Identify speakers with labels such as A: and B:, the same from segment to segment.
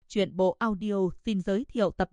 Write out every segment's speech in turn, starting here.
A: Truyện bộ audio xin giới thiệu tập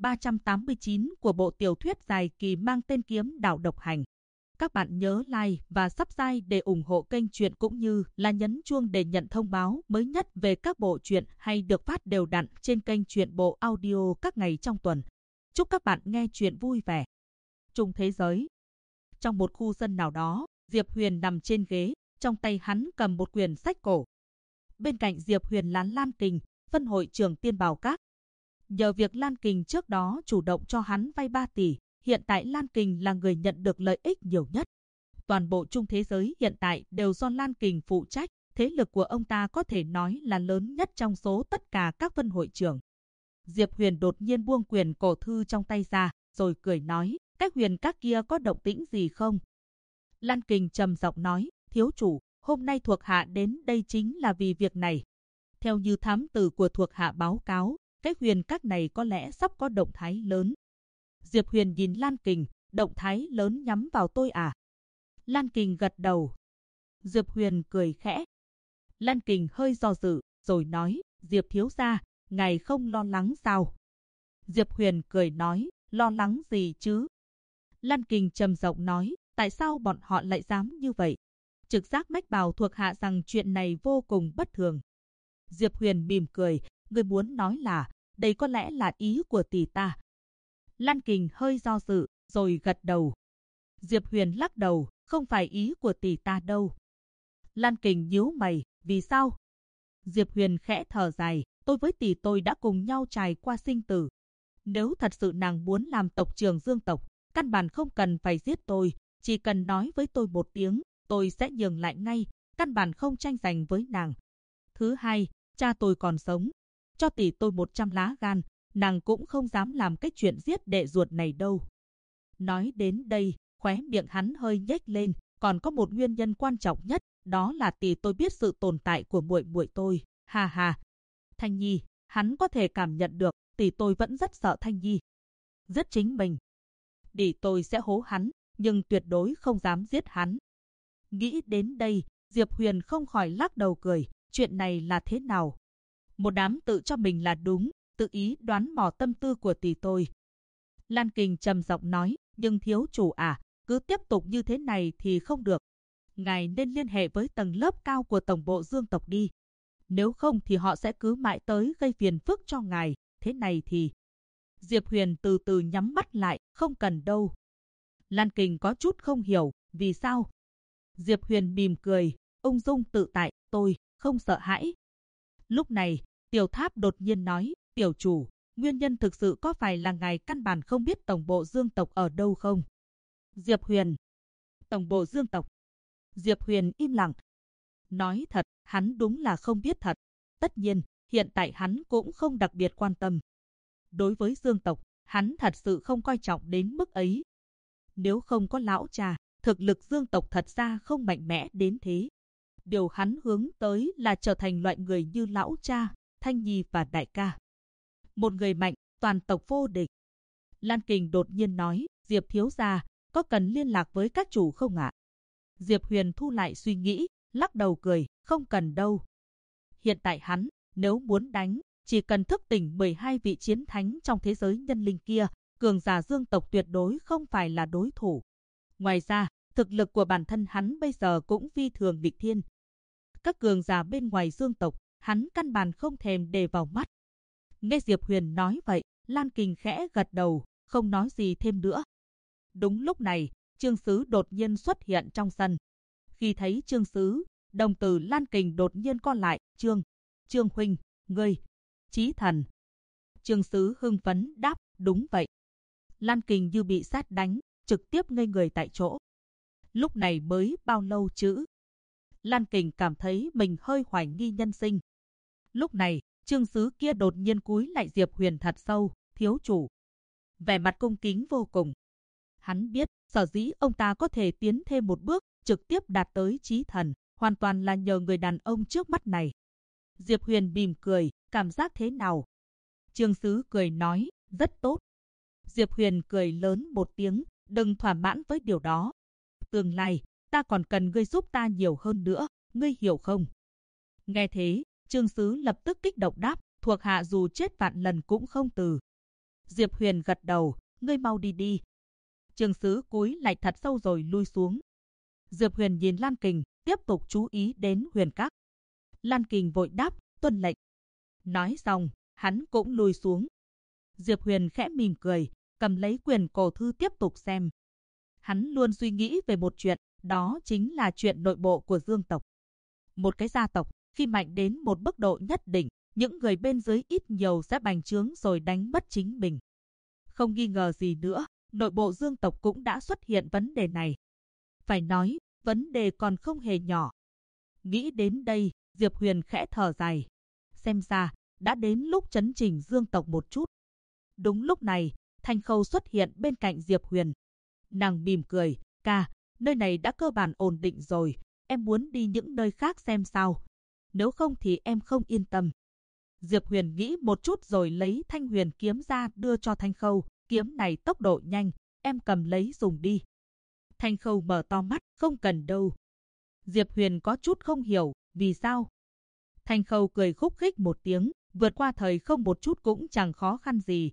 A: 389 của bộ tiểu thuyết dài kỳ mang tên Kiếm Đạo Độc Hành. Các bạn nhớ like và subscribe để ủng hộ kênh truyện cũng như là nhấn chuông để nhận thông báo mới nhất về các bộ truyện hay được phát đều đặn trên kênh truyện bộ audio các ngày trong tuần. Chúc các bạn nghe truyện vui vẻ. Trung thế giới. Trong một khu dân nào đó, Diệp Huyền nằm trên ghế, trong tay hắn cầm một quyển sách cổ. Bên cạnh Diệp Huyền là Lan Kình, phân hội trưởng Tiên Bảo Các. Nhờ việc Lan Kình trước đó chủ động cho hắn vay 3 tỷ, hiện tại Lan Kình là người nhận được lợi ích nhiều nhất. Toàn bộ Trung thế giới hiện tại đều do Lan Kình phụ trách, thế lực của ông ta có thể nói là lớn nhất trong số tất cả các phân hội trưởng. Diệp Huyền đột nhiên buông quyển cổ thư trong tay ra, rồi cười nói, các huyền các kia có động tĩnh gì không? Lan Kình trầm giọng nói, thiếu chủ, hôm nay thuộc hạ đến đây chính là vì việc này. Theo như thám tử của thuộc hạ báo cáo, cái huyền các này có lẽ sắp có động thái lớn. Diệp Huyền nhìn Lan Kình, động thái lớn nhắm vào tôi à? Lan Kình gật đầu. Diệp Huyền cười khẽ. Lan Kình hơi do dự, rồi nói, Diệp thiếu gia, ngài không lo lắng sao? Diệp Huyền cười nói, lo lắng gì chứ? Lan Kình trầm giọng nói, tại sao bọn họ lại dám như vậy? Trực giác mách bảo thuộc hạ rằng chuyện này vô cùng bất thường. Diệp Huyền mỉm cười, người muốn nói là, đây có lẽ là ý của tỷ ta. Lan Kình hơi do dự, rồi gật đầu. Diệp Huyền lắc đầu, không phải ý của tỷ ta đâu. Lan Kình nhíu mày, vì sao? Diệp Huyền khẽ thở dài, tôi với tỷ tôi đã cùng nhau trải qua sinh tử. Nếu thật sự nàng muốn làm tộc trưởng Dương tộc, căn bản không cần phải giết tôi, chỉ cần nói với tôi một tiếng, tôi sẽ nhường lại ngay, căn bản không tranh giành với nàng. Thứ hai, cha tôi còn sống, cho tỷ tôi 100 lá gan, nàng cũng không dám làm cái chuyện giết đệ ruột này đâu. Nói đến đây, khóe miệng hắn hơi nhếch lên, còn có một nguyên nhân quan trọng nhất, đó là tỷ tôi biết sự tồn tại của muội muội tôi. Ha ha. Thanh Nhi, hắn có thể cảm nhận được, tỷ tôi vẫn rất sợ Thanh Nhi. Giết chính mình. Tỷ tôi sẽ hố hắn, nhưng tuyệt đối không dám giết hắn. Nghĩ đến đây, Diệp Huyền không khỏi lắc đầu cười, chuyện này là thế nào? Một đám tự cho mình là đúng, tự ý đoán mò tâm tư của tỷ tôi. Lan Kình trầm giọng nói, nhưng thiếu chủ à, cứ tiếp tục như thế này thì không được. Ngài nên liên hệ với tầng lớp cao của tổng bộ Dương tộc đi. Nếu không thì họ sẽ cứ mãi tới gây phiền phức cho ngài, thế này thì... Diệp Huyền từ từ nhắm mắt lại, không cần đâu. Lan Kình có chút không hiểu, vì sao? Diệp Huyền mỉm cười, ung dung tự tại, tôi không sợ hãi. Lúc này, Tiểu Tháp đột nhiên nói, tiểu chủ, nguyên nhân thực sự có phải là ngài căn bản không biết tổng bộ Dương tộc ở đâu không? Diệp Huyền. Tổng bộ Dương tộc. Diệp Huyền im lặng. Nói thật, hắn đúng là không biết thật. Tất nhiên, hiện tại hắn cũng không đặc biệt quan tâm. Đối với Dương tộc, hắn thật sự không coi trọng đến mức ấy. Nếu không có lão cha, thực lực Dương tộc thật ra không mạnh mẽ đến thế. Điều hắn hướng tới là trở thành loại người như lão cha, Thanh Nhi và đại ca. Một người mạnh, toàn tộc vô địch. Lan Kình đột nhiên nói, Diệp thiếu gia, có cần liên lạc với các chủ không ạ? Diệp Huyền thu lại suy nghĩ, lắc đầu cười, không cần đâu. Hiện tại hắn, nếu muốn đánh, chỉ cần thức tỉnh 12 vị chiến thánh trong thế giới nhân linh kia, cường giả Dương tộc tuyệt đối không phải là đối thủ. Ngoài ra, thực lực của bản thân hắn bây giờ cũng phi thường nghịch thiên. Các cường giả bên ngoài Dương tộc, hắn căn bản không thèm để vào mắt. Nghe Diệp Huyền nói vậy, Lan Kình khẽ gật đầu, không nói gì thêm nữa. Đúng lúc này, Trương Sứ đột nhiên xuất hiện trong sân. Khi thấy Trương Sứ, đồng tử Lan Kình đột nhiên co lại, Trương huynh, ngươi, Chí Thần. Trương Sứ hưng phấn đáp, đúng vậy. Lan Kình như bị sét đánh, trực tiếp ngây người tại chỗ. Lúc này mới bao lâu chứ? Lan Kình cảm thấy mình hơi hoài nghi nhân sinh. Lúc này, Trương Sứ kia đột nhiên cúi lại Diệp Huyền thật sâu, thiếu chủ. Vẻ mặt cung kính vô cùng. Hắn biết, sở dĩ ông ta có thể tiến thêm một bước, trực tiếp đạt tới Chí Thần, hoàn toàn là nhờ người đàn ông trước mắt này. Diệp Huyền mỉm cười, cảm giác thế nào? Trương Sứ cười nói, rất tốt. Diệp Huyền cười lớn một tiếng, đừng thỏa mãn với điều đó. Tương lai, ta còn cần ngươi giúp ta nhiều hơn nữa, ngươi hiểu không? Nghe thế, Trương Sứ lập tức kích động đáp, thuộc hạ dù chết vạn lần cũng không từ. Diệp Huyền gật đầu, ngươi mau đi đi. Trương Sứ cúi lại thật sâu rồi lui xuống. Diệp Huyền nhìn Lan Kình, tiếp tục chú ý đến Huyền Các. Lan Kình vội đáp, tuân lệnh. Nói xong, hắn cũng lui xuống. Diệp Huyền khẽ mỉm cười, cầm lấy quyển cổ thư tiếp tục xem. Hắn luôn suy nghĩ về một chuyện, đó chính là chuyện nội bộ của Dương tộc. Một cái gia tộc, khi mạnh đến một mức độ nhất định, những người bên dưới ít nhiều sẽ bành trướng rồi đánh mất chính mình. Không nghi ngờ gì nữa, nội bộ Dương tộc cũng đã xuất hiện vấn đề này. Phải nói, vấn đề còn không hề nhỏ. Nghĩ đến đây, Diệp Huyền khẽ thở dài. Xem ra, đã đến lúc chấn chỉnh Dương tộc một chút. Đúng lúc này, Thanh Khâu xuất hiện bên cạnh Diệp Huyền. Nàng mỉm cười, ca, nơi này đã cơ bản ổn định rồi, em muốn đi những nơi khác xem sao. Nếu không thì em không yên tâm. Diệp Huyền nghĩ một chút rồi lấy Thanh Huyền kiếm ra đưa cho Thanh Khâu. Kiếm này tốc độ nhanh, em cầm lấy dùng đi. Thanh Khâu mở to mắt, không cần đâu. Diệp Huyền có chút không hiểu, vì sao? Thanh Khâu cười khúc khích một tiếng, vượt qua thời không một chút cũng chẳng khó khăn gì.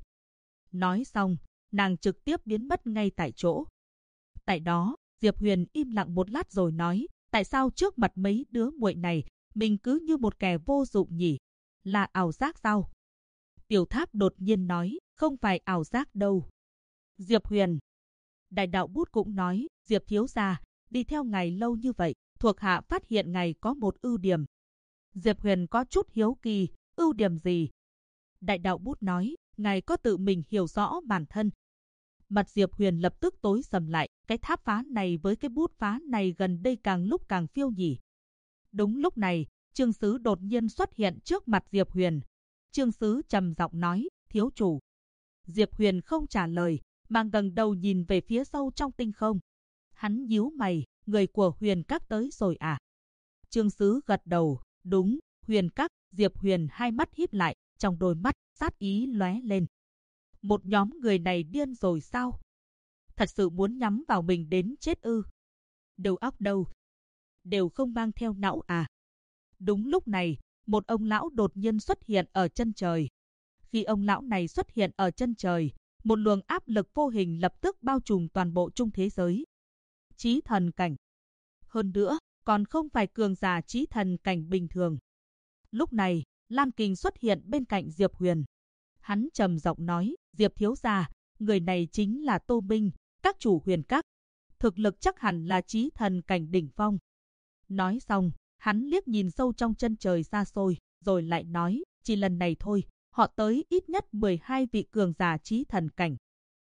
A: Nói xong, nàng trực tiếp biến mất ngay tại chỗ. Tại đó, Diệp Huyền im lặng một lát rồi nói, tại sao trước mặt mấy đứa muội này, mình cứ như một kẻ vô dụng nhỉ? Là ảo giác sao? Tiểu Tháp đột nhiên nói, không phải ảo giác đâu. Diệp Huyền. Đại đạo bút cũng nói, Diệp thiếu gia, đi theo ngài lâu như vậy, thuộc hạ phát hiện ngài có một ưu điểm. Diệp Huyền có chút hiếu kỳ, ưu điểm gì? Đại đạo bút nói, ngài có tự mình hiểu rõ bản thân. Mặt Diệp Huyền lập tức tối sầm lại, cái tháp phá này với cái bút phá này gần đây càng lúc càng phiêu nhỉ. Đúng lúc này, Trương Sứ đột nhiên xuất hiện trước mặt Diệp Huyền. Trương Sứ trầm giọng nói, thiếu chủ. Diệp Huyền không trả lời, mà ngẩng đầu nhìn về phía sâu trong tinh không. Hắn nhíu mày, người của Huyền Các tới rồi à? Trương Sứ gật đầu, đúng, Huyền Các. Diệp Huyền hai mắt híp lại, trong đôi mắt sát ý lóe lên. Một nhóm người này điên rồi sao? Thật sự muốn nhắm vào mình đến chết ư? Đầu óc đâu? Đều không mang theo não à? Đúng lúc này, một ông lão đột nhiên xuất hiện ở chân trời. Khi ông lão này xuất hiện ở chân trời, một luồng áp lực vô hình lập tức bao trùm toàn bộ trung thế giới. Chí thần cảnh. Hơn nữa, còn không phải cường giả chí thần cảnh bình thường. Lúc này, Lan Kình xuất hiện bên cạnh Diệp Huyền. Hắn trầm giọng nói, Diệp thiếu gia, người này chính là Tô Minh, các chủ Huyền Các. Thực lực chắc hẳn là chí thần cảnh đỉnh phong. Nói xong, hắn liếc nhìn sâu trong chân trời xa xôi, rồi lại nói, chỉ lần này thôi, họ tới ít nhất 12 vị cường giả chí thần cảnh.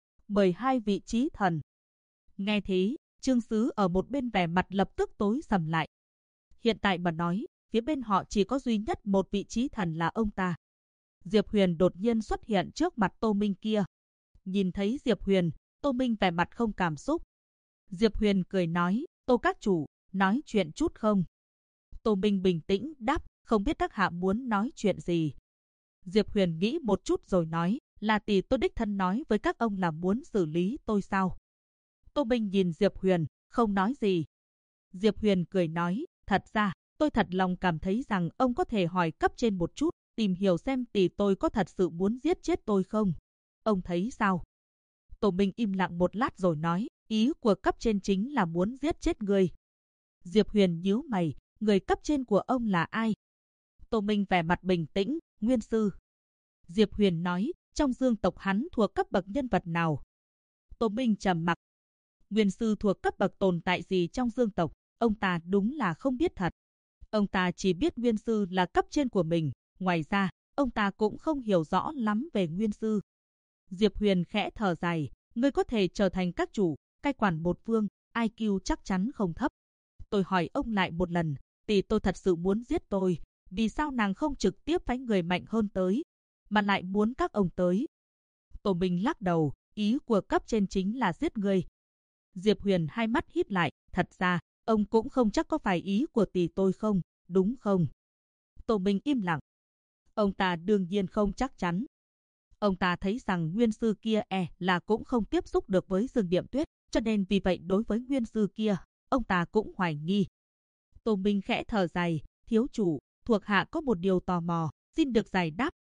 A: 12 vị chí thần. Nghe thế, Trương Sứ ở một bên vẻ mặt lập tức tối sầm lại. Hiện tại mà nói, phía bên họ chỉ có duy nhất một vị chí thần là ông ta. Diệp Huyền đột nhiên xuất hiện trước mặt Tô Minh kia. Nhìn thấy Diệp Huyền, Tô Minh vẻ mặt không cảm xúc. Diệp Huyền cười nói, Tô các chủ, nói chuyện chút không? Tô Minh bình tĩnh đáp, không biết các hạ muốn nói chuyện gì. Diệp Huyền nghĩ một chút rồi nói, là tỷ tôi đích thân nói với các ông là muốn xử lý tôi sao? Tô Minh nhìn Diệp Huyền, không nói gì. Diệp Huyền cười nói, thật ra, tôi thật lòng cảm thấy rằng ông có thể hỏi cấp trên một chút, tìm hiểu xem tỷ tôi có thật sự muốn giết chết tôi không. Ông thấy sao? Tô Minh im lặng một lát rồi nói, ý của cấp trên chính là muốn giết chết người. Diệp Huyền nhíu mày, người cấp trên của ông là ai? Tô Minh vẻ mặt bình tĩnh, Nguyên Sư. Diệp Huyền nói, trong Dương tộc hắn thuộc cấp bậc nhân vật nào? Tô Minh trầm mặc. Nguyên Sư thuộc cấp bậc tồn tại gì trong Dương tộc? Ông ta đúng là không biết thật. Ông ta chỉ biết Nguyên Sư là cấp trên của mình. Ngoài ra, ông ta cũng không hiểu rõ lắm về Nguyên Sư. Diệp Huyền khẽ thở dài, ngươi có thể trở thành các chủ, cai quản một vương, IQ chắc chắn không thấp. Tôi hỏi ông lại một lần, tỷ tôi thật sự muốn giết tôi, vì sao nàng không trực tiếp phái người mạnh hơn tới, mà lại muốn các ông tới? Tô Minh lắc đầu, ý của cấp trên chính là giết người. Diệp Huyền hai mắt híp lại, thật ra, ông cũng không chắc có phải ý của tỷ tôi không, đúng không? Tô Minh im lặng. Ông ta đương nhiên không chắc chắn. Ông ta thấy rằng Nguyên Sư kia là cũng không tiếp xúc được với Dương Điệm Tuyết, cho nên vì vậy đối với Nguyên Sư kia, ông ta cũng hoài nghi. Tô Minh khẽ thở dài, thiếu chủ, thuộc hạ có một điều tò mò, xin được giải đáp.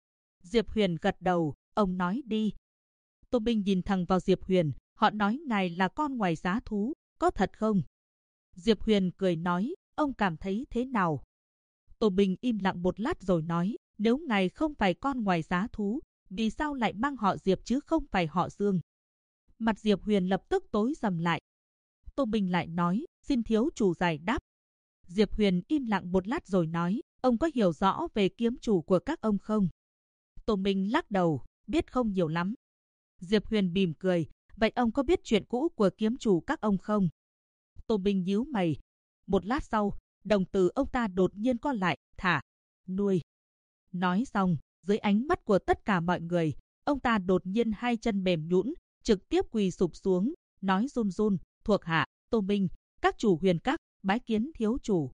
A: Diệp Huyền gật đầu, ông nói đi. Tô Minh nhìn thẳng vào Diệp Huyền, họ nói ngài là con ngoài giá thú, có thật không? Diệp Huyền cười nói, ông cảm thấy thế nào? Tô Minh im lặng một lát rồi nói, nếu ngài không phải con ngoài giá thú, vì sao lại mang họ Diệp chứ không phải họ Dương? Mặt Diệp Huyền lập tức tối sầm lại. Tô Minh lại nói, xin thiếu chủ giải đáp. Diệp Huyền im lặng một lát rồi nói, ông có hiểu rõ về kiếm chủ của các ông không? Tô Minh lắc đầu, biết không nhiều lắm. Diệp Huyền mỉm cười, vậy ông có biết chuyện cũ của kiếm chủ các ông không? Tô Minh nhíu mày. Một lát sau, đồng tử ông ta đột nhiên co lại, thả, nuôi. Nói xong, dưới ánh mắt của tất cả mọi người, ông ta đột nhiên hai chân mềm nhũn, trực tiếp quỳ sụp xuống, nói run run, thuộc hạ, Tô Minh, các chủ Huyền các, bái kiến thiếu chủ.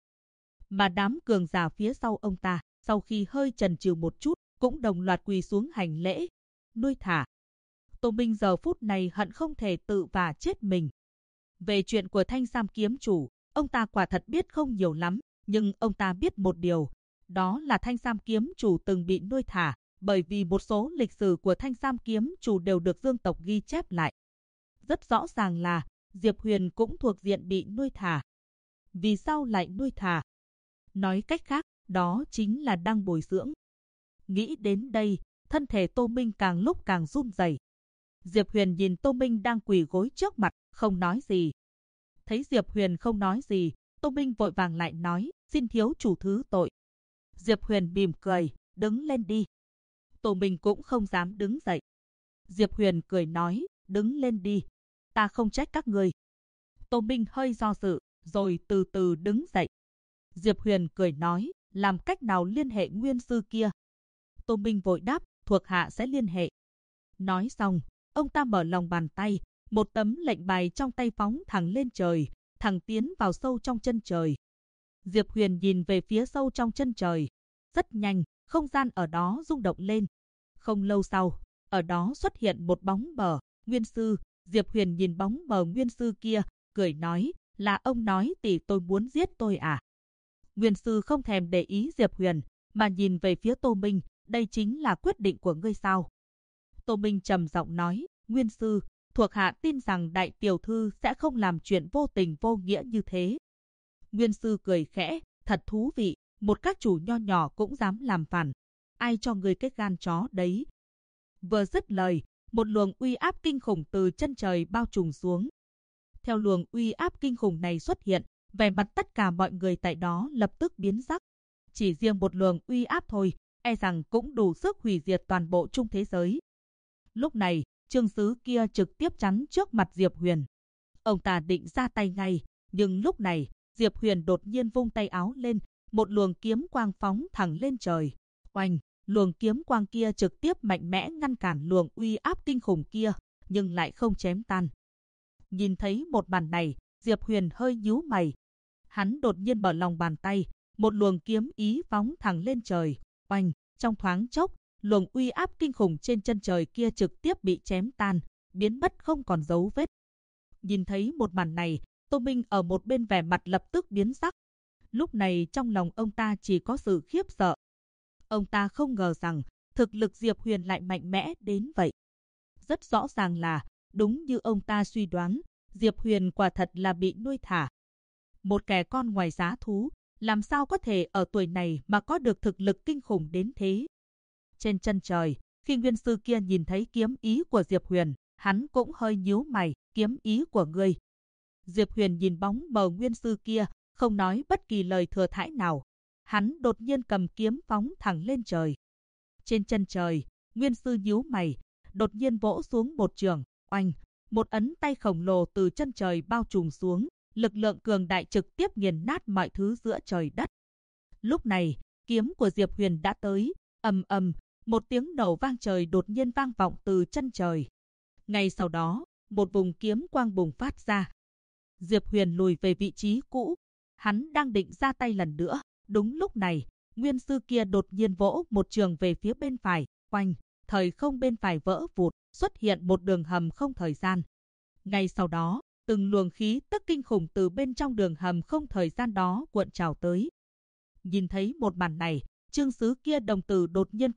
A: Mà đám cường giả phía sau ông ta, sau khi hơi chần chừ một chút, cũng đồng loạt quỳ xuống hành lễ, nuôi thả. Tô Minh giờ phút này hận không thể tự vả chết mình. Về chuyện của Thanh Sam kiếm chủ, ông ta quả thật biết không nhiều lắm, nhưng ông ta biết một điều, đó là Thanh Sam kiếm chủ từng bị nuôi thả, bởi vì một số lịch sử của Thanh Sam kiếm chủ đều được Dương tộc ghi chép lại. Rất rõ ràng là Diệp Huyền cũng thuộc diện bị nuôi thả. Vì sao lại nuôi thả? Nói cách khác, đó chính là đang bồi dưỡng. Nghĩ đến đây, thân thể Tô Minh càng lúc càng run rẩy. Diệp Huyền nhìn Tô Minh đang quỳ gối trước mặt, không nói gì. Thấy Diệp Huyền không nói gì, Tô Minh vội vàng lại nói, xin thiếu chủ thứ tội. Diệp Huyền mỉm cười, đứng lên đi. Tô Minh cũng không dám đứng dậy. Diệp Huyền cười nói, đứng lên đi, ta không trách các người. Tô Minh hơi do dự, rồi từ từ đứng dậy. Diệp Huyền cười nói, làm cách nào liên hệ nguyên sư kia? Tô Minh vội đáp, thuộc hạ sẽ liên hệ. Nói xong, ông ta mở lòng bàn tay, một tấm lệnh bài trong tay phóng thẳng lên trời, thẳng tiến vào sâu trong chân trời. Diệp Huyền nhìn về phía sâu trong chân trời. Rất nhanh, không gian ở đó rung động lên. Không lâu sau, ở đó xuất hiện một bóng mờ, nguyên sư. Diệp Huyền nhìn bóng mờ nguyên sư kia, cười nói, là ông nói tỷ tôi muốn giết tôi à? Nguyên sư không thèm để ý Diệp Huyền, mà nhìn về phía Tô Minh, đây chính là quyết định của ngươi sao? Tô Minh trầm giọng nói, nguyên sư, thuộc hạ tin rằng đại tiểu thư sẽ không làm chuyện vô tình vô nghĩa như thế. Nguyên sư cười khẽ, thật thú vị, một các chủ nho nhỏ cũng dám làm phản. Ai cho ngươi cái gan chó đấy? Vừa dứt lời, một luồng uy áp kinh khủng từ chân trời bao trùm xuống. Theo luồng uy áp kinh khủng này xuất hiện, vẻ mặt tất cả mọi người tại đó lập tức biến sắc. Chỉ riêng một luồng uy áp thôi, e rằng cũng đủ sức hủy diệt toàn bộ trung thế giới. Lúc này, trương sứ kia trực tiếp chắn trước mặt Diệp Huyền. Ông ta định ra tay ngay, nhưng lúc này, Diệp Huyền đột nhiên vung tay áo lên, một luồng kiếm quang phóng thẳng lên trời. Oanh, luồng kiếm quang kia trực tiếp mạnh mẽ ngăn cản luồng uy áp kinh khủng kia, nhưng lại không chém tan. Nhìn thấy một màn này, Diệp Huyền hơi nhíu mày. Hắn đột nhiên mở lòng bàn tay, một luồng kiếm ý phóng thẳng lên trời. Oanh, trong thoáng chốc, luồng uy áp kinh khủng trên chân trời kia trực tiếp bị chém tan, biến mất không còn dấu vết. Nhìn thấy một màn này, Tô Minh ở một bên vẻ mặt lập tức biến sắc. Lúc này trong lòng ông ta chỉ có sự khiếp sợ. Ông ta không ngờ rằng thực lực Diệp Huyền lại mạnh mẽ đến vậy. Rất rõ ràng là, đúng như ông ta suy đoán, Diệp Huyền quả thật là bị nuôi thả. Một kẻ con ngoài giá thú, làm sao có thể ở tuổi này mà có được thực lực kinh khủng đến thế? Trên chân trời, khi nguyên sư kia nhìn thấy kiếm ý của Diệp Huyền, hắn cũng hơi nhíu mày, kiếm ý của ngươi. Diệp Huyền nhìn bóng mờ nguyên sư kia, không nói bất kỳ lời thừa thãi nào. Hắn đột nhiên cầm kiếm phóng thẳng lên trời. Trên chân trời, nguyên sư nhíu mày, đột nhiên vỗ xuống một trường, oanh, một ấn tay khổng lồ từ chân trời bao trùm xuống, lực lượng cường đại trực tiếp nghiền nát mọi thứ giữa trời đất. Lúc này, kiếm của Diệp Huyền đã tới, ầm ầm, một tiếng nổ vang trời đột nhiên vang vọng từ chân trời. Ngay sau đó, một vùng kiếm quang bùng phát ra. Diệp Huyền lùi về vị trí cũ, hắn đang định ra tay lần nữa. Đúng lúc này, nguyên sư kia đột nhiên vỗ một trường về phía bên phải, oanh, thời không bên phải vỡ vụt, xuất hiện một đường hầm không thời gian. Ngay sau đó, từng luồng khí tức kinh khủng từ bên trong đường hầm không thời gian đó cuộn trào tới. Nhìn thấy một màn này, trương sứ kia đồng tử đột nhiên co lại,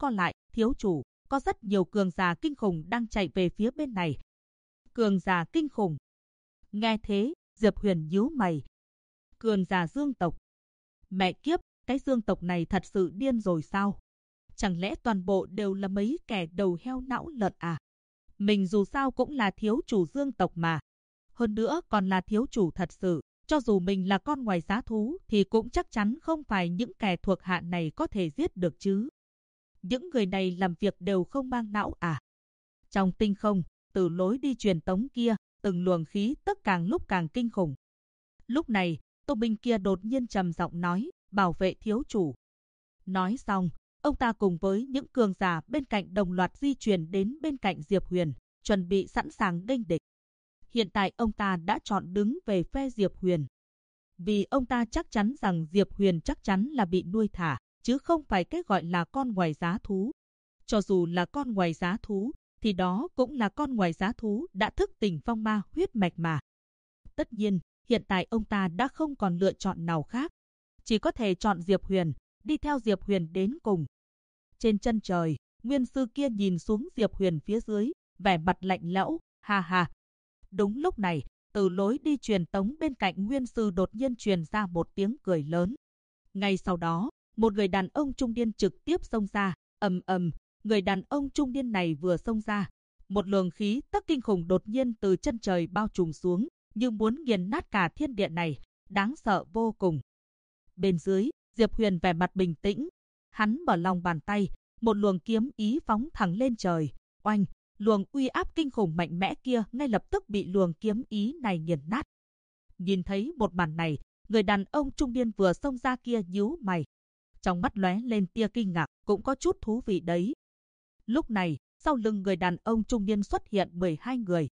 A: thiếu chủ, có rất nhiều cường giả kinh khủng đang chạy về phía bên này. Cường giả kinh khủng. Nghe thế, Diệp Huyền nhíu mày. Cường giả dương tộc. Mẹ kiếp, cái dương tộc này thật sự điên rồi sao? Chẳng lẽ toàn bộ đều là mấy kẻ đầu heo não lợn à? Mình dù sao cũng là thiếu chủ dương tộc mà. Hơn nữa còn là thiếu chủ thật sự. Cho dù mình là con ngoài giá thú thì cũng chắc chắn không phải những kẻ thuộc hạ này có thể giết được chứ. Những người này làm việc đều không mang não à? Trong tinh không, từ lối đi truyền tống kia, từng luồng khí tức càng lúc càng kinh khủng. Lúc này, Tô Minh kia đột nhiên trầm giọng nói, bảo vệ thiếu chủ. Nói xong, ông ta cùng với những cường giả bên cạnh đồng loạt di chuyển đến bên cạnh Diệp Huyền, chuẩn bị sẵn sàng nghênh địch. Hiện tại ông ta đã chọn đứng về phe Diệp Huyền. Vì ông ta chắc chắn rằng Diệp Huyền chắc chắn là bị nuôi thả, chứ không phải cái gọi là con ngoài giá thú. Cho dù là con ngoài giá thú, thì đó cũng là con ngoài giá thú đã thức tỉnh phong ma huyết mạch mà. Tất nhiên, hiện tại ông ta đã không còn lựa chọn nào khác. Chỉ có thể chọn Diệp Huyền, đi theo Diệp Huyền đến cùng. Trên chân trời, nguyên sư kia nhìn xuống Diệp Huyền phía dưới, vẻ mặt lạnh lẽo, ha ha. Đúng lúc này, từ lối đi truyền tống bên cạnh nguyên sư đột nhiên truyền ra một tiếng cười lớn. Ngay sau đó, một người đàn ông trung niên trực tiếp xông ra, ầm ầm. Người đàn ông trung niên này vừa xông ra, một luồng khí tức kinh khủng đột nhiên từ chân trời bao trùm xuống, như muốn nghiền nát cả thiên địa này, đáng sợ vô cùng. Bên dưới, Diệp Huyền vẻ mặt bình tĩnh, hắn mở lòng bàn tay, một luồng kiếm ý phóng thẳng lên trời, oanh, luồng uy áp kinh khủng mạnh mẽ kia ngay lập tức bị luồng kiếm ý này nghiền nát. Nhìn thấy một màn này, người đàn ông trung niên vừa xông ra kia nhíu mày, trong mắt lóe lên tia kinh ngạc, cũng có chút thú vị đấy. Lúc này, sau lưng người đàn ông trung niên xuất hiện 12 người.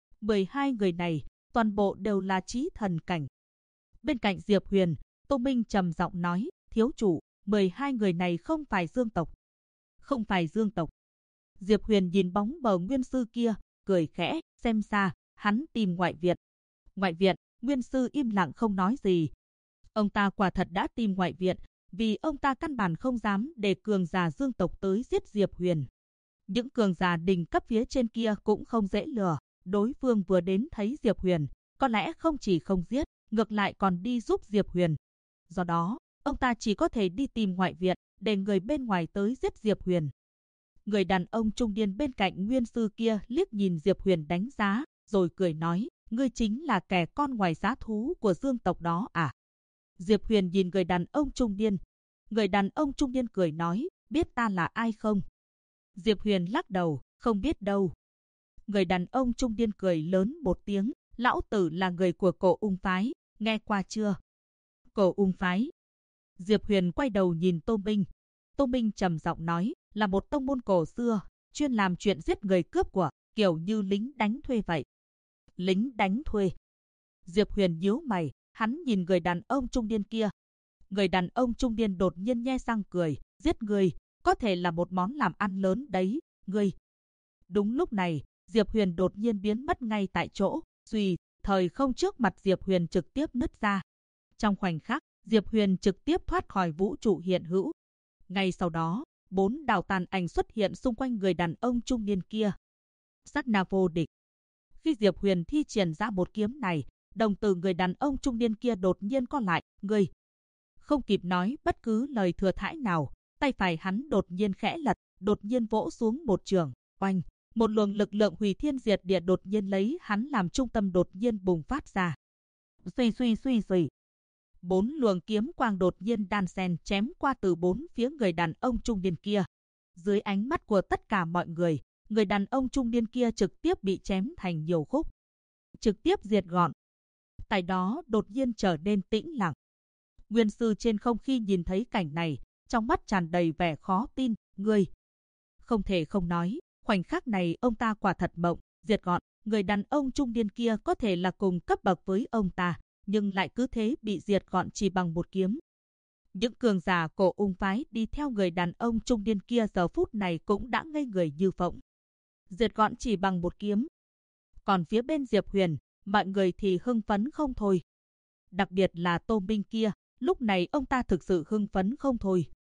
A: 12 người này, toàn bộ đều là chí thần cảnh. Bên cạnh Diệp Huyền, Tô Minh trầm giọng nói, thiếu chủ, 12 người này không phải dương tộc. Không phải dương tộc. Diệp Huyền nhìn bóng bờ nguyên sư kia, cười khẽ, xem ra, hắn tìm ngoại viện. Ngoại viện, nguyên sư im lặng không nói gì. Ông ta quả thật đã tìm ngoại viện, vì ông ta căn bản không dám để cường giả dương tộc tới giết Diệp Huyền. Những cường giả đỉnh cấp phía trên kia cũng không dễ lừa, đối phương vừa đến thấy Diệp Huyền, có lẽ không chỉ không giết, ngược lại còn đi giúp Diệp Huyền. Do đó, ông ta chỉ có thể đi tìm ngoại viện, để người bên ngoài tới giết Diệp Huyền. Người đàn ông trung niên bên cạnh nguyên sư kia liếc nhìn Diệp Huyền đánh giá, rồi cười nói, ngươi chính là kẻ con ngoài giá thú của dương tộc đó à? Diệp Huyền nhìn người đàn ông trung niên. Người đàn ông trung niên cười nói, biết ta là ai không? Diệp Huyền lắc đầu, không biết đâu. Người đàn ông trung niên cười lớn một tiếng, lão tử là người của Cổ Ung phái, nghe qua chưa? Cổ Ung phái. Diệp Huyền quay đầu nhìn Tô Minh. Tô Minh trầm giọng nói, là một tông môn cổ xưa, chuyên làm chuyện giết người cướp của, kiểu như lính đánh thuê vậy. Lính đánh thuê. Diệp Huyền nhíu mày, hắn nhìn người đàn ông trung niên kia. Người đàn ông trung niên đột nhiên nhe răng cười, giết người, có thể là một món làm ăn lớn đấy, ngươi. Đúng lúc này, Diệp Huyền đột nhiên biến mất ngay tại chỗ, suy, thời không trước mặt Diệp Huyền trực tiếp nứt ra. Trong khoảnh khắc, Diệp Huyền trực tiếp thoát khỏi vũ trụ hiện hữu. Ngay sau đó, 4 đạo tàn ảnh xuất hiện xung quanh người đàn ông trung niên kia. Sát na vô địch. Khi Diệp Huyền thi triển ra một kiếm này, đồng tử người đàn ông trung niên kia đột nhiên co lại, ngươi. Không kịp nói bất cứ lời thừa thãi nào, tay phải hắn đột nhiên khẽ lật, đột nhiên vỗ xuống một trường, oanh, một luồng lực lượng hủy thiên diệt địa đột nhiên lấy hắn làm trung tâm đột nhiên bùng phát ra. Suy suy suy suy. 4 luồng kiếm quang đột nhiên đan xen chém qua từ 4 phía người đàn ông trung niên kia. Dưới ánh mắt của tất cả mọi người đàn ông trung niên kia trực tiếp bị chém thành nhiều khúc, trực tiếp diệt gọn. Tại đó đột nhiên trở nên tĩnh lặng. Nguyên sư trên không khi nhìn thấy cảnh này, trong mắt tràn đầy vẻ khó tin, ngươi. Không thể không nói, khoảnh khắc này ông ta quả thật mộng, diệt gọn, người đàn ông trung niên kia có thể là cùng cấp bậc với ông ta, nhưng lại cứ thế bị diệt gọn chỉ bằng một kiếm. Những cường giả Cổ Ung phái đi theo người đàn ông trung niên kia giờ phút này cũng đã ngây người như phỗng. Diệt gọn chỉ bằng một kiếm. Còn phía bên Diệp Huyền, mọi người thì hưng phấn không thôi. Đặc biệt là Tô Minh kia, lúc này ông ta thực sự hưng phấn không thôi.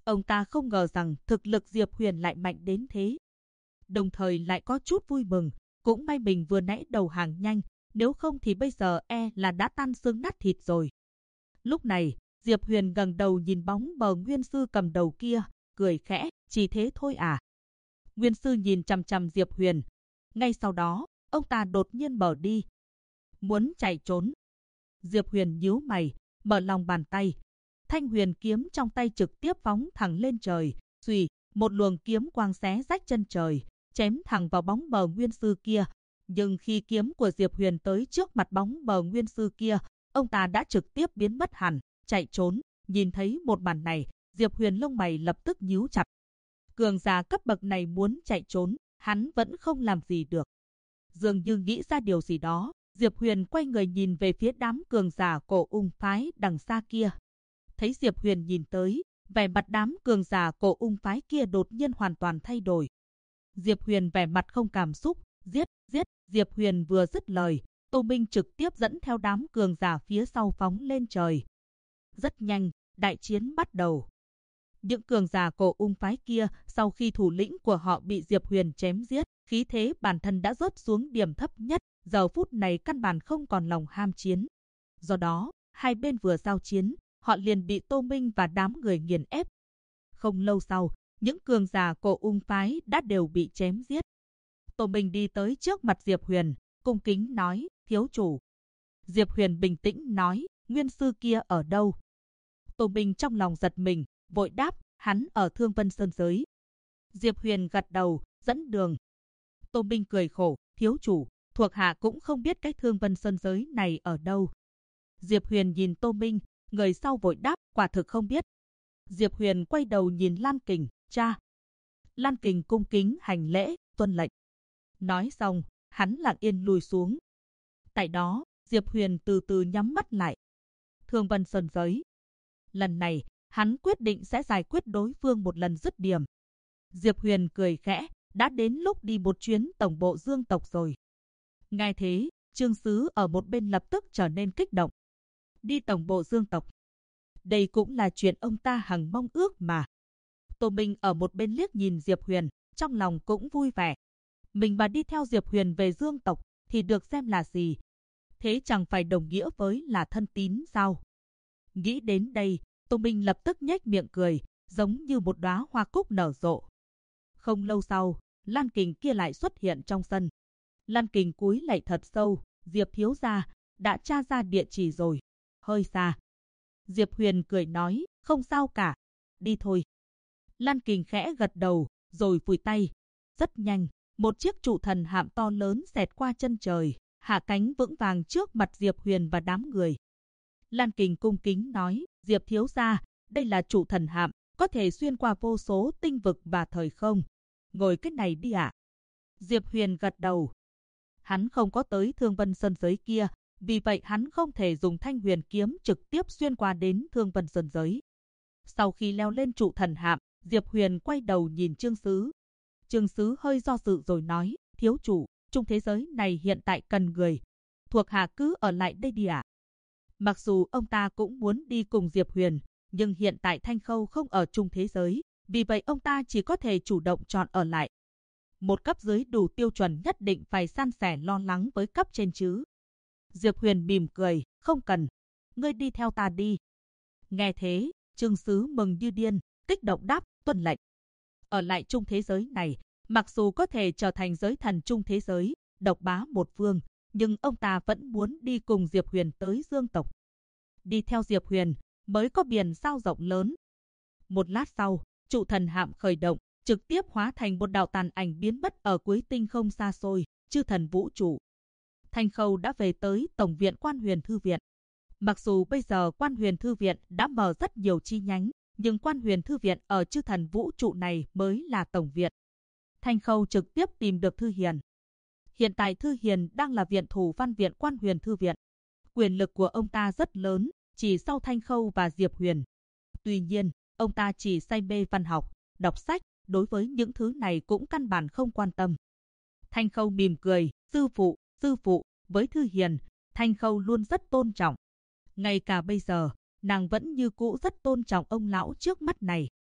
A: Ông ta không ngờ rằng thực lực Diệp Huyền lại mạnh đến thế. Đồng thời lại có chút vui mừng, cũng may mình vừa nãy đầu hàng nhanh, nếu không thì bây giờ là đã tan xương nát thịt rồi. Lúc này, Diệp Huyền ngẩng đầu nhìn bóng bờ nguyên sư cầm đầu kia, cười khẽ, chỉ thế thôi à? Nguyên sư nhìn chằm chằm Diệp Huyền. Ngay sau đó, ông ta đột nhiên mở đi. Muốn chạy trốn. Diệp Huyền nhíu mày, mở lòng bàn tay. Thanh huyền kiếm trong tay trực tiếp phóng thẳng lên trời. Xuy, một luồng kiếm quang xé rách chân trời, chém thẳng vào bóng bờ nguyên sư kia. Nhưng khi kiếm của Diệp Huyền tới trước mặt bóng bờ nguyên sư kia, ông ta đã trực tiếp biến mất hẳn, chạy trốn. Nhìn thấy một màn này, Diệp Huyền lông mày lập tức nhíu chặt. Cường giả cấp bậc này muốn chạy trốn, hắn vẫn không làm gì được. Dường như nghĩ ra điều gì đó, Diệp Huyền quay người nhìn về phía đám cường giả cổ ung phái đằng xa kia. Thấy Diệp Huyền nhìn tới, vẻ mặt đám cường giả cổ ung phái kia đột nhiên hoàn toàn thay đổi. Diệp Huyền vẻ mặt không cảm xúc, giết, giết. Diệp Huyền vừa dứt lời, Tô Minh trực tiếp dẫn theo đám cường giả phía sau phóng lên trời. Rất nhanh, đại chiến bắt đầu. Những cường giả cổ ung phái kia, sau khi thủ lĩnh của họ bị Diệp Huyền chém giết, khí thế bản thân đã rớt xuống điểm thấp nhất, giờ phút này căn bản không còn lòng ham chiến. Do đó, hai bên vừa giao chiến, họ liền bị Tô Minh và đám người nghiền ép. Không lâu sau, những cường giả cổ ung phái đã đều bị chém giết. Tô Minh đi tới trước mặt Diệp Huyền, cung kính nói, thiếu chủ. Diệp Huyền bình tĩnh nói, nguyên sư kia ở đâu? Tô Minh trong lòng giật mình, vội đáp, hắn ở Thương Vân Sơn Giới. Diệp Huyền gật đầu, dẫn đường. Tô Minh cười khổ, thiếu chủ, thuộc hạ cũng không biết cái Thương Vân Sơn Giới này ở đâu. Diệp Huyền nhìn Tô Minh, người sau vội đáp, quả thực không biết. Diệp Huyền quay đầu nhìn Lan Kình, cha. Lan Kình cung kính hành lễ, tuân lệnh. Nói xong, hắn lặng yên lùi xuống. Tại đó, Diệp Huyền từ từ nhắm mắt lại. Thương Vân Sơn Giới. Lần này, hắn quyết định sẽ giải quyết đối phương một lần dứt điểm. Diệp Huyền cười khẽ, đã đến lúc đi một chuyến tổng bộ Dương tộc rồi. Nghe thế, Trương Sứ ở một bên lập tức trở nên kích động. Đi tổng bộ Dương tộc. Đây cũng là chuyện ông ta hằng mong ước mà. Tô Minh ở một bên liếc nhìn Diệp Huyền, trong lòng cũng vui vẻ. Mình mà đi theo Diệp Huyền về Dương tộc thì được xem là gì? Thế chẳng phải đồng nghĩa với là thân tín sao? Nghĩ đến đây, Tô Minh lập tức nhếch miệng cười, giống như một đóa hoa cúc nở rộ. Không lâu sau, Lan Kình kia lại xuất hiện trong sân. Lan Kình cúi lạy thật sâu, Diệp thiếu gia, đã tra ra địa chỉ rồi. Hơi xa. Diệp Huyền cười nói, không sao cả, đi thôi. Lan Kình khẽ gật đầu, rồi vùi tay. Rất nhanh, một chiếc trụ thần hạm to lớn xẹt qua chân trời, hạ cánh vững vàng trước mặt Diệp Huyền và đám người. Lan Kình cung kính nói, Diệp thiếu gia, đây là trụ thần hạm, có thể xuyên qua vô số tinh vực và thời không. Ngồi cái này đi ạ. Diệp Huyền gật đầu. Hắn không có tới Thương Vân Sơn Giới kia, vì vậy hắn không thể dùng thanh huyền kiếm trực tiếp xuyên qua đến Thương Vân Sơn Giới. Sau khi leo lên trụ thần hạm, Diệp Huyền quay đầu nhìn Trương Sứ. Trương Sứ hơi do dự rồi nói, thiếu chủ, trung thế giới này hiện tại cần người. Thuộc hạ cứ ở lại đây đi ạ. Mặc dù ông ta cũng muốn đi cùng Diệp Huyền, nhưng hiện tại Thanh Khâu không ở trung thế giới, vì vậy ông ta chỉ có thể chủ động chọn ở lại. Một cấp dưới đủ tiêu chuẩn nhất định phải san sẻ lo lắng với cấp trên chứ. Diệp Huyền mỉm cười, không cần, ngươi đi theo ta đi. Nghe thế, Trương Sứ mừng như điên, kích động đáp, tuân lệnh. Ở lại trung thế giới này, mặc dù có thể trở thành giới thần trung thế giới, độc bá một phương, nhưng ông ta vẫn muốn đi cùng Diệp Huyền tới Dương tộc. Đi theo Diệp Huyền, mới có biển sao rộng lớn. Một lát sau, trụ thần hạm khởi động, trực tiếp hóa thành một đạo tàn ảnh biến mất ở cuối tinh không xa xôi, chư thần vũ trụ. Thanh Khâu đã về tới Tổng viện Quan Huyền Thư Viện. Mặc dù bây giờ Quan Huyền Thư Viện đã mở rất nhiều chi nhánh, nhưng Quan Huyền Thư Viện ở chư thần vũ trụ này mới là tổng viện. Thanh Khâu trực tiếp tìm được Thư Hiền. Hiện tại Thư Hiền đang là viện thủ văn viện Quan Huyền Thư Viện. Quyền lực của ông ta rất lớn, chỉ sau Thanh Khâu và Diệp Huyền. Tuy nhiên, ông ta chỉ say mê văn học, đọc sách, đối với những thứ này cũng căn bản không quan tâm. Thanh Khâu mỉm cười, sư phụ, với Thư Hiền, Thanh Khâu luôn rất tôn trọng. Ngay cả bây giờ, nàng vẫn như cũ rất tôn trọng ông lão trước mắt này.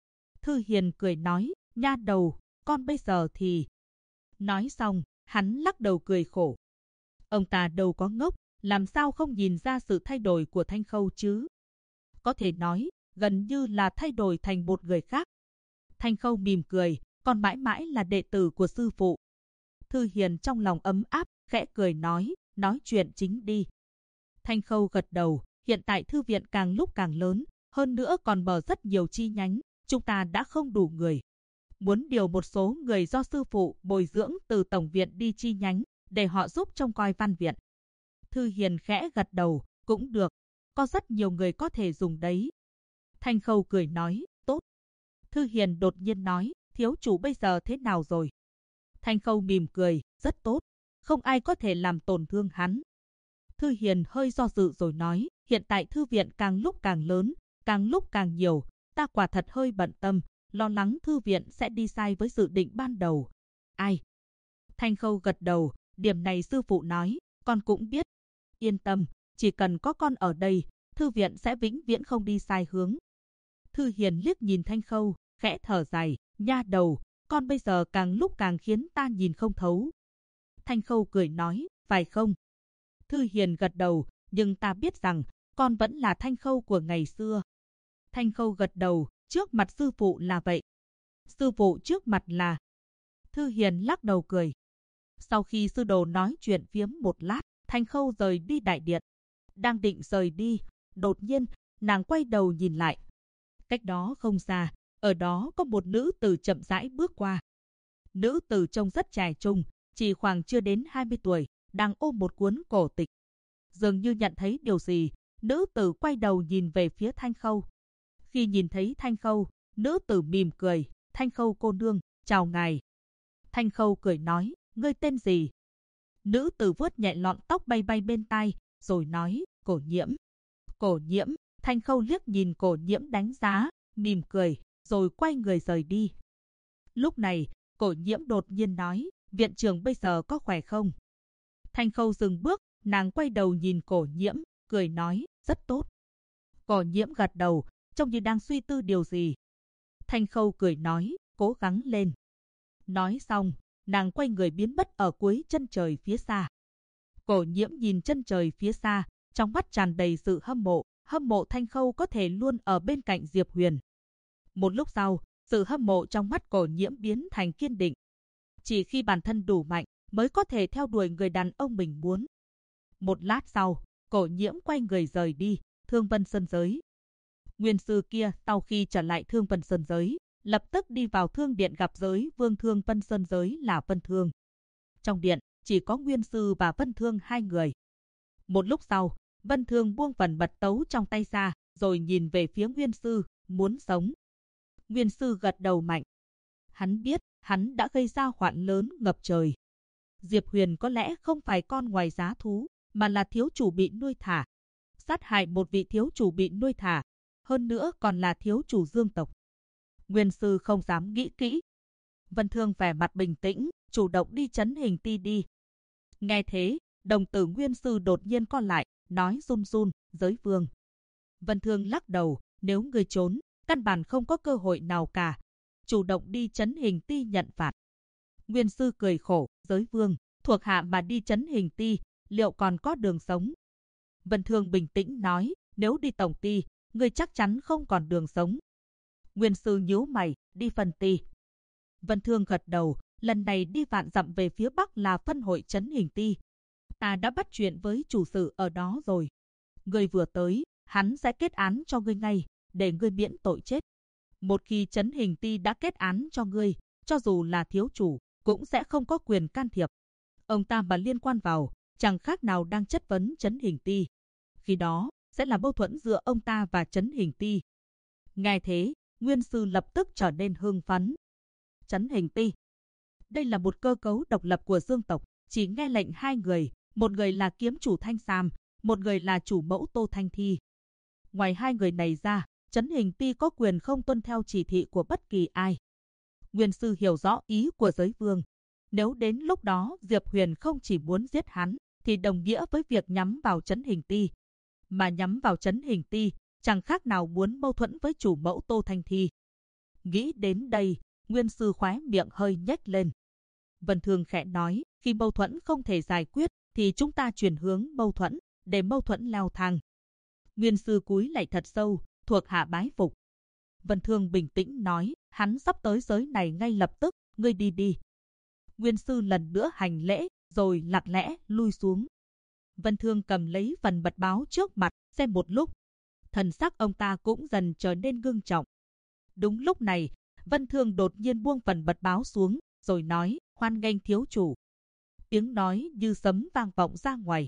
A: Thư Hiền cười nói, nha đầu, con bây giờ thì... Nói xong, hắn lắc đầu cười khổ. Ông ta đâu có ngốc, làm sao không nhìn ra sự thay đổi của Thanh Khâu chứ? Có thể nói, gần như là thay đổi thành một người khác. Thanh Khâu mỉm cười, con mãi mãi là đệ tử của sư phụ. Thư Hiền trong lòng ấm áp, khẽ cười nói chuyện chính đi. Thanh Khâu gật đầu, hiện tại thư viện càng lúc càng lớn, hơn nữa còn mở rất nhiều chi nhánh, chúng ta đã không đủ người. Muốn điều một số người do sư phụ bồi dưỡng từ tổng viện đi chi nhánh, để họ giúp trông coi văn viện. Thư Hiền khẽ gật đầu, cũng được, có rất nhiều người có thể dùng đấy. Thanh Khâu cười nói, tốt. Thư Hiền đột nhiên nói, thiếu chủ bây giờ thế nào rồi? Thanh Khâu mỉm cười, rất tốt, không ai có thể làm tổn thương hắn. Thư Hiền hơi do dự rồi nói, hiện tại thư viện càng lúc càng lớn, càng lúc càng nhiều, ta quả thật hơi bận tâm, lo lắng thư viện sẽ đi sai với dự định ban đầu. Ai? Thanh Khâu gật đầu, điểm này sư phụ nói, con cũng biết. Yên tâm, chỉ cần có con ở đây, thư viện sẽ vĩnh viễn không đi sai hướng. Thư Hiền liếc nhìn Thanh Khâu, khẽ thở dài, nha đầu, con bây giờ càng lúc càng khiến ta nhìn không thấu. Thanh Khâu cười nói, phải không? Thư Hiền gật đầu, nhưng ta biết rằng, con vẫn là Thanh Khâu của ngày xưa. Thanh Khâu gật đầu, trước mặt sư phụ là vậy. Sư phụ trước mặt là... Thư Hiền lắc đầu cười. Sau khi sư đồ nói chuyện phiếm một lát, Thanh Khâu rời đi đại điện. Đang định rời đi, đột nhiên, nàng quay đầu nhìn lại. Cách đó không xa, ở đó có một nữ tử chậm rãi bước qua. Nữ tử trông rất trẻ trung, chỉ khoảng chưa đến 20 tuổi, đang ôm một cuốn cổ tịch. Dường như nhận thấy điều gì, nữ tử quay đầu nhìn về phía Thanh Khâu. Khi nhìn thấy Thanh Khâu, nữ tử mỉm cười, Thanh Khâu cô nương, chào ngài. Thanh Khâu cười nói, ngươi tên gì? Nữ tử vuốt nhẹ lọn tóc bay bay bên tai, rồi nói, Cổ Nhiễm. Cổ Nhiễm, Thanh Khâu liếc nhìn Cổ Nhiễm đánh giá, mỉm cười, rồi quay người rời đi. Lúc này, Cổ Nhiễm đột nhiên nói, viện trưởng bây giờ có khỏe không? Thanh Khâu dừng bước, nàng quay đầu nhìn Cổ Nhiễm, cười nói, rất tốt. Cổ Nhiễm gật đầu, trông như đang suy tư điều gì. Thanh Khâu cười nói, cố gắng lên. Nói xong, nàng quay người biến mất ở cuối chân trời phía xa. Cổ Nhiễm nhìn chân trời phía xa, trong mắt tràn đầy sự hâm mộ Thanh Khâu có thể luôn ở bên cạnh Diệp Huyền. Một lúc sau, sự hâm mộ trong mắt Cổ Nhiễm biến thành kiên định. Chỉ khi bản thân đủ mạnh, mới có thể theo đuổi người đàn ông mình muốn. Một lát sau, Cổ Nhiễm quay người rời đi, Thương Vân Sơn Giới. Nguyên sư kia sau khi trở lại Thương Vân Sơn Giới, lập tức đi vào thương điện gặp giới vương Thương Vân Sơn Giới là Vân Thương. Trong điện, chỉ có Nguyên sư và Vân Thương hai người. Một lúc sau, Vân Thương buông phần mật tấu trong tay ra, rồi nhìn về phía Nguyên sư, muốn sống. Nguyên sư gật đầu mạnh. Hắn biết, hắn đã gây ra hoạn lớn ngập trời. Diệp Huyền có lẽ không phải con ngoài giá thú, mà là thiếu chủ bị nuôi thả. Sát hại một vị thiếu chủ bị nuôi thả, hơn nữa còn là thiếu chủ Dương tộc. Nguyên sư không dám nghĩ kỹ. Vân Thương vẻ mặt bình tĩnh, chủ động đi trấn Hình Ti đi. Nghe thế, đồng tử Nguyên sư đột nhiên co lại, nói run run, giới vương. Vân Thương lắc đầu, nếu ngươi trốn, căn bản không có cơ hội nào cả. Chủ động đi trấn Hình Ti nhận phạt. Nguyên sư cười khổ, giới vương, thuộc hạ mà đi trấn Hình Ti, liệu còn có đường sống? Vân Thương bình tĩnh nói, nếu đi tổng ti, ngươi chắc chắn không còn đường sống. Nguyên sư nhíu mày, đi phân ti. Vân Thương gật đầu, lần này đi vạn dặm về phía bắc là phân hội trấn Hình Ti. Ta đã bắt chuyện với chủ sự ở đó rồi. Ngươi vừa tới, hắn sẽ kết án cho ngươi ngay, để ngươi miễn tội chết. Một khi trấn Hình Ti đã kết án cho ngươi, cho dù là thiếu chủ, cũng sẽ không có quyền can thiệp. Ông ta mà liên quan vào, chẳng khác nào đang chất vấn trấn Hình Ti. Khi đó, sẽ là mâu thuẫn giữa ông ta và trấn Hình Ti. Nghe thế, Nguyên sư lập tức trở nên hưng phấn. Trấn Hình Ti. Đây là một cơ cấu độc lập của Dương tộc, chỉ nghe lệnh hai người, một người là kiếm chủ Thanh Sam, một người là chủ mẫu Tô Thanh Thi. Ngoài hai người này ra, trấn Hình Ti có quyền không tuân theo chỉ thị của bất kỳ ai. Nguyên sư hiểu rõ ý của giới vương. Nếu đến lúc đó Diệp Huyền không chỉ muốn giết hắn, thì đồng nghĩa với việc nhắm vào trấn Hình Ti. Mà nhắm vào trấn Hình Ti, chẳng khác nào muốn mâu thuẫn với chủ mẫu Tô Thanh Thi. Nghĩ đến đây, Nguyên sư khóe miệng hơi nhếch lên. Vân Thương khẽ nói, khi mâu thuẫn không thể giải quyết, thì chúng ta chuyển hướng mâu thuẫn, để mâu thuẫn leo thang. Nguyên sư cúi lạy thật sâu, thuộc hạ bái phục. Vân Thương bình tĩnh nói, hắn sắp tới giới này ngay lập tức, ngươi đi đi. Nguyên sư lần nữa hành lễ, rồi lặng lẽ lui xuống. Vân Thương cầm lấy phần mật báo trước mặt, xem một lúc. Thần sắc ông ta cũng dần trở nên ngưng trọng. Đúng lúc này, Vân Thương đột nhiên buông phần mật báo xuống, rồi nói, hoan nghênh thiếu chủ. Tiếng nói như sấm vang vọng ra ngoài.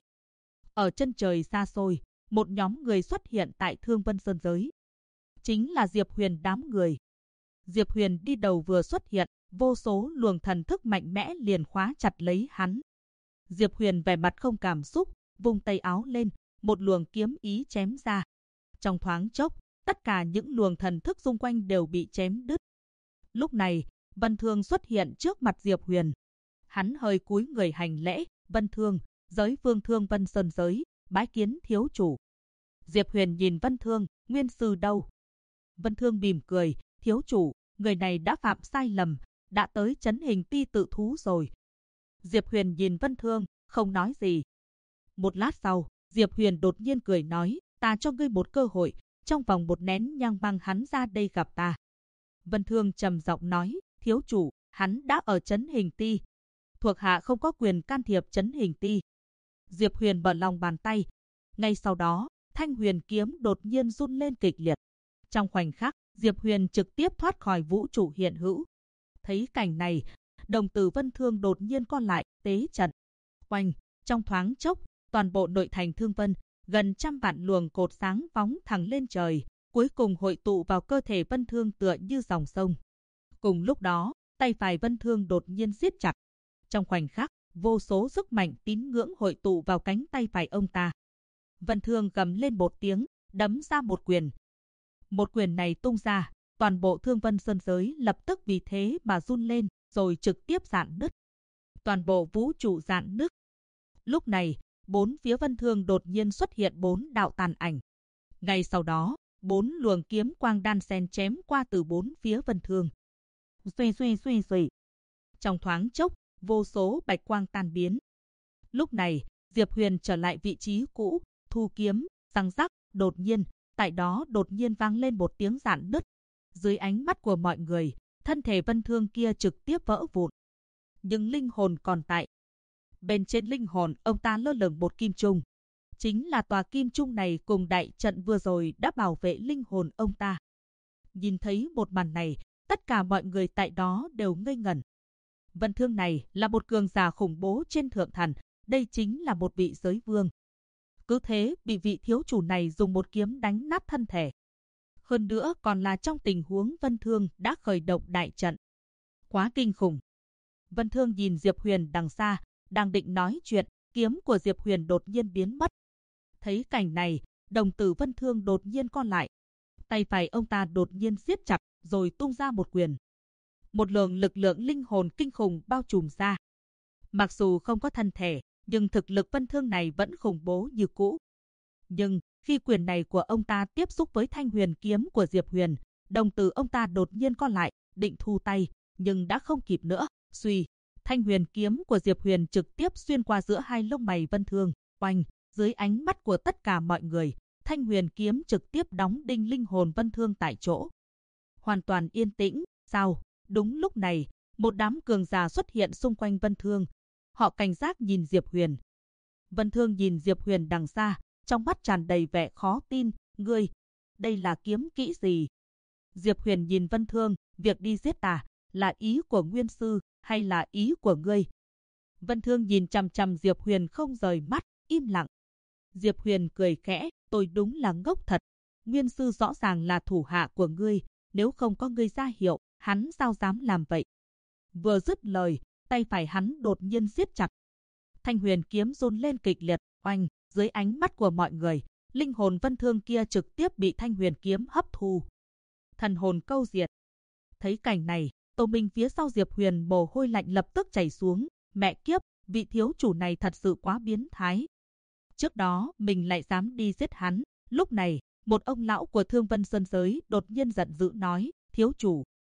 A: Ở chân trời xa xôi, một nhóm người xuất hiện tại Thương Vân Sơn giới. Chính là Diệp Huyền đám người. Diệp Huyền đi đầu vừa xuất hiện, vô số luồng thần thức mạnh mẽ liền khóa chặt lấy hắn. Diệp Huyền vẻ mặt không cảm xúc, vung tay áo lên, một luồng kiếm ý chém ra. Trong thoáng chốc, tất cả những luồng thần thức xung quanh đều bị chém đứt. Lúc này, Vân Thương xuất hiện trước mặt Diệp Huyền. Hắn hơi cúi người hành lễ, Vân Thương, giới vương Thương Vân Sơn giới, bái kiến thiếu chủ. Diệp Huyền nhìn Vân Thương, nguyên sư đâu? Vân Thương mỉm cười, thiếu chủ, người này đã phạm sai lầm, đã tới trấn Hình Ti tự thú rồi. Diệp Huyền nhìn Vân Thương, không nói gì. Một lát sau, Diệp Huyền đột nhiên cười nói, ta cho ngươi một cơ hội, trong vòng một nén nhang mang hắn ra đây gặp ta. Vân Thương trầm giọng nói, thiếu chủ, hắn đã ở trấn Hình Ti. Thuộc hạ không có quyền can thiệp trấn Hình Ti. Diệp Huyền mở lòng bàn tay. Ngay sau đó, thanh huyền kiếm đột nhiên run lên kịch liệt. Trong khoảnh khắc, Diệp Huyền trực tiếp thoát khỏi vũ trụ hiện hữu. Thấy cảnh này, đồng tử Vân Thương đột nhiên co lại, tế trận. Oanh, trong thoáng chốc, toàn bộ nội thành Thương Vân, gần trăm vạn luồng cột sáng phóng thẳng lên trời, cuối cùng hội tụ vào cơ thể Vân Thương tựa như dòng sông. Cùng lúc đó, tay phải Vân Thương đột nhiên siết chặt. Trong khoảnh khắc, vô số sức mạnh tín ngưỡng hội tụ vào cánh tay phải ông ta. Vân Thương gầm lên một tiếng, đấm ra một quyền. Một quyền này tung ra, toàn bộ Thương Vân Sơn giới lập tức vì thế mà run lên, rồi trực tiếp rạn nứt. Toàn bộ vũ trụ rạn nứt. Lúc này, bốn phía Vân Thương đột nhiên xuất hiện bốn đạo tàn ảnh. Ngay sau đó, bốn luồng kiếm quang đan xen chém qua từ bốn phía Vân Thương. Xuy xuy xuy xuy. Trong thoáng chốc, vô số bạch quang tan biến. Lúc này, Diệp Huyền trở lại vị trí cũ, thu kiếm, răng rắc, đột nhiên, tại đó đột nhiên vang lên một tiếng rạn nứt. Dưới ánh mắt của mọi người, thân thể Vân Thương kia trực tiếp vỡ vụn. Nhưng linh hồn còn tại. Bên trên linh hồn, ông ta lơ lửng một kim trung. Chính là tòa kim trung này cùng đại trận vừa rồi đã bảo vệ linh hồn ông ta. Nhìn thấy một màn này, tất cả mọi người tại đó đều ngây ngẩn. Vân Thương này là một cường giả khủng bố trên thượng thần, đây chính là một vị giới vương. Cứ thế bị vị thiếu chủ này dùng một kiếm đánh nát thân thể. Hơn nữa còn là trong tình huống Vân Thương đã khởi động đại trận. Quá kinh khủng. Vân Thương nhìn Diệp Huyền đằng xa, đang định nói chuyện, kiếm của Diệp Huyền đột nhiên biến mất. Thấy cảnh này, đồng tử Vân Thương đột nhiên co lại. Tay phải ông ta đột nhiên siết chặt, rồi tung ra một quyền. Một lượng lực lượng linh hồn kinh khủng bao trùm ra. Mặc dù không có thân thể, nhưng thực lực Vân Thương này vẫn khủng bố như cũ. Nhưng khi quyền này của ông ta tiếp xúc với thanh huyền kiếm của Diệp Huyền, đồng tử ông ta đột nhiên co lại, định thu tay, nhưng đã không kịp nữa. Suy, thanh huyền kiếm của Diệp Huyền trực tiếp xuyên qua giữa hai lông mày Vân Thương. Oanh, dưới ánh mắt của tất cả mọi người, thanh huyền kiếm trực tiếp đóng đinh linh hồn Vân Thương tại chỗ. Hoàn toàn yên tĩnh. Sao? Đúng lúc này, một đám cường giả xuất hiện xung quanh Vân Thương. Họ cảnh giác nhìn Diệp Huyền. Vân Thương nhìn Diệp Huyền đằng xa, trong mắt tràn đầy vẻ khó tin. Ngươi, đây là kiếm kỹ gì? Diệp Huyền nhìn Vân Thương, việc đi giết ta, là ý của nguyên sư, hay là ý của ngươi? Vân Thương nhìn chằm chằm Diệp Huyền không rời mắt, im lặng. Diệp Huyền cười khẽ, tôi đúng là ngốc thật. Nguyên sư rõ ràng là thủ hạ của ngươi, nếu không có ngươi ra hiệu, hắn sao dám làm vậy? Vừa dứt lời, tay phải hắn đột nhiên siết chặt. Thanh huyền kiếm run lên kịch liệt, oanh, dưới ánh mắt của mọi người, linh hồn Vân Thương kia trực tiếp bị thanh huyền kiếm hấp thu. Thần hồn câu diệt. Thấy cảnh này, Tô Minh phía sau Diệp Huyền mồ hôi lạnh lập tức chảy xuống. Mẹ kiếp, vị thiếu chủ này thật sự quá biến thái. Trước đó, mình lại dám đi giết hắn. Lúc này, một ông lão của Thương Vân Sơn giới đột nhiên giận dữ nói, thiếu chủ,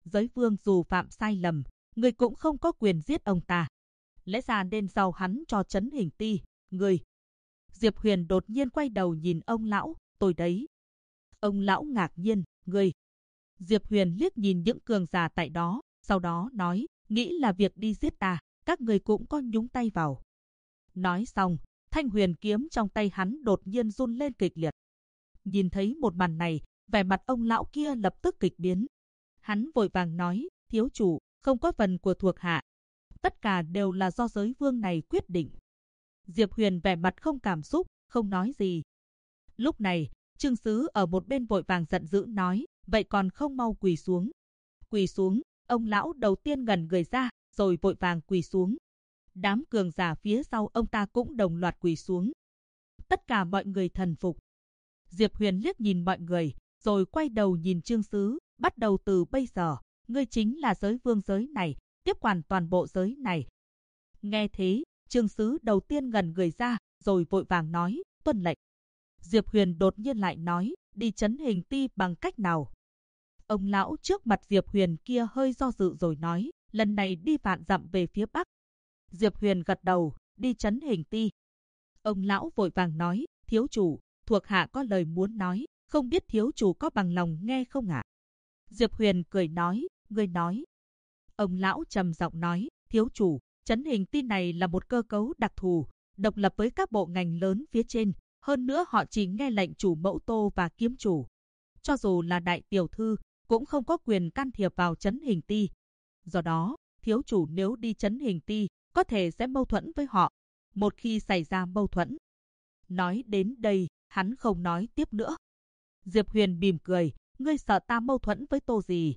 A: Giới vương dù phạm sai lầm, người cũng không có quyền giết ông ta. Lẽ ra nên giao hắn cho Trấn Hình Ti, người. Diệp Huyền đột nhiên quay đầu nhìn ông lão, tôi đấy. Ông lão ngạc nhiên, người. Diệp Huyền liếc nhìn những cường giả tại đó, sau đó nói, nghĩ là việc đi giết ta, các người cũng có nhúng tay vào. Nói xong, thanh huyền kiếm trong tay hắn đột nhiên run lên kịch liệt. Nhìn thấy một màn này, vẻ mặt ông lão kia lập tức kịch biến. Hắn vội vàng nói, thiếu chủ, không có phần của thuộc hạ. Tất cả đều là do giới vương này quyết định. Diệp Huyền vẻ mặt không cảm xúc, không nói gì. Lúc này, Trương Sứ ở một bên vội vàng giận dữ nói, vậy còn không mau quỳ xuống. Quỳ xuống, ông lão đầu tiên ngẩn người ra, rồi vội vàng quỳ xuống. Đám cường giả phía sau ông ta cũng đồng loạt quỳ xuống. Tất cả mọi người thần phục. Diệp Huyền liếc nhìn mọi người, rồi quay đầu nhìn Trương Sứ, bắt đầu từ bây giờ, ngươi chính là giới vương giới này, tiếp quản toàn bộ giới này. Nghe thế, Trương Sứ đầu tiên ngẩn người ra, rồi vội vàng nói, tuân lệnh. Diệp Huyền đột nhiên lại nói, đi Trấn Hình Ti bằng cách nào? Ông lão trước mặt Diệp Huyền kia hơi do dự rồi nói, lần này đi vạn dặm về phía bắc. Diệp Huyền gật đầu, đi Trấn Hình Ti. Ông lão vội vàng nói, thiếu chủ, thuộc hạ có lời muốn nói, không biết thiếu chủ có bằng lòng nghe không ạ? Diệp Huyền cười nói, ngươi nói. Ông lão trầm giọng nói, thiếu chủ, Trấn Hình Ti này là một cơ cấu đặc thù, độc lập với các bộ ngành lớn phía trên, hơn nữa họ chỉ nghe lệnh chủ Mẫu Tô và kiếm chủ. Cho dù là đại tiểu thư, cũng không có quyền can thiệp vào Trấn Hình Ti. Do đó, thiếu chủ nếu đi Trấn Hình Ti, có thể sẽ mâu thuẫn với họ. Một khi xảy ra mâu thuẫn. Nói đến đây, hắn không nói tiếp nữa. Diệp Huyền mỉm cười, ngươi sợ ta mâu thuẫn với Tô gì?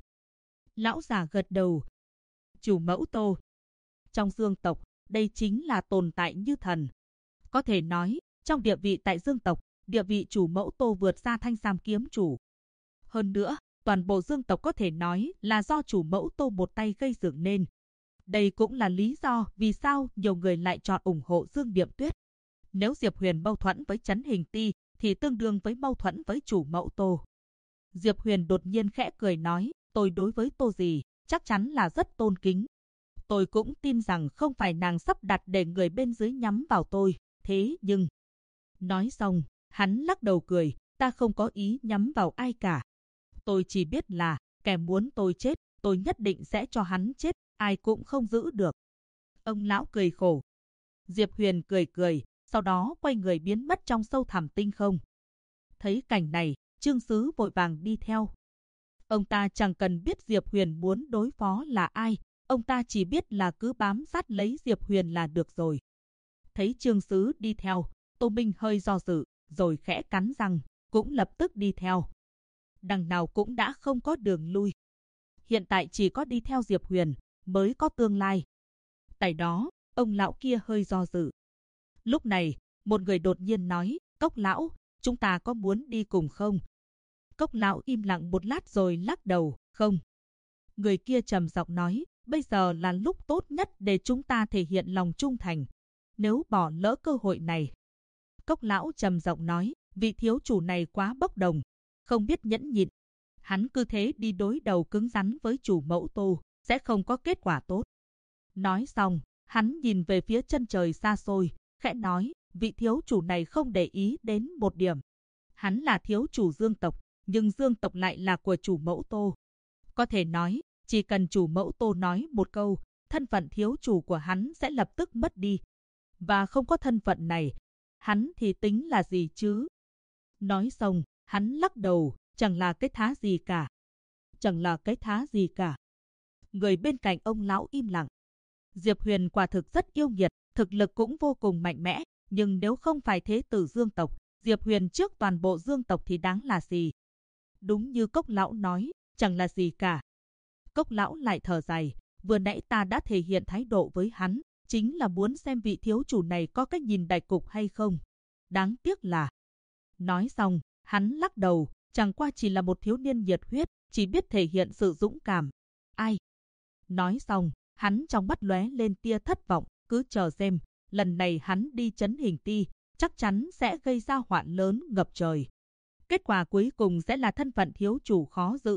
A: Lão già gật đầu. Chủ Mẫu Tô. Trong Dương tộc, đây chính là tồn tại như thần. Có thể nói, trong địa vị tại Dương tộc, địa vị chủ Mẫu Tô vượt xa Thanh Sam kiếm chủ. Hơn nữa, toàn bộ Dương tộc có thể nói là do chủ Mẫu Tô một tay gây dựng nên. Đây cũng là lý do vì sao nhiều người lại chọn ủng hộ Dương Điềm Tuyết. Nếu Diệp Huyền mâu thuẫn với Trấn Hình Ti, thì tương đương với mâu thuẫn với chủ Mẫu Tô. Diệp Huyền đột nhiên khẽ cười nói, tôi đối với Tô gì, chắc chắn là rất tôn kính. Tôi cũng tin rằng không phải nàng sắp đặt để người bên dưới nhắm vào tôi, thế nhưng... Nói xong, hắn lắc đầu cười, ta không có ý nhắm vào ai cả. Tôi chỉ biết là, kẻ muốn tôi chết, tôi nhất định sẽ cho hắn chết, ai cũng không giữ được. Ông lão cười khổ. Diệp Huyền cười cười, sau đó quay người biến mất trong sâu thẳm tinh không. Thấy cảnh này, Trương Sứ vội vàng đi theo. Ông ta chẳng cần biết Diệp Huyền muốn đối phó là ai, ông ta chỉ biết là cứ bám sát lấy Diệp Huyền là được rồi. Thấy Trương Sứ đi theo, Tô Minh hơi do dự, rồi khẽ cắn răng, cũng lập tức đi theo. Đằng nào cũng đã không có đường lui. Hiện tại chỉ có đi theo Diệp Huyền mới có tương lai. Tại đó, ông lão kia hơi do dự. Lúc này, một người đột nhiên nói, Cốc lão, chúng ta có muốn đi cùng không? Cốc lão im lặng một lát rồi lắc đầu, không. Người kia trầm giọng nói, bây giờ là lúc tốt nhất để chúng ta thể hiện lòng trung thành. Nếu bỏ lỡ cơ hội này. Cốc lão trầm giọng nói, vị thiếu chủ này quá bốc đồng, không biết nhẫn nhịn. Hắn cứ thế đi đối đầu cứng rắn với chủ Mẫu Tô, sẽ không có kết quả tốt. Nói xong, hắn nhìn về phía chân trời xa xôi, khẽ nói, vị thiếu chủ này không để ý đến một điểm. Hắn là thiếu chủ Dương tộc, nhưng Dương tộc lại là của chủ Mẫu Tô. Có thể nói, chỉ cần chủ Mẫu Tô nói một câu, thân phận thiếu chủ của hắn sẽ lập tức mất đi. Và không có thân phận này, hắn thì tính là gì chứ? Nói xong, hắn lắc đầu, chẳng là cái thá gì cả. Chẳng là cái thá gì cả. Người bên cạnh ông lão im lặng. Diệp Huyền quả thực rất yêu nghiệt, thực lực cũng vô cùng mạnh mẽ, nhưng nếu không phải thế tử Dương tộc, Diệp Huyền trước toàn bộ Dương tộc thì đáng là gì? Đúng như Cốc lão nói, chẳng là gì cả. Cốc lão lại thở dài, vừa nãy ta đã thể hiện thái độ với hắn, chính là muốn xem vị thiếu chủ này có cách nhìn đại cục hay không. Đáng tiếc là... Nói xong, hắn lắc đầu, chẳng qua chỉ là một thiếu niên nhiệt huyết, chỉ biết thể hiện sự dũng cảm. Ai? Nói xong, hắn trong mắt lóe lên tia thất vọng, cứ chờ xem, lần này hắn đi Trấn Hình Ti, chắc chắn sẽ gây ra hoạn lớn ngập trời. Kết quả cuối cùng sẽ là thân phận thiếu chủ khó giữ, thật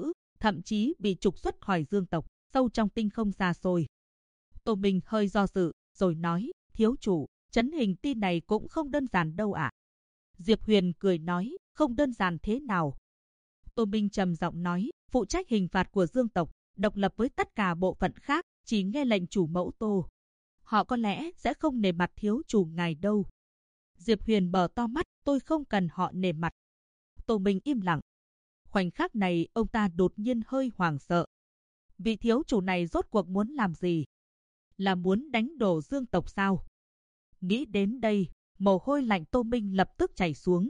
A: thậm chí bị trục xuất khỏi dương tộc, sâu trong tinh không xa xôi. Tô Minh hơi do dự, rồi nói, thiếu chủ, trấn hình ti này cũng không đơn giản đâu ạ. Diệp Huyền cười nói, không đơn giản thế nào. Tô Minh trầm giọng nói, phụ trách hình phạt của dương tộc, độc lập với tất cả bộ phận khác, chỉ nghe lệnh chủ mẫu Tô. Họ có lẽ sẽ không nể mặt thiếu chủ ngài đâu. Diệp Huyền mở to mắt, tôi không cần họ nể mặt. Tô Minh im lặng. Khoảnh khắc này ông ta đột nhiên hơi hoảng sợ. Vị thiếu chủ này rốt cuộc muốn làm gì? Là muốn đánh đổ dương tộc sao? Nghĩ đến đây, mồ hôi lạnh Tô Minh lập tức chảy xuống.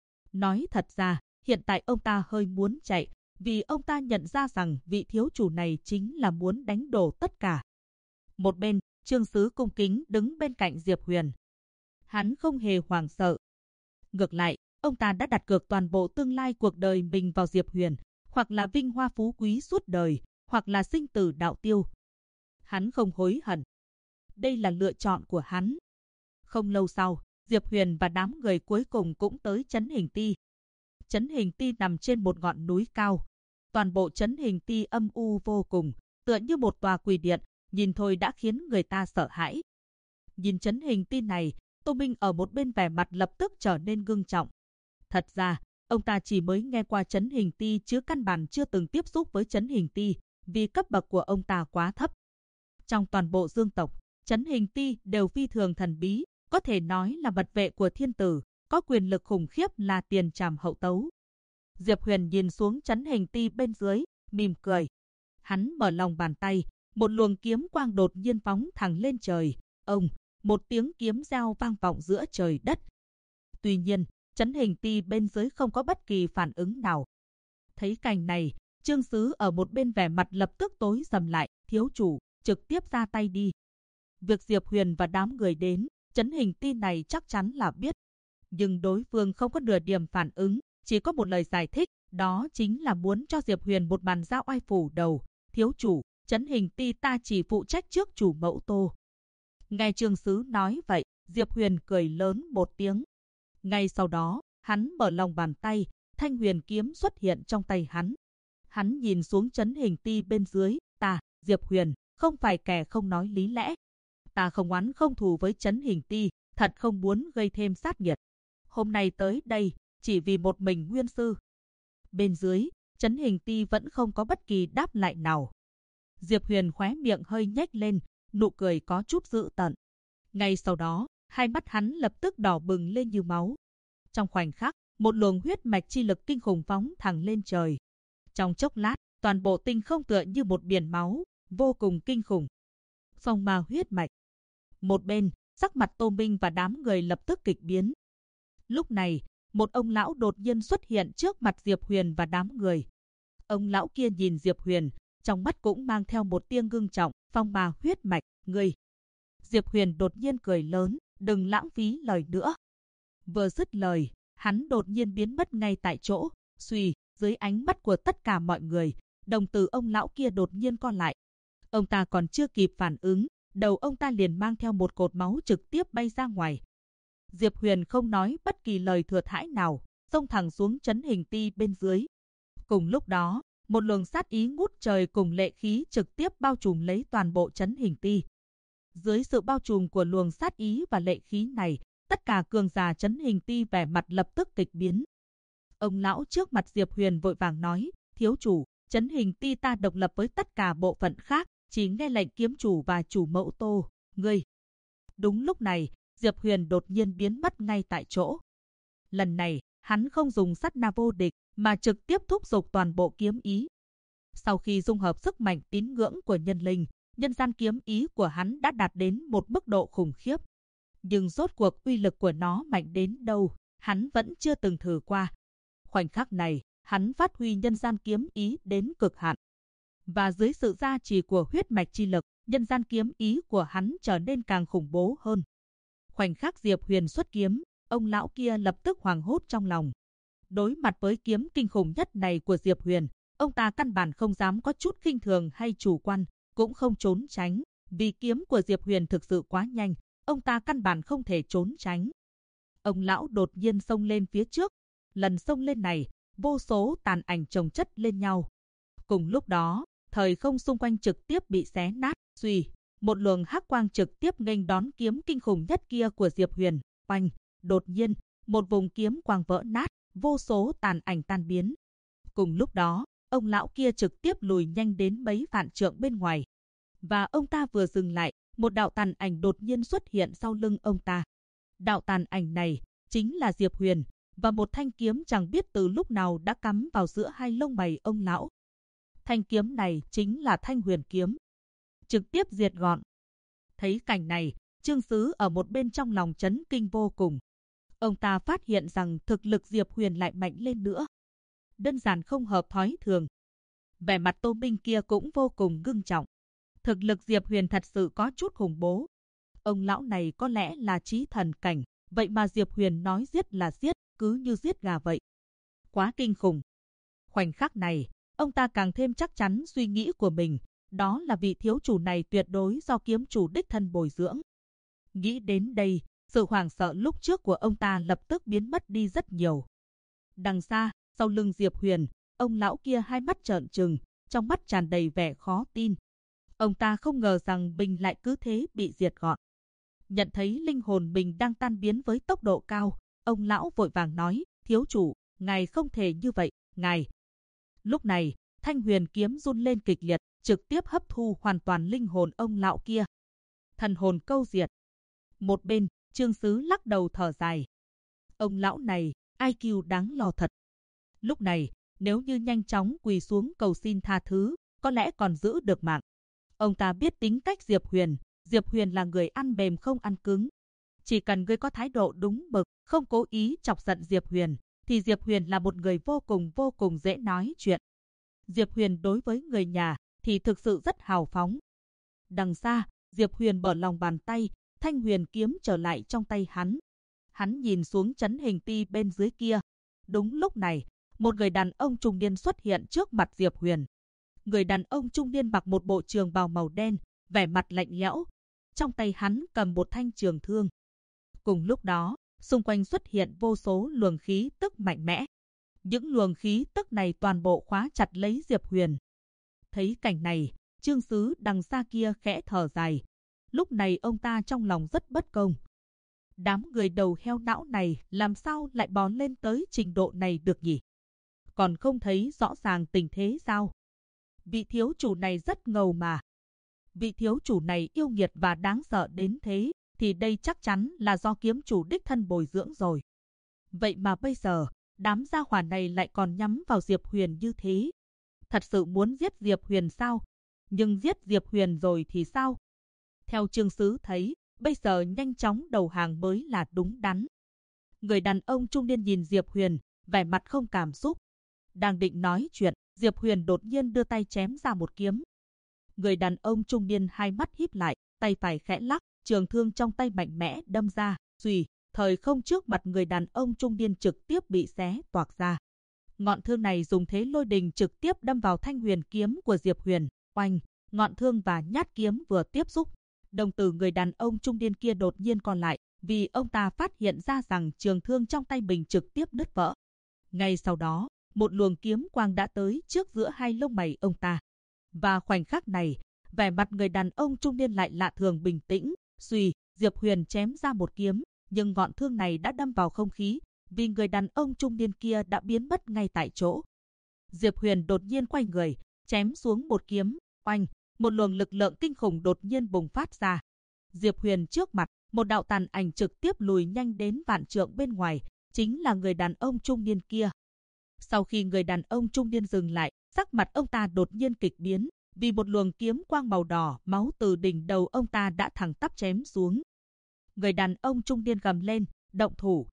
A: Nói thật ra, hiện tại ông ta hơi muốn chạy, vì ông ta nhận ra rằng vị thiếu chủ này chính là muốn đánh đổ tất cả. Một bên, Trương Sứ cung kính đứng bên cạnh Diệp Huyền. Hắn không hề hoảng sợ. Ngược lại, ông ta đã đặt cược toàn bộ tương lai cuộc đời mình vào Diệp Huyền, hoặc là vinh hoa phú quý suốt đời, hoặc là sinh tử đạo tiêu. Hắn không hối hận. Đây là lựa chọn của hắn. Không lâu sau, Diệp Huyền và đám người cuối cùng cũng tới trấn Hình Ti. Trấn Hình Ti nằm trên một ngọn núi cao. Toàn bộ trấn Hình Ti âm u vô cùng, tựa như một tòa quỷ điện, nhìn thôi đã khiến người ta sợ hãi. Nhìn trấn Hình Ti này, Tô Minh ở một bên vẻ mặt lập tức trở nên ngưng trọng. Thật ra, ông ta chỉ mới nghe qua trấn Hình Ti chứ căn bản chưa từng tiếp xúc với trấn Hình Ti, vì cấp bậc của ông ta quá thấp. Trong toàn bộ dương tộc, trấn Hình Ti đều phi thường thần bí, có thể nói là mật vệ của thiên tử, có quyền lực khủng khiếp là tiền trảm hậu tấu. Diệp Huyền nhìn xuống trấn Hình Ti bên dưới, mỉm cười. Hắn mở lòng bàn tay, một luồng kiếm quang đột nhiên phóng thẳng lên trời. Ông, một tiếng kiếm reo vang vọng giữa trời đất. Tuy nhiên, trấn Hình Ti bên dưới không có bất kỳ phản ứng nào. Thấy cảnh này, Trương Sứ ở một bên vẻ mặt lập tức tối sầm lại, thiếu chủ, trực tiếp ra tay đi. Việc Diệp Huyền và đám người đến, trấn Hình Ti này chắc chắn là biết. Nhưng đối phương không có nửa điểm phản ứng, chỉ có một lời giải thích, đó chính là muốn cho Diệp Huyền một màn giao oai phủ đầu. Thiếu chủ, trấn Hình Ti ta chỉ phụ trách trước chủ mẫu Tô. Nghe Trương Sứ nói vậy, Diệp Huyền cười lớn một tiếng. Ngay sau đó, hắn mở lòng bàn tay, thanh huyền kiếm xuất hiện trong tay hắn. Hắn nhìn xuống trấn Hình Ti bên dưới, ta, Diệp Huyền, không phải kẻ không nói lý lẽ. Ta không oán không thù với trấn Hình Ti, thật không muốn gây thêm sát nghiệt. Hôm nay tới đây, chỉ vì một mình nguyên sư. Bên dưới, trấn Hình Ti vẫn không có bất kỳ đáp lại nào. Diệp Huyền khóe miệng hơi nhếch lên, nụ cười có chút dữ tợn. Ngay sau đó, hai mắt hắn lập tức đỏ bừng lên như máu. Trong khoảnh khắc, một luồng huyết mạch chi lực kinh khủng phóng thẳng lên trời. Trong chốc lát, toàn bộ tinh không tựa như một biển máu, vô cùng kinh khủng. Phong ma huyết mạch. Một bên, sắc mặt Tô Minh và đám người lập tức kịch biến. Lúc này, một ông lão đột nhiên xuất hiện trước mặt Diệp Huyền và đám người. Ông lão kia nhìn Diệp Huyền, trong mắt cũng mang theo một tia ngưng trọng, phong ma huyết mạch, ngươi. Diệp Huyền đột nhiên cười lớn, đừng lãng phí lời nữa. Vừa dứt lời, hắn đột nhiên biến mất ngay tại chỗ, suy, dưới ánh mắt của tất cả mọi người, đồng tử ông lão kia đột nhiên co lại. Ông ta còn chưa kịp phản ứng, đầu ông ta liền mang theo một cột máu trực tiếp bay ra ngoài. Diệp Huyền không nói bất kỳ lời thừa thãi nào, xông thẳng xuống trấn Hình Ti bên dưới. Cùng lúc đó, một luồng sát ý ngút trời cùng lệ khí trực tiếp bao trùm lấy toàn bộ trấn Hình Ti. Dưới sự bao trùm của luồng sát ý và lệ khí này, tất cả cường giả trấn Hình Ti vẻ mặt lập tức kịch biến. Ông lão trước mặt Diệp Huyền vội vàng nói, thiếu chủ, trấn Hình Ti ta độc lập với tất cả bộ phận khác, chỉ nghe lệnh kiếm chủ và chủ mẫu Tô, ngươi. Đúng lúc này, Diệp Huyền đột nhiên biến mất ngay tại chỗ. Lần này, hắn không dùng sát na vô địch, mà trực tiếp thúc giục toàn bộ kiếm ý. Sau khi dung hợp sức mạnh tín ngưỡng của nhân linh, nhân gian kiếm ý của hắn đã đạt đến một mức độ khủng khiếp. Nhưng rốt cuộc uy lực của nó mạnh đến đâu, hắn vẫn chưa từng thử qua. Khoảnh khắc này, hắn phát huy nhân gian kiếm ý đến cực hạn. Và dưới sự gia trì của huyết mạch chi lực, nhân gian kiếm ý của hắn trở nên càng khủng bố hơn. Khoảnh khắc Diệp Huyền xuất kiếm, ông lão kia lập tức hoảng hốt trong lòng. Đối mặt với kiếm kinh khủng nhất này của Diệp Huyền, ông ta căn bản không dám có chút khinh thường hay chủ quan, cũng không trốn tránh, vì kiếm của Diệp Huyền thực sự quá nhanh, ông ta căn bản không thể trốn tránh. Ông lão đột nhiên xông lên phía trước, lần xông lên này, vô số tàn ảnh chồng chất lên nhau. Cùng lúc đó, thời không xung quanh trực tiếp bị xé nát, suy, một luồng hắc quang trực tiếp nghênh đón kiếm kinh khủng nhất kia của Diệp Huyền. Oanh, đột nhiên, một vùng kiếm quang vỡ nát, vô số tàn ảnh tan biến. Cùng lúc đó, ông lão kia trực tiếp lùi nhanh đến mấy vạn trượng bên ngoài. Và ông ta vừa dừng lại, một đạo tàn ảnh đột nhiên xuất hiện sau lưng ông ta. Đạo tàn ảnh này chính là Diệp Huyền, và một thanh kiếm chẳng biết từ lúc nào đã cắm vào giữa hai lông mày ông lão. Thanh kiếm này chính là Thanh Huyền kiếm, trực tiếp diệt gọn. Thấy cảnh này, Trương Sứ ở một bên trong lòng chấn kinh vô cùng. Ông ta phát hiện rằng thực lực Diệp Huyền lại mạnh lên nữa. Đơn giản không hợp thói thường. Vẻ mặt Tô Minh kia cũng vô cùng ngưng trọng. Thực lực Diệp Huyền thật sự có chút khủng bố. Ông lão này có lẽ là chí thần cảnh, vậy mà Diệp Huyền nói giết là giết, cứ như giết gà vậy. Quá kinh khủng. Khoảnh khắc này, ông ta càng thêm chắc chắn suy nghĩ của mình, đó là vị thiếu chủ này tuyệt đối do kiếm chủ đích thân bồi dưỡng. Nghĩ đến đây, sự hoảng sợ lúc trước của ông ta lập tức biến mất đi rất nhiều. Đằng xa, sau lưng Diệp Huyền, ông lão kia hai mắt trợn trừng, trong mắt tràn đầy vẻ khó tin. Ông ta không ngờ rằng mình lại cứ thế bị diệt gọn. Nhận thấy linh hồn mình đang tan biến với tốc độ cao, ông lão vội vàng nói, thiếu chủ, ngài không thể như vậy, ngài. Lúc này, Thanh Huyền kiếm run lên kịch liệt, trực tiếp hấp thu hoàn toàn linh hồn ông lão kia. Thần hồn câu diệt. Một bên, Trương Sứ lắc đầu thở dài. Ông lão này, IQ đáng lo thật. Lúc này, nếu như nhanh chóng quỳ xuống cầu xin tha thứ, có lẽ còn giữ được mạng. Ông ta biết tính cách Diệp Huyền là người ăn mềm không ăn cứng. Chỉ cần ngươi có thái độ đúng mực, không cố ý chọc giận Diệp Huyền, thì Diệp Huyền là một người vô cùng dễ nói chuyện. Diệp Huyền đối với người nhà thì thực sự rất hào phóng. Đằng xa, Diệp Huyền mở lòng bàn tay, Thanh Huyền kiếm trở lại trong tay hắn. Hắn nhìn xuống chấn hình ti bên dưới kia. Đúng lúc này, một người đàn ông trung niên xuất hiện trước mặt Diệp Huyền. Người đàn ông trung niên mặc một bộ trường bào màu đen, vẻ mặt lạnh lẽo. Trong tay hắn cầm một thanh trường thương. Cùng lúc đó, xung quanh xuất hiện vô số luồng khí tức mạnh mẽ. Những luồng khí tức này toàn bộ khóa chặt lấy Diệp Huyền. Thấy cảnh này, Trương Sứ đằng xa kia khẽ thở dài. Lúc này ông ta trong lòng rất bất công. Đám người đầu heo não này làm sao lại bò lên tới trình độ này được nhỉ? Còn không thấy rõ ràng tình thế sao? Vị thiếu chủ này rất ngầu mà. Vị thiếu chủ này yêu nghiệt và đáng sợ đến thế, thì đây chắc chắn là do kiếm chủ đích thân bồi dưỡng rồi. Vậy mà bây giờ, đám gia hỏa này lại còn nhắm vào Diệp Huyền như thế. Thật sự muốn giết Diệp Huyền sao? Nhưng giết Diệp Huyền rồi thì sao? Theo Trương Sứ thấy, bây giờ nhanh chóng đầu hàng mới là đúng đắn. Người đàn ông trung niên nhìn Diệp Huyền, vẻ mặt không cảm xúc. Đang định nói chuyện, Diệp Huyền đột nhiên đưa tay chém ra một kiếm. Người đàn ông trung niên hai mắt híp lại, tay phải khẽ lắc, trường thương trong tay mạnh mẽ đâm ra, suy, thời không trước mặt người đàn ông trung niên trực tiếp bị xé toạc ra. Ngọn thương này dùng thế lôi đình trực tiếp đâm vào Thanh Huyền kiếm của Diệp Huyền. Oanh, ngọn thương và nhát kiếm vừa tiếp xúc, đồng tử người đàn ông trung niên kia đột nhiên co lại, vì ông ta phát hiện ra rằng trường thương trong tay mình trực tiếp nứt vỡ. Ngay sau đó, một luồng kiếm quang đã tới trước giữa hai lông mày ông ta. Và khoảnh khắc này, vẻ mặt người đàn ông trung niên lại lạ thường bình tĩnh. Suy, Diệp Huyền chém ra một kiếm, nhưng ngọn thương này đã đâm vào không khí, vì người đàn ông trung niên kia đã biến mất ngay tại chỗ. Diệp Huyền đột nhiên quay người, chém xuống một kiếm. Oanh, một luồng lực lượng kinh khủng đột nhiên bùng phát ra. Diệp Huyền trước mặt, một đạo tàn ảnh trực tiếp lùi nhanh đến vạn trượng bên ngoài, chính là người đàn ông trung niên kia. Sau khi người đàn ông trung niên dừng lại, sắc mặt ông ta đột nhiên kịch biến, vì một luồng kiếm quang màu đỏ máu từ đỉnh đầu ông ta đã thẳng tắp chém xuống. Người đàn ông trung niên gầm lên, động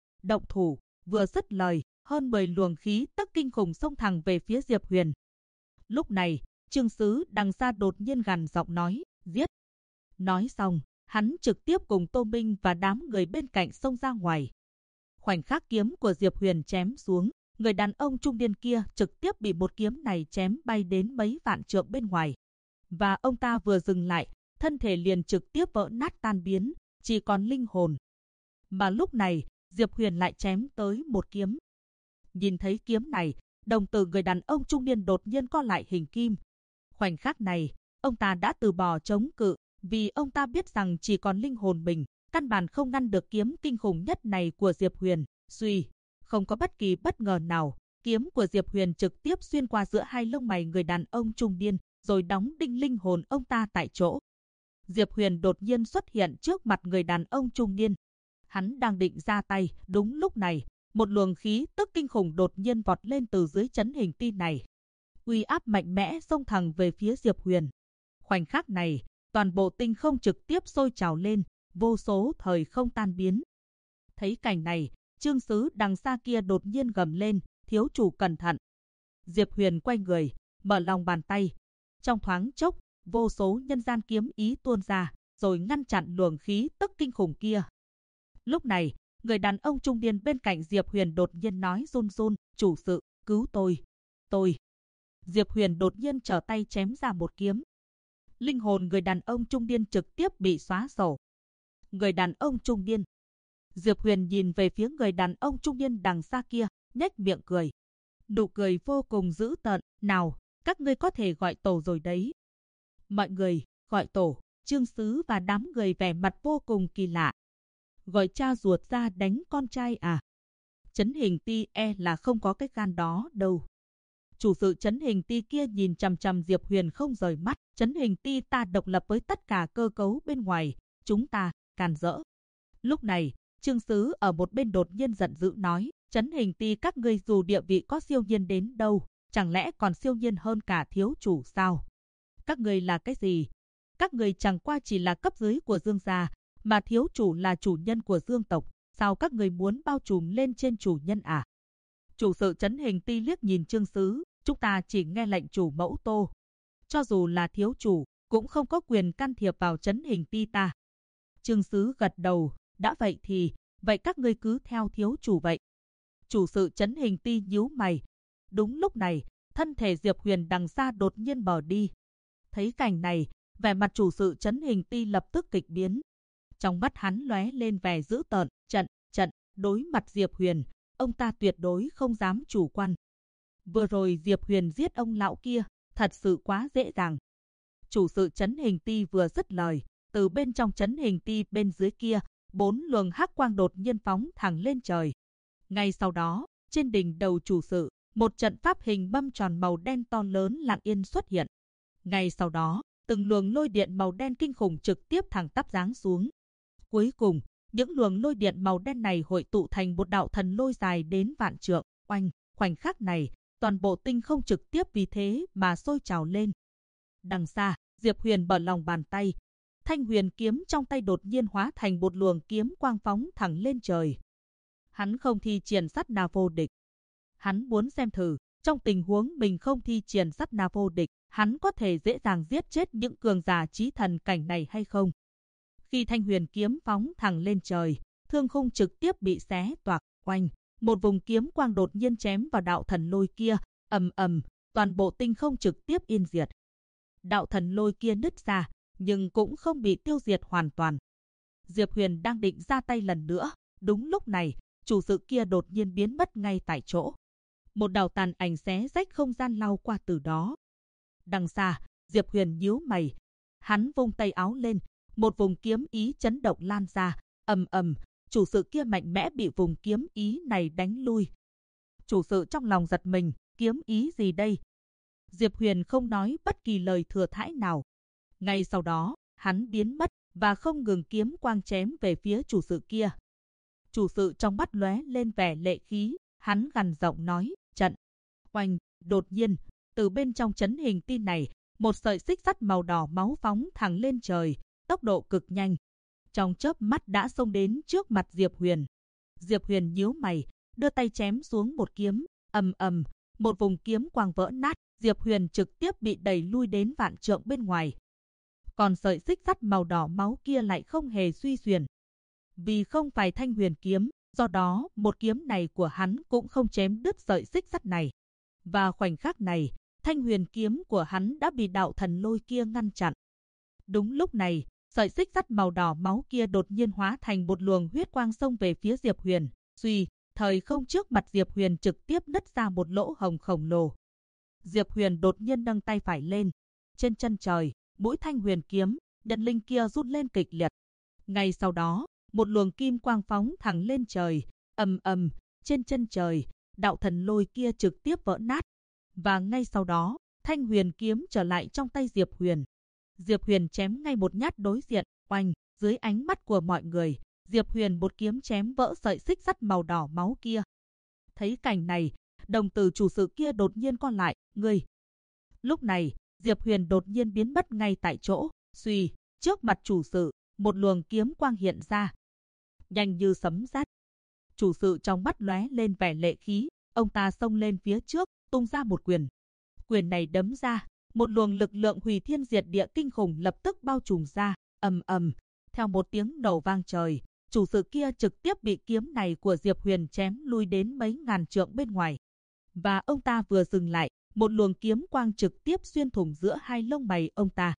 A: thủ, vừa dứt lời, hơn 10 luồng khí tức kinh khủng xông thẳng về phía Diệp Huyền. Lúc này, Trương Sứ đằng xa đột nhiên gằn giọng nói, giết. Nói xong, hắn trực tiếp cùng Tô Minh và đám người bên cạnh xông ra ngoài. Khoảnh khắc kiếm của Diệp Huyền chém xuống, người đàn ông trung niên kia trực tiếp bị một kiếm này chém bay đến mấy vạn trượng bên ngoài. Và ông ta vừa dừng lại, thân thể liền trực tiếp vỡ nát tan biến, chỉ còn linh hồn. Mà lúc này, Diệp Huyền lại chém tới một kiếm. Nhìn thấy kiếm này, đồng tử người đàn ông trung niên đột nhiên co lại hình kim. Khoảnh khắc này, ông ta đã từ bỏ chống cự, vì ông ta biết rằng chỉ còn linh hồn mình, căn bản không ngăn được kiếm kinh khủng nhất này của Diệp Huyền. Suy, không có bất kỳ bất ngờ nào, kiếm của Diệp Huyền trực tiếp xuyên qua giữa hai lông mày người đàn ông trung niên, rồi đóng đinh linh hồn ông ta tại chỗ. Diệp Huyền đột nhiên xuất hiện trước mặt người đàn ông trung niên. Hắn đang định ra tay, đúng lúc này, một luồng khí tức kinh khủng đột nhiên vọt lên từ dưới chấn hình ti này. Uy áp mạnh mẽ xông thẳng về phía Diệp Huyền. Khoảnh khắc này, toàn bộ tinh không trực tiếp sôi trào lên, vô số thời không tan biến. Thấy cảnh này, Trương Sứ đằng xa kia đột nhiên gầm lên, thiếu chủ cẩn thận. Diệp Huyền quay người, mở lòng bàn tay. Trong thoáng chốc, vô số nhân gian kiếm ý tuôn ra, rồi ngăn chặn luồng khí tức kinh khủng kia. Lúc này, người đàn ông trung niên bên cạnh Diệp Huyền đột nhiên nói run run, chủ sự, cứu tôi. Diệp Huyền đột nhiên trở tay chém ra một kiếm. Linh hồn người đàn ông trung niên trực tiếp bị xóa sổ. Người đàn ông trung niên. Diệp Huyền nhìn về phía người đàn ông trung niên đằng xa kia, nhếch miệng cười. Nụ cười vô cùng dữ tợn, nào, các ngươi có thể gọi tổ rồi đấy. Mọi người, gọi tổ, Trương Sứ và đám người vẻ mặt vô cùng kỳ lạ. Gọi cha ruột ra đánh con trai à? Chấn hình ti là không có cái gan đó đâu. Chủ sự chấn hình ti kia nhìn chằm chằm Diệp Huyền không rời mắt. Chấn hình ti ta độc lập với tất cả cơ cấu bên ngoài, chúng ta càn rỡ. Lúc này, Trương Sứ ở một bên đột nhiên giận dữ nói, chấn hình ti các ngươi dù địa vị có siêu nhiên đến đâu, chẳng lẽ còn siêu nhiên hơn cả thiếu chủ sao? Các ngươi là cái gì? Các ngươi chẳng qua chỉ là cấp dưới của Dương gia, mà thiếu chủ là chủ nhân của Dương tộc, sao các ngươi muốn bao trùm lên trên chủ nhân à? Chủ sự chấn hình ti liếc nhìn Trương Sứ, chúng ta chỉ nghe lệnh chủ mẫu Tô. Cho dù là thiếu chủ, cũng không có quyền can thiệp vào chấn hình ti ta. Trương Sứ gật đầu, đã vậy thì, vậy các ngươi cứ theo thiếu chủ vậy. Chủ sự chấn hình ti nhíu mày. Đúng lúc này, thân thể Diệp Huyền đằng xa đột nhiên mở đi. Thấy cảnh này, vẻ mặt chủ sự chấn hình ti lập tức kịch biến. Trong mắt hắn lóe lên vẻ dữ tợn, trận, đối mặt Diệp Huyền, ông ta tuyệt đối không dám chủ quan. Vừa rồi Diệp Huyền giết ông lão kia, thật sự quá dễ dàng. Chủ sự chấn hình ti vừa dứt lời, từ bên trong chấn hình ti bên dưới kia, 4 luồng hắc quang đột nhiên phóng thẳng lên trời. Ngay sau đó, trên đỉnh đầu chủ sự, một trận pháp hình mâm tròn màu đen to lớn lặng yên xuất hiện. Ngay sau đó, từng luồng lôi điện màu đen kinh khủng trực tiếp thẳng tắp giáng xuống. Cuối cùng, những luồng lôi điện màu đen này hội tụ thành một đạo thần lôi dài đến vạn trượng. Oanh, khoảnh khắc này, toàn bộ tinh không trực tiếp vì thế mà sôi trào lên. Đằng xa, Diệp Huyền mở lòng bàn tay. Thanh huyền kiếm trong tay đột nhiên hóa thành một luồng kiếm quang phóng thẳng lên trời. Hắn không thi triển sát na vô địch. Hắn muốn xem thử, trong tình huống mình không thi triển sát na vô địch, hắn có thể dễ dàng giết chết những cường giả chí thần cảnh này hay không. Khi thanh huyền kiếm phóng thẳng lên trời, thương khung trực tiếp bị xé toạc. Oanh, một vùng kiếm quang đột nhiên chém vào đạo thần lôi kia, ầm ầm, toàn bộ tinh không trực tiếp yên diệt. Đạo thần lôi kia nứt ra, nhưng cũng không bị tiêu diệt hoàn toàn. Diệp Huyền đang định ra tay lần nữa, đúng lúc này, chủ sự kia đột nhiên biến mất ngay tại chỗ. Một đạo tàn ảnh xé rách không gian lao qua từ đó. Đằng xa, Diệp Huyền nhíu mày, hắn vung tay áo lên, một vùng kiếm ý chấn động lan ra, ầm ầm, chủ sự kia mạnh mẽ bị vùng kiếm ý này đánh lui. Chủ sự trong lòng giật mình, kiếm ý gì đây? Diệp Huyền không nói bất kỳ lời thừa thãi nào. Ngay sau đó, hắn biến mất và không ngừng kiếm quang chém về phía chủ sự kia. Chủ sự trong mắt lóe lên vẻ lệ khí, hắn gằn giọng nói, trận. Oanh, đột nhiên, từ bên trong chấn hình tin này, một sợi xích sắt màu đỏ máu phóng thẳng lên trời, tốc độ cực nhanh. Trong chớp mắt đã xông đến trước mặt Diệp Huyền. Diệp Huyền nhíu mày, đưa tay chém xuống một kiếm, ầm ầm, một vùng kiếm quang vỡ nát, Diệp Huyền trực tiếp bị đẩy lui đến vạn trượng bên ngoài. Còn sợi xích sắt màu đỏ máu kia lại không hề suy xuyển. Vì không phải thanh huyền kiếm, do đó một kiếm này của hắn cũng không chém đứt sợi xích sắt này. Và khoảnh khắc này, thanh huyền kiếm của hắn đã bị đạo thần lôi kia ngăn chặn. Đúng lúc này, sợi xích sắt màu đỏ máu kia đột nhiên hóa thành một luồng huyết quang xông về phía Diệp Huyền. Suy, Thời không trước mặt Diệp Huyền trực tiếp nứt ra một lỗ hổng khổng lồ. Diệp Huyền đột nhiên nâng tay phải lên. Trên chân trời, mũi thanh huyền kiếm, nhật linh kia rút lên kịch liệt. Ngay sau đó, một luồng kim quang phóng thẳng lên trời, ầm ầm, trên chân trời, đạo thần lôi kia trực tiếp vỡ nát. Và ngay sau đó, thanh huyền kiếm trở lại trong tay Diệp Huyền. Diệp Huyền chém ngay một nhát đối diện, oanh, dưới ánh mắt của mọi người, Diệp Huyền một kiếm chém vỡ sợi xích sắt màu đỏ máu kia. Thấy cảnh này, đồng tử chủ sự kia đột nhiên co lại, ngươi. Lúc này, Diệp Huyền đột nhiên biến mất ngay tại chỗ, suy, trước mặt chủ sự, một luồng kiếm quang hiện ra. Nhanh như sấm sét. Chủ sự trong mắt lóe lên vẻ lệ khí, ông ta xông lên phía trước, tung ra một quyền. Quyền này đấm ra, một luồng lực lượng hủy thiên diệt địa kinh khủng lập tức bao trùm ra, ầm ầm, theo một tiếng nổ vang trời, chủ sự kia trực tiếp bị kiếm này của Diệp Huyền chém lui đến mấy ngàn trượng bên ngoài. Và ông ta vừa dừng lại, một luồng kiếm quang trực tiếp xuyên thủng giữa hai lông mày ông ta.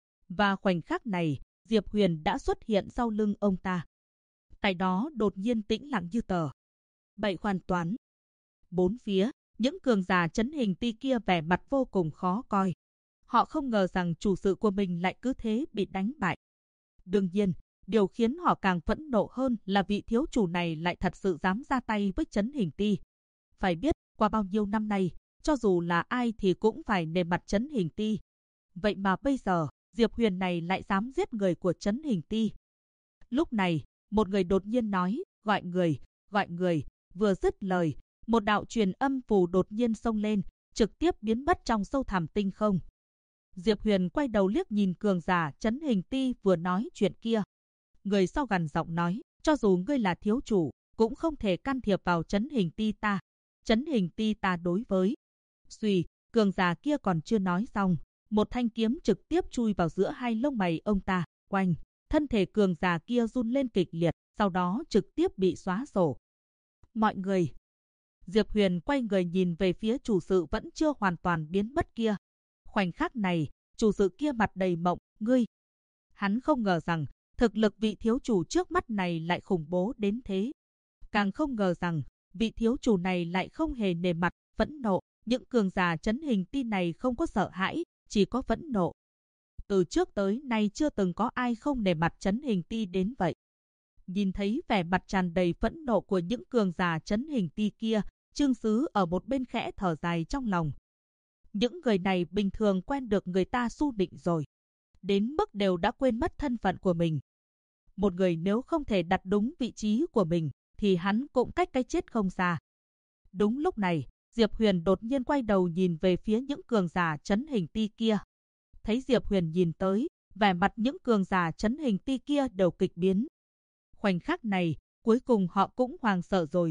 A: Và khoảnh khắc này, Diệp Huyền đã xuất hiện sau lưng ông ta. Tại đó đột nhiên tĩnh lặng như tờ. Bậy hoàn toàn. Bốn phía, những cường giả trấn hình ti kia vẻ mặt vô cùng khó coi. Họ không ngờ rằng chủ sự của mình lại cứ thế bị đánh bại. Đương nhiên, điều khiến họ càng phẫn nộ hơn là vị thiếu chủ này lại thật sự dám ra tay với trấn hình ti. Phải biết, qua bao nhiêu năm nay, cho dù là ai thì cũng phải nề mặt trấn hình ti. Vậy mà bây giờ, Diệp Huyền này lại dám giết người của trấn hình ti. Lúc này, một người đột nhiên nói, gọi người, vừa dứt lời, một đạo truyền âm phù đột nhiên xông lên, trực tiếp biến mất trong sâu thẳm tinh không. Diệp Huyền quay đầu liếc nhìn cường giả trấn hình ti vừa nói chuyện kia. Người sau gằn giọng nói, cho dù ngươi là thiếu chủ, cũng không thể can thiệp vào trấn hình ti ta. Trấn hình ti ta đối với. Suy, cường giả kia còn chưa nói xong, một thanh kiếm trực tiếp chui vào giữa hai lông mày ông ta, quanh. Thân thể cường giả kia run lên kịch liệt, sau đó trực tiếp bị xóa sổ. Mọi người. Diệp Huyền quay người nhìn về phía chủ sự vẫn chưa hoàn toàn biến mất kia. Khoảnh khắc này, chủ sự kia mặt đầy mộng, ngươi. Hắn không ngờ rằng, thực lực vị thiếu chủ trước mắt này lại khủng bố đến thế. Càng không ngờ rằng, vị thiếu chủ này lại không hề nề mặt, phẫn nộ. Những cường giả trấn hình ti này không có sợ hãi, chỉ có phẫn nộ. Từ trước tới nay chưa từng có ai không nề mặt trấn hình ti đến vậy. Nhìn thấy vẻ mặt tràn đầy phẫn nộ của những cường giả trấn hình ti kia, Trương Sứ ở một bên khẽ thở dài trong lòng. Những người này bình thường quen được người ta xu định rồi. Đến mức đều đã quên mất thân phận của mình. Một người nếu không thể đặt đúng vị trí của mình, thì hắn cũng cách cái chết không xa. Đúng lúc này, Diệp Huyền đột nhiên quay đầu nhìn về phía những cường giả trấn hình ti kia. Thấy Diệp Huyền nhìn tới, vẻ mặt những cường giả trấn hình ti kia đều kịch biến. Khoảnh khắc này, cuối cùng họ cũng hoảng sợ rồi.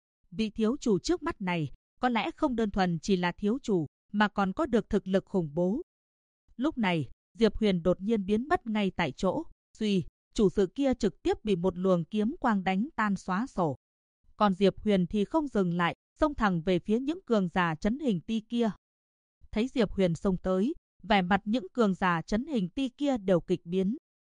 A: Vị thiếu chủ trước mắt này, có lẽ không đơn thuần chỉ là thiếu chủ, mà còn có được thực lực khủng bố. Lúc này, Diệp Huyền đột nhiên biến mất ngay tại chỗ. Suy, chủ sự kia trực tiếp bị một luồng kiếm quang đánh tan xóa sổ. Còn Diệp Huyền thì không dừng lại, xông thẳng về phía những cường giả trấn hình ti kia. Thấy Diệp Huyền xông tới, vẻ mặt những cường giả trấn hình ti kia đều kịch biến.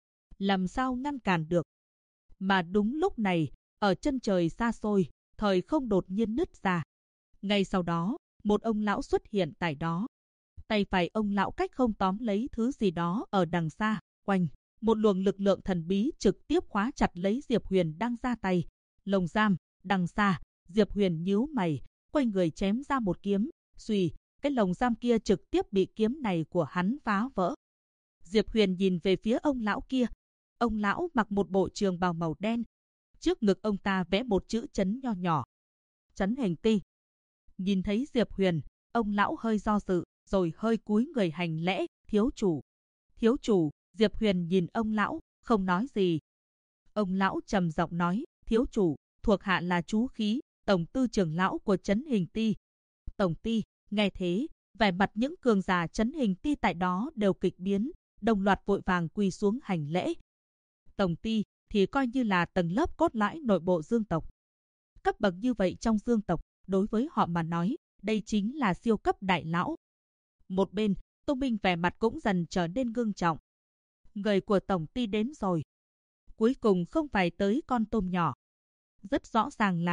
A: Làm sao ngăn cản được? Mà đúng lúc này, ở chân trời xa xôi, thời không đột nhiên nứt ra. Ngay sau đó, một ông lão xuất hiện tại đó. Tay phải ông lão cách không tóm lấy thứ gì đó ở đằng xa, quanh. Một luồng lực lượng thần bí trực tiếp khóa chặt lấy Diệp Huyền đang ra tay. Lồng giam, đằng xa, Diệp Huyền nhíu mày, quay người chém ra một kiếm. Suy, cái lồng giam kia trực tiếp bị kiếm này của hắn phá vỡ. Diệp Huyền nhìn về phía ông lão kia. Ông lão mặc một bộ trường bào màu đen. Trước ngực ông ta vẽ một chữ trấn nho nhỏ. Trấn hình ti. Nhìn thấy Diệp Huyền, ông lão hơi do dự, rồi hơi cúi người hành lễ, thiếu chủ. Thiếu chủ, Diệp Huyền nhìn ông lão, không nói gì. Ông lão trầm giọng nói, thiếu chủ, thuộc hạ là Chú Khí, tổng tư trưởng lão của trấn hình ti. Tổng ti, nghe thế, vẻ mặt những cường giả trấn hình ti tại đó đều kịch biến, đồng loạt vội vàng quỳ xuống hành lễ. Tổng ti thì coi như là tầng lớp cốt lõi nội bộ Dương tộc. Cấp bậc như vậy trong Dương tộc, đối với họ mà nói, đây chính là siêu cấp đại lão. Một bên, Tô Minh vẻ mặt cũng dần trở nên ngưng trọng. Người của tổng ty đến rồi. Cuối cùng không phải tới con tôm nhỏ. Rất rõ ràng là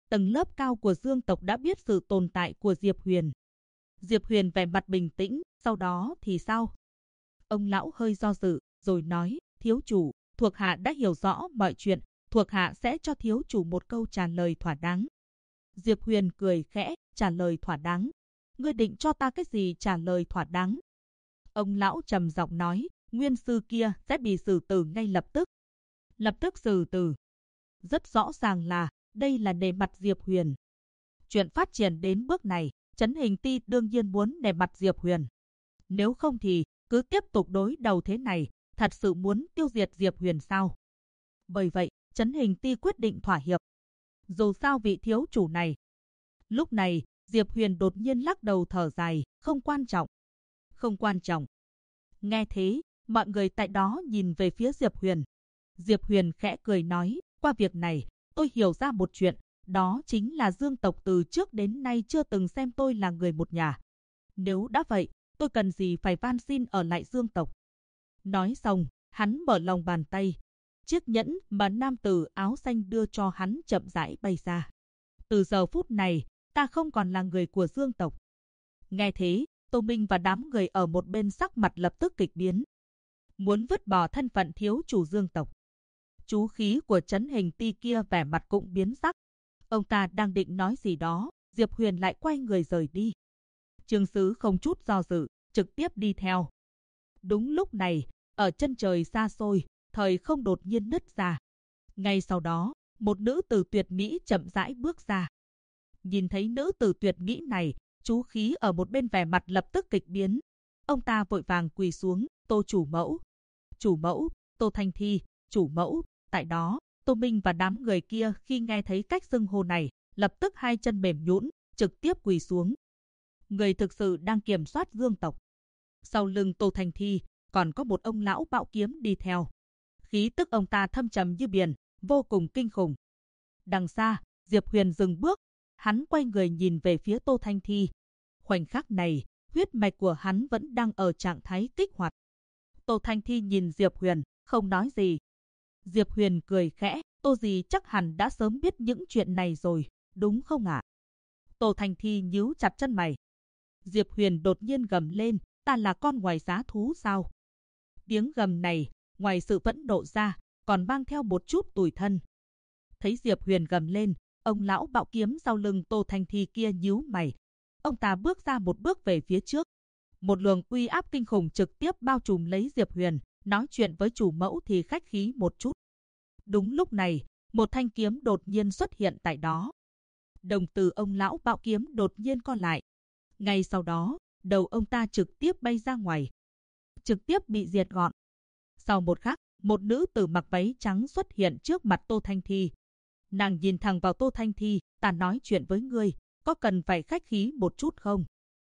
A: tầng lớp cao của Dương tộc đã biết sự tồn tại của Diệp Huyền. Diệp Huyền vẻ mặt bình tĩnh, sau đó thì sao? Ông lão hơi do dự, rồi nói, thiếu chủ, thuộc hạ đã hiểu rõ mọi chuyện, thuộc hạ sẽ cho thiếu chủ một câu trả lời thỏa đáng. Diệp Huyền cười khẽ, trả lời thỏa đáng. Ngươi định cho ta cái gì trả lời thỏa đáng? Ông lão trầm giọng nói, nguyên sư kia sẽ bị xử tử ngay lập tức. Lập tức xử tử. Rất rõ ràng là, đây là nể mặt Diệp Huyền. Chuyện phát triển đến bước này, Trấn Hình Ti đương nhiên muốn nể mặt Diệp Huyền. Nếu không thì, cứ tiếp tục đối đầu thế này, thật sự muốn tiêu diệt Diệp Huyền sao? Bởi vậy, Trấn Hình Ti quyết định thỏa hiệp. Dù sao vị thiếu chủ này. Lúc này, Diệp Huyền đột nhiên lắc đầu thở dài, không quan trọng. Không quan trọng. Nghe thế, mọi người tại đó nhìn về phía Diệp Huyền. Diệp Huyền khẽ cười nói, qua việc này, tôi hiểu ra một chuyện, đó chính là Dương tộc từ trước đến nay chưa từng xem tôi là người một nhà. Nếu đã vậy, tôi cần gì phải van xin ở lại Dương tộc. Nói xong, hắn mở lòng bàn tay. Chiếc nhẫn mà nam tử áo xanh đưa cho hắn chậm rãi bay ra. Từ giờ phút này, ta không còn là người của Dương tộc. Nghe thế, Tô Minh và đám người ở một bên sắc mặt lập tức kịch biến. Muốn vứt bỏ thân phận thiếu chủ Dương tộc. Chú khí của Trấn Hình Ti kia vẻ mặt cũng biến sắc. Ông ta đang định nói gì đó, Diệp Huyền lại quay người rời đi. Trương Sứ không chút do dự, trực tiếp đi theo. Đúng lúc này, ở chân trời xa xôi, thời không đột nhiên nứt ra. Ngay sau đó, một nữ tử tuyệt mỹ chậm rãi bước ra. Nhìn thấy nữ tử tuyệt mỹ này, chú khí ở một bên vẻ mặt lập tức kịch biến. Ông ta vội vàng quỳ xuống, Tô chủ mẫu. Chủ mẫu, Tô Thanh Thi, chủ mẫu. Tại đó, Tô Minh và đám người kia khi nghe thấy cách xưng hô này, lập tức hai chân mềm nhũn, trực tiếp quỳ xuống. Người thực sự đang kiểm soát Dương tộc. Sau lưng Tô Thanh Thi, còn có một ông lão bạo kiếm đi theo. Khí tức ông ta thâm trầm như biển, vô cùng kinh khủng. Đằng xa, Diệp Huyền dừng bước, hắn quay người nhìn về phía Tô Thanh Thi. Khoảnh khắc này, huyết mạch của hắn vẫn đang ở trạng thái kích hoạt. Tô Thanh Thi nhìn Diệp Huyền, không nói gì. Diệp Huyền cười khẽ, Tô dì chắc hẳn đã sớm biết những chuyện này rồi, đúng không ạ? Tô Thanh Thi nhíu chặt chân mày. Diệp Huyền đột nhiên gầm lên, ta là con ngoài giá thú sao? Tiếng gầm này, ngoài sự phẫn nộ ra, còn mang theo một chút tủi thân. Thấy Diệp Huyền gầm lên, ông lão bạo kiếm sau lưng Tô Thanh Thi kia nhíu mày. Ông ta bước ra một bước về phía trước. Một luồng uy áp kinh khủng trực tiếp bao trùm lấy Diệp Huyền, nói chuyện với chủ mẫu thì khách khí một chút. Đúng lúc này, một thanh kiếm đột nhiên xuất hiện tại đó. Đồng tử ông lão bạo kiếm đột nhiên co lại. Ngay sau đó, đầu ông ta trực tiếp bay ra ngoài. Trực tiếp bị diệt gọn. Sau một khắc, một nữ tử mặc váy trắng xuất hiện trước mặt Tô Thanh Thi. Nàng nhìn thẳng vào Tô Thanh Thi, ta nói chuyện với ngươi, có cần phải khách khí một chút không?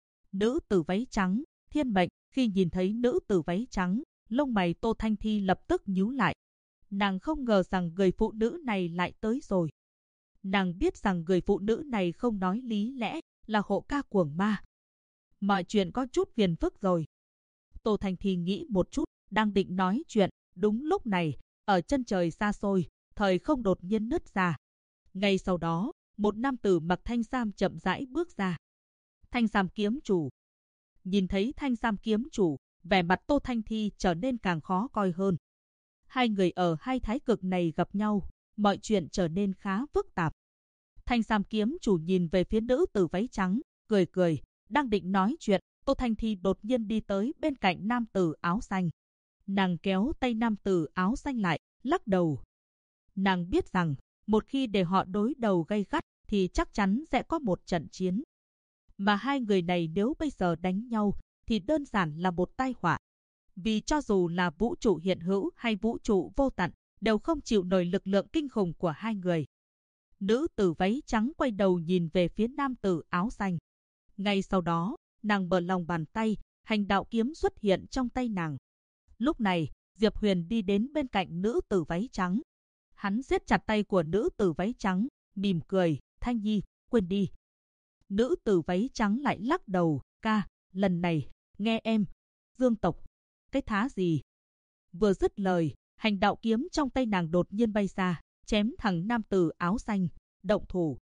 A: Nữ tử váy trắng, Thiên Mệnh, khi nhìn thấy nữ tử váy trắng, lông mày Tô Thanh Thi lập tức nhíu lại. Nàng không ngờ rằng người phụ nữ này lại tới rồi. Nàng biết rằng người phụ nữ này không nói lý lẽ, là hộ ca cuồng ma. Mọi chuyện có chút phiền phức rồi. Tô Thanh Thi nghĩ một chút, đang định nói chuyện. Đúng lúc này, ở chân trời xa xôi, thời không đột nhiên nứt ra. Ngay sau đó, một nam tử mặc thanh sam chậm rãi bước ra. Thanh sam kiếm chủ. Nhìn thấy thanh sam kiếm chủ, vẻ mặt Tô Thanh Thi trở nên càng khó coi hơn. Hai người ở hai thái cực này gặp nhau, mọi chuyện trở nên khá phức tạp. Thanh sam kiếm chủ nhìn về phía nữ tử váy trắng, cười cười, đang định nói chuyện, Tô Thanh Thi đột nhiên đi tới bên cạnh nam tử áo xanh. Nàng kéo tay nam tử áo xanh lại, lắc đầu. Nàng biết rằng, một khi để họ đối đầu gay gắt, thì chắc chắn sẽ có một trận chiến. Mà hai người này nếu bây giờ đánh nhau, thì đơn giản là một tai họa. Vì cho dù là vũ trụ hiện hữu hay vũ trụ vô tận, đều không chịu nổi lực lượng kinh khủng của hai người. Nữ tử váy trắng quay đầu nhìn về phía nam tử áo xanh. Ngay sau đó, nàng mở lòng bàn tay, hành đạo kiếm xuất hiện trong tay nàng. Lúc này, Diệp Huyền đi đến bên cạnh nữ tử váy trắng. Hắn siết chặt tay của nữ tử váy trắng, mỉm cười, Thanh Nhi, quên đi. Nữ tử váy trắng lại lắc đầu, ca, lần này, nghe em, Dương tộc, cái thá gì? Vừa dứt lời, hành đạo kiếm trong tay nàng đột nhiên bay ra, chém thẳng nam tử áo xanh, động thủ.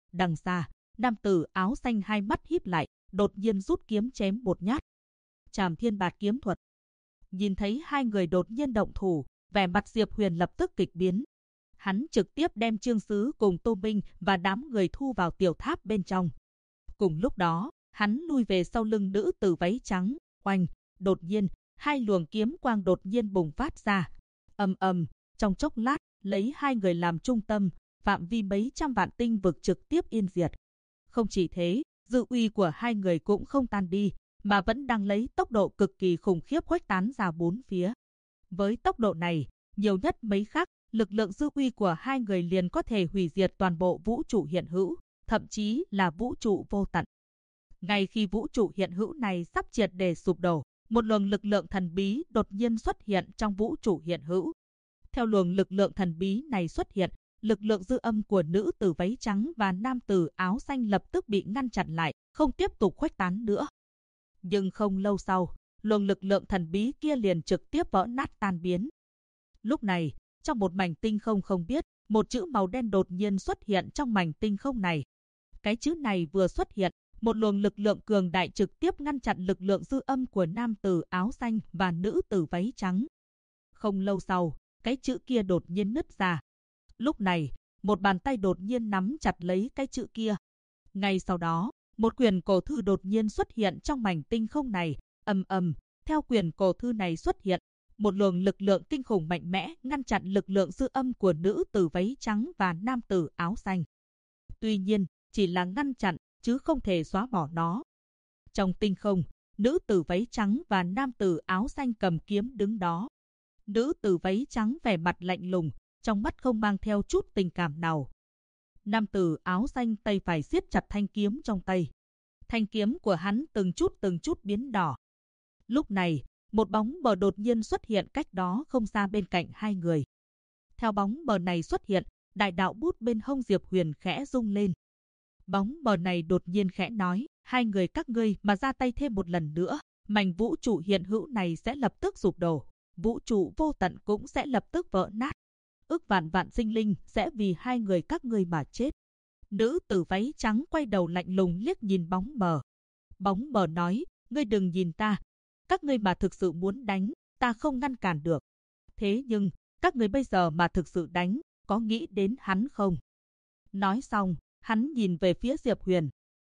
A: Đằng xa, nam tử áo xanh hai mắt híp lại, đột nhiên rút kiếm chém một nhát. Trảm Thiên Bạt kiếm thuật. Nhìn thấy hai người đột nhiên động thủ, vẻ mặt Diệp Huyền lập tức kịch biến. Hắn trực tiếp đem Trương Sứ cùng Tô Minh và đám người thu vào tiểu tháp bên trong. Cùng lúc đó, hắn lui về sau lưng nữ tử váy trắng, oanh, đột nhiên, hai luồng kiếm quang đột nhiên bùng phát ra. Ầm ầm, trong chốc lát, lấy hai người làm trung tâm, phạm vi mấy trăm vạn tinh vực trực tiếp yên diệt. Không chỉ thế, dư uy của hai người cũng không tan đi, mà vẫn đang lấy tốc độ cực kỳ khủng khiếp khuếch tán ra bốn phía. Với tốc độ này, nhiều nhất mấy khắc, lực lượng dư uy của hai người liền có thể hủy diệt toàn bộ vũ trụ hiện hữu, thậm chí là vũ trụ vô tận. Ngay khi vũ trụ hiện hữu này sắp triệt để sụp đổ, một luồng lực lượng thần bí đột nhiên xuất hiện trong vũ trụ hiện hữu. Theo luồng lực lượng thần bí này xuất hiện, lực lượng dư âm của nữ tử váy trắng và nam tử áo xanh lập tức bị ngăn chặn lại, không tiếp tục khuếch tán nữa. Nhưng không lâu sau, luồng lực lượng thần bí kia liền trực tiếp vỡ nát tan biến. Lúc này, trong một mảnh tinh không không biết, một chữ màu đen đột nhiên xuất hiện trong mảnh tinh không này. Cái chữ này vừa xuất hiện, một luồng lực lượng cường đại trực tiếp ngăn chặn lực lượng dư âm của nam tử áo xanh và nữ tử váy trắng. Không lâu sau, cái chữ kia đột nhiên nứt ra. Lúc này, một bàn tay đột nhiên nắm chặt lấy cái chữ kia. Ngay sau đó, một quyển cổ thư đột nhiên xuất hiện trong mảnh tinh không này. Ầm ầm, theo quyển cổ thư này xuất hiện, một luồng lực lượng kinh khủng mạnh mẽ ngăn chặn lực lượng dư âm của nữ tử váy trắng và nam tử áo xanh. Tuy nhiên, chỉ là ngăn chặn, chứ không thể xóa bỏ nó. Trong tinh không, nữ tử váy trắng và nam tử áo xanh cầm kiếm đứng đó. Nữ tử váy trắng vẻ mặt lạnh lùng, trong mắt không mang theo chút tình cảm nào. Nam tử áo xanh tay phải siết chặt thanh kiếm trong tay. Thanh kiếm của hắn từng chút biến đỏ. Lúc này, một bóng mờ đột nhiên xuất hiện cách đó không xa bên cạnh hai người. Theo bóng mờ này xuất hiện, đại đạo bút bên hông Diệp Huyền khẽ rung lên. Bóng mờ này đột nhiên khẽ nói, hai người các ngươi mà ra tay thêm một lần nữa, mảnh vũ trụ hiện hữu này sẽ lập tức sụp đổ, vũ trụ vô tận cũng sẽ lập tức vỡ nát. Ức vạn vạn sinh linh sẽ vì hai người các ngươi mà chết. Nữ tử váy trắng quay đầu lạnh lùng liếc nhìn bóng mờ. Bóng mờ nói, ngươi đừng nhìn ta, các ngươi mà thực sự muốn đánh, ta không ngăn cản được. Thế nhưng, các ngươi bây giờ mà thực sự đánh, có nghĩ đến hắn không? Nói xong, hắn nhìn về phía Diệp Huyền.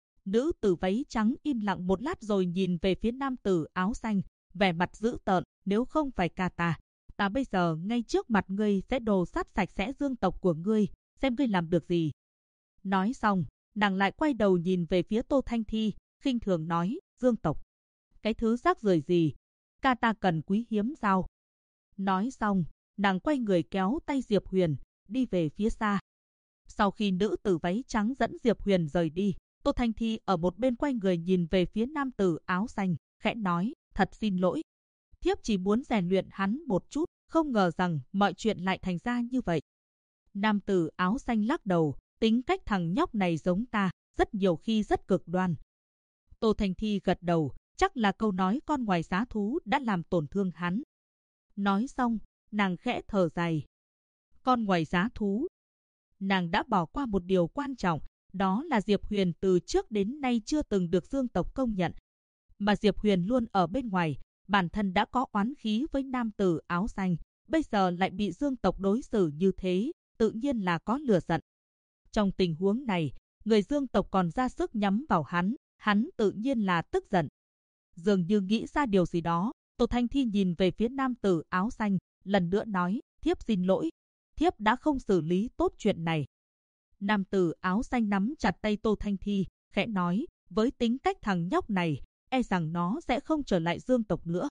A: Nữ tử váy trắng im lặng một lát rồi nhìn về phía nam tử áo xanh, vẻ mặt dữ tợn, nếu không phải ca ta bây giờ ngay trước mặt ngươi sẽ đồ sát sạch sẽ dương tộc của ngươi, xem ngươi làm được gì. Nói xong, nàng lại quay đầu nhìn về phía Tô Thanh Thi, khinh thường nói, dương tộc. Cái thứ rác rưởi gì? Ca ta cần quý hiếm sao? Nói xong, nàng quay người kéo tay Diệp Huyền, đi về phía xa. Sau khi nữ tử váy trắng dẫn Diệp Huyền rời đi, Tô Thanh Thi ở một bên quay người nhìn về phía nam tử áo xanh, khẽ nói, thật xin lỗi. Thiếp chỉ muốn rèn luyện hắn một chút, không ngờ rằng mọi chuyện lại thành ra như vậy. Nam tử áo xanh lắc đầu, tính cách thằng nhóc này giống ta, rất nhiều khi rất cực đoan. Tô Thanh Thi gật đầu, chắc là câu nói con ngoài giá thú đã làm tổn thương hắn. Nói xong, nàng khẽ thở dài. Con ngoài giá thú. Nàng đã bỏ qua một điều quan trọng, đó là Diệp Huyền từ trước đến nay chưa từng được dương tộc công nhận. Mà Diệp Huyền luôn ở bên ngoài, bản thân đã có oán khí với nam tử áo xanh, bây giờ lại bị dương tộc đối xử như thế, tự nhiên là có lửa giận. Trong tình huống này, người dương tộc còn ra sức nhắm vào hắn tự nhiên là tức giận. Dường như nghĩ ra điều gì đó, Tô Thanh Thi nhìn về phía nam tử áo xanh, lần nữa nói, thiếp xin lỗi, thiếp đã không xử lý tốt chuyện này. Nam tử áo xanh nắm chặt tay Tô Thanh Thi, khẽ nói, với tính cách thằng nhóc này, e rằng nó sẽ không trở lại dương tộc nữa.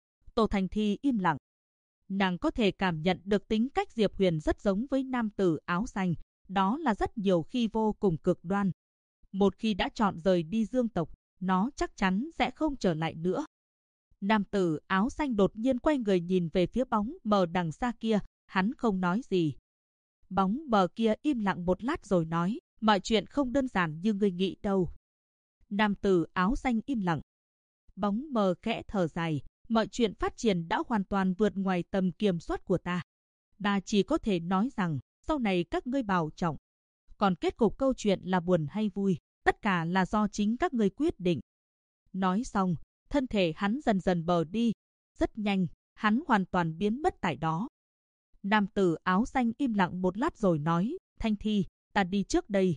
A: Tô Thanh Thi im lặng. Nàng có thể cảm nhận được tính cách Diệp Huyền rất giống với nam tử áo xanh, đó là rất nhiều khi vô cùng cực đoan. Một khi đã chọn rời đi dương tộc, nó chắc chắn sẽ không trở lại nữa. Nam tử áo xanh đột nhiên quay người nhìn về phía bóng mờ đằng xa kia, hắn không nói gì. Bóng mờ kia im lặng một lát rồi nói, mọi chuyện không đơn giản như ngươi nghĩ đâu. Nam tử áo xanh im lặng. Bóng mờ khẽ thở dài, mọi chuyện phát triển đã hoàn toàn vượt ngoài tầm kiểm soát của ta. Ta chỉ có thể nói rằng, sau này các ngươi bảo trọng. Còn kết cục câu chuyện là buồn hay vui, tất cả là do chính các ngươi quyết định. Nói xong, thân thể hắn dần dần bờ đi. Rất nhanh, hắn hoàn toàn biến mất tại đó. Nam tử áo xanh im lặng một lát rồi nói, Thanh Thi, ta đi trước đây.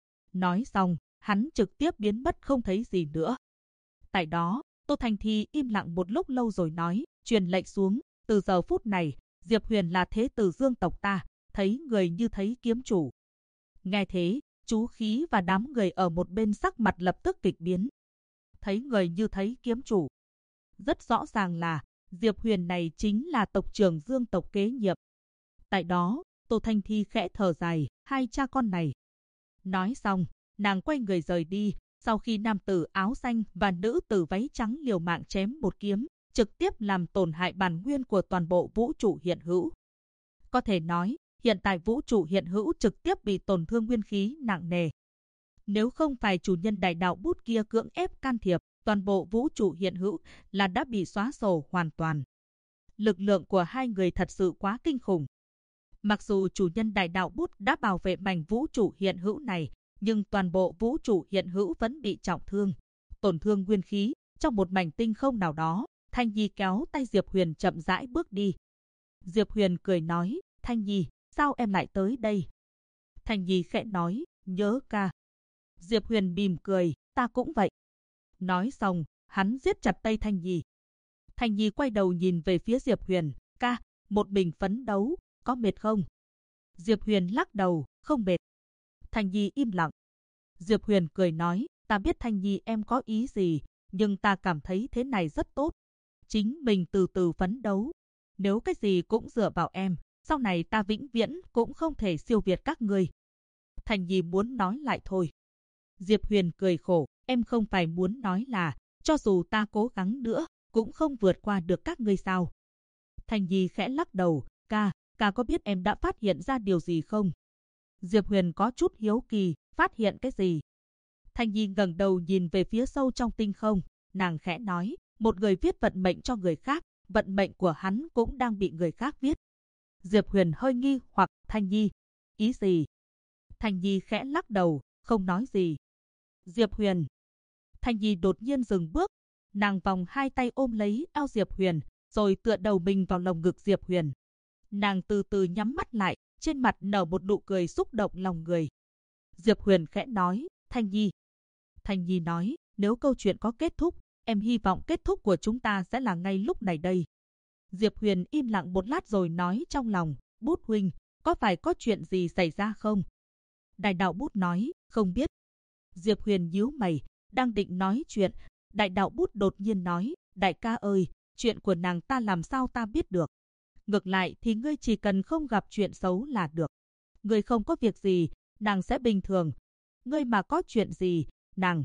A: Nói xong, hắn trực tiếp biến mất không thấy gì nữa. Tại đó, Tô Thanh Thi im lặng một lúc lâu rồi nói, truyền lệnh xuống, từ giờ phút này, Diệp Huyền là thế tử Dương tộc ta, thấy người như thấy kiếm chủ. Nghe thế, chú Khí và đám người ở một bên sắc mặt lập tức kịch biến. Thấy người như thấy kiếm chủ. Rất rõ ràng là, Diệp Huyền này chính là tộc trưởng Dương tộc kế nhiệm. Tại đó, Tô Thanh Thi khẽ thở dài, hai cha con này. Nói xong, nàng quay người rời đi, sau khi nam tử áo xanh và nữ tử váy trắng liều mạng chém một kiếm, trực tiếp làm tổn hại bản nguyên của toàn bộ vũ trụ hiện hữu. Có thể nói, hiện tại vũ trụ hiện hữu trực tiếp bị tổn thương nguyên khí nặng nề. Nếu không phải chủ nhân đại đạo bút kia cưỡng ép can thiệp, toàn bộ vũ trụ hiện hữu là đã bị xóa sổ hoàn toàn. Lực lượng của hai người thật sự quá kinh khủng. Mặc dù chủ nhân đại đạo bút đã bảo vệ mảnh vũ trụ hiện hữu này, nhưng toàn bộ vũ trụ hiện hữu vẫn bị trọng thương, tổn thương nguyên khí. Trong một mảnh tinh không nào đó, Thanh Nhi kéo tay Diệp Huyền chậm rãi bước đi. Diệp Huyền cười nói, Thanh Nhi, sao em lại tới đây? Thanh Nhi khẽ nói, nhớ ca. Diệp Huyền mỉm cười, ta cũng vậy. Nói xong, hắn giết chặt tay Thanh Nhi. Thanh Nhi quay đầu nhìn về phía Diệp Huyền, ca, một mình phấn đấu, có mệt không? Diệp Huyền lắc đầu, không mệt. Thanh Nhi im lặng. Diệp Huyền cười nói, ta biết Thanh Nhi em có ý gì, nhưng ta cảm thấy thế này rất tốt. Chính mình từ từ phấn đấu. Nếu cái gì cũng dựa vào em, sau này ta vĩnh viễn cũng không thể siêu việt các ngươi. Thanh Nhi muốn nói lại thôi. Diệp Huyền cười khổ, em không phải muốn nói là, cho dù ta cố gắng nữa, cũng không vượt qua được các ngươi sao? Thanh Nhi khẽ lắc đầu, ca có biết em đã phát hiện ra điều gì không? Diệp Huyền có chút hiếu kỳ, phát hiện cái gì? Thanh Nhi ngẩng đầu nhìn về phía sâu trong tinh không, nàng khẽ nói, một người viết vận mệnh cho người khác, vận mệnh của hắn cũng đang bị người khác viết. Diệp Huyền hơi nghi hoặc, Thanh Nhi, ý gì? Thanh Nhi khẽ lắc đầu, không nói gì. Diệp Huyền. Thanh Nhi đột nhiên dừng bước, nàng vòng hai tay ôm lấy eo Diệp Huyền, rồi tựa đầu mình vào lồng ngực Diệp Huyền. Nàng từ từ nhắm mắt lại, trên mặt nở một nụ cười xúc động lòng người. Diệp Huyền khẽ nói, Thanh Nhi. Thanh Nhi nói, nếu câu chuyện có kết thúc, em hy vọng kết thúc của chúng ta sẽ là ngay lúc này đây. Diệp Huyền im lặng một lát rồi nói trong lòng, Bút huynh, có phải có chuyện gì xảy ra không? Đại đạo Bút nói, không biết. Diệp Huyền nhíu mày, đang định nói chuyện, đại đạo Bút đột nhiên nói, đại ca ơi, chuyện của nàng ta làm sao ta biết được? Ngược lại thì ngươi chỉ cần không gặp chuyện xấu là được. Ngươi không có việc gì, nàng sẽ bình thường. Ngươi mà có chuyện gì, nàng...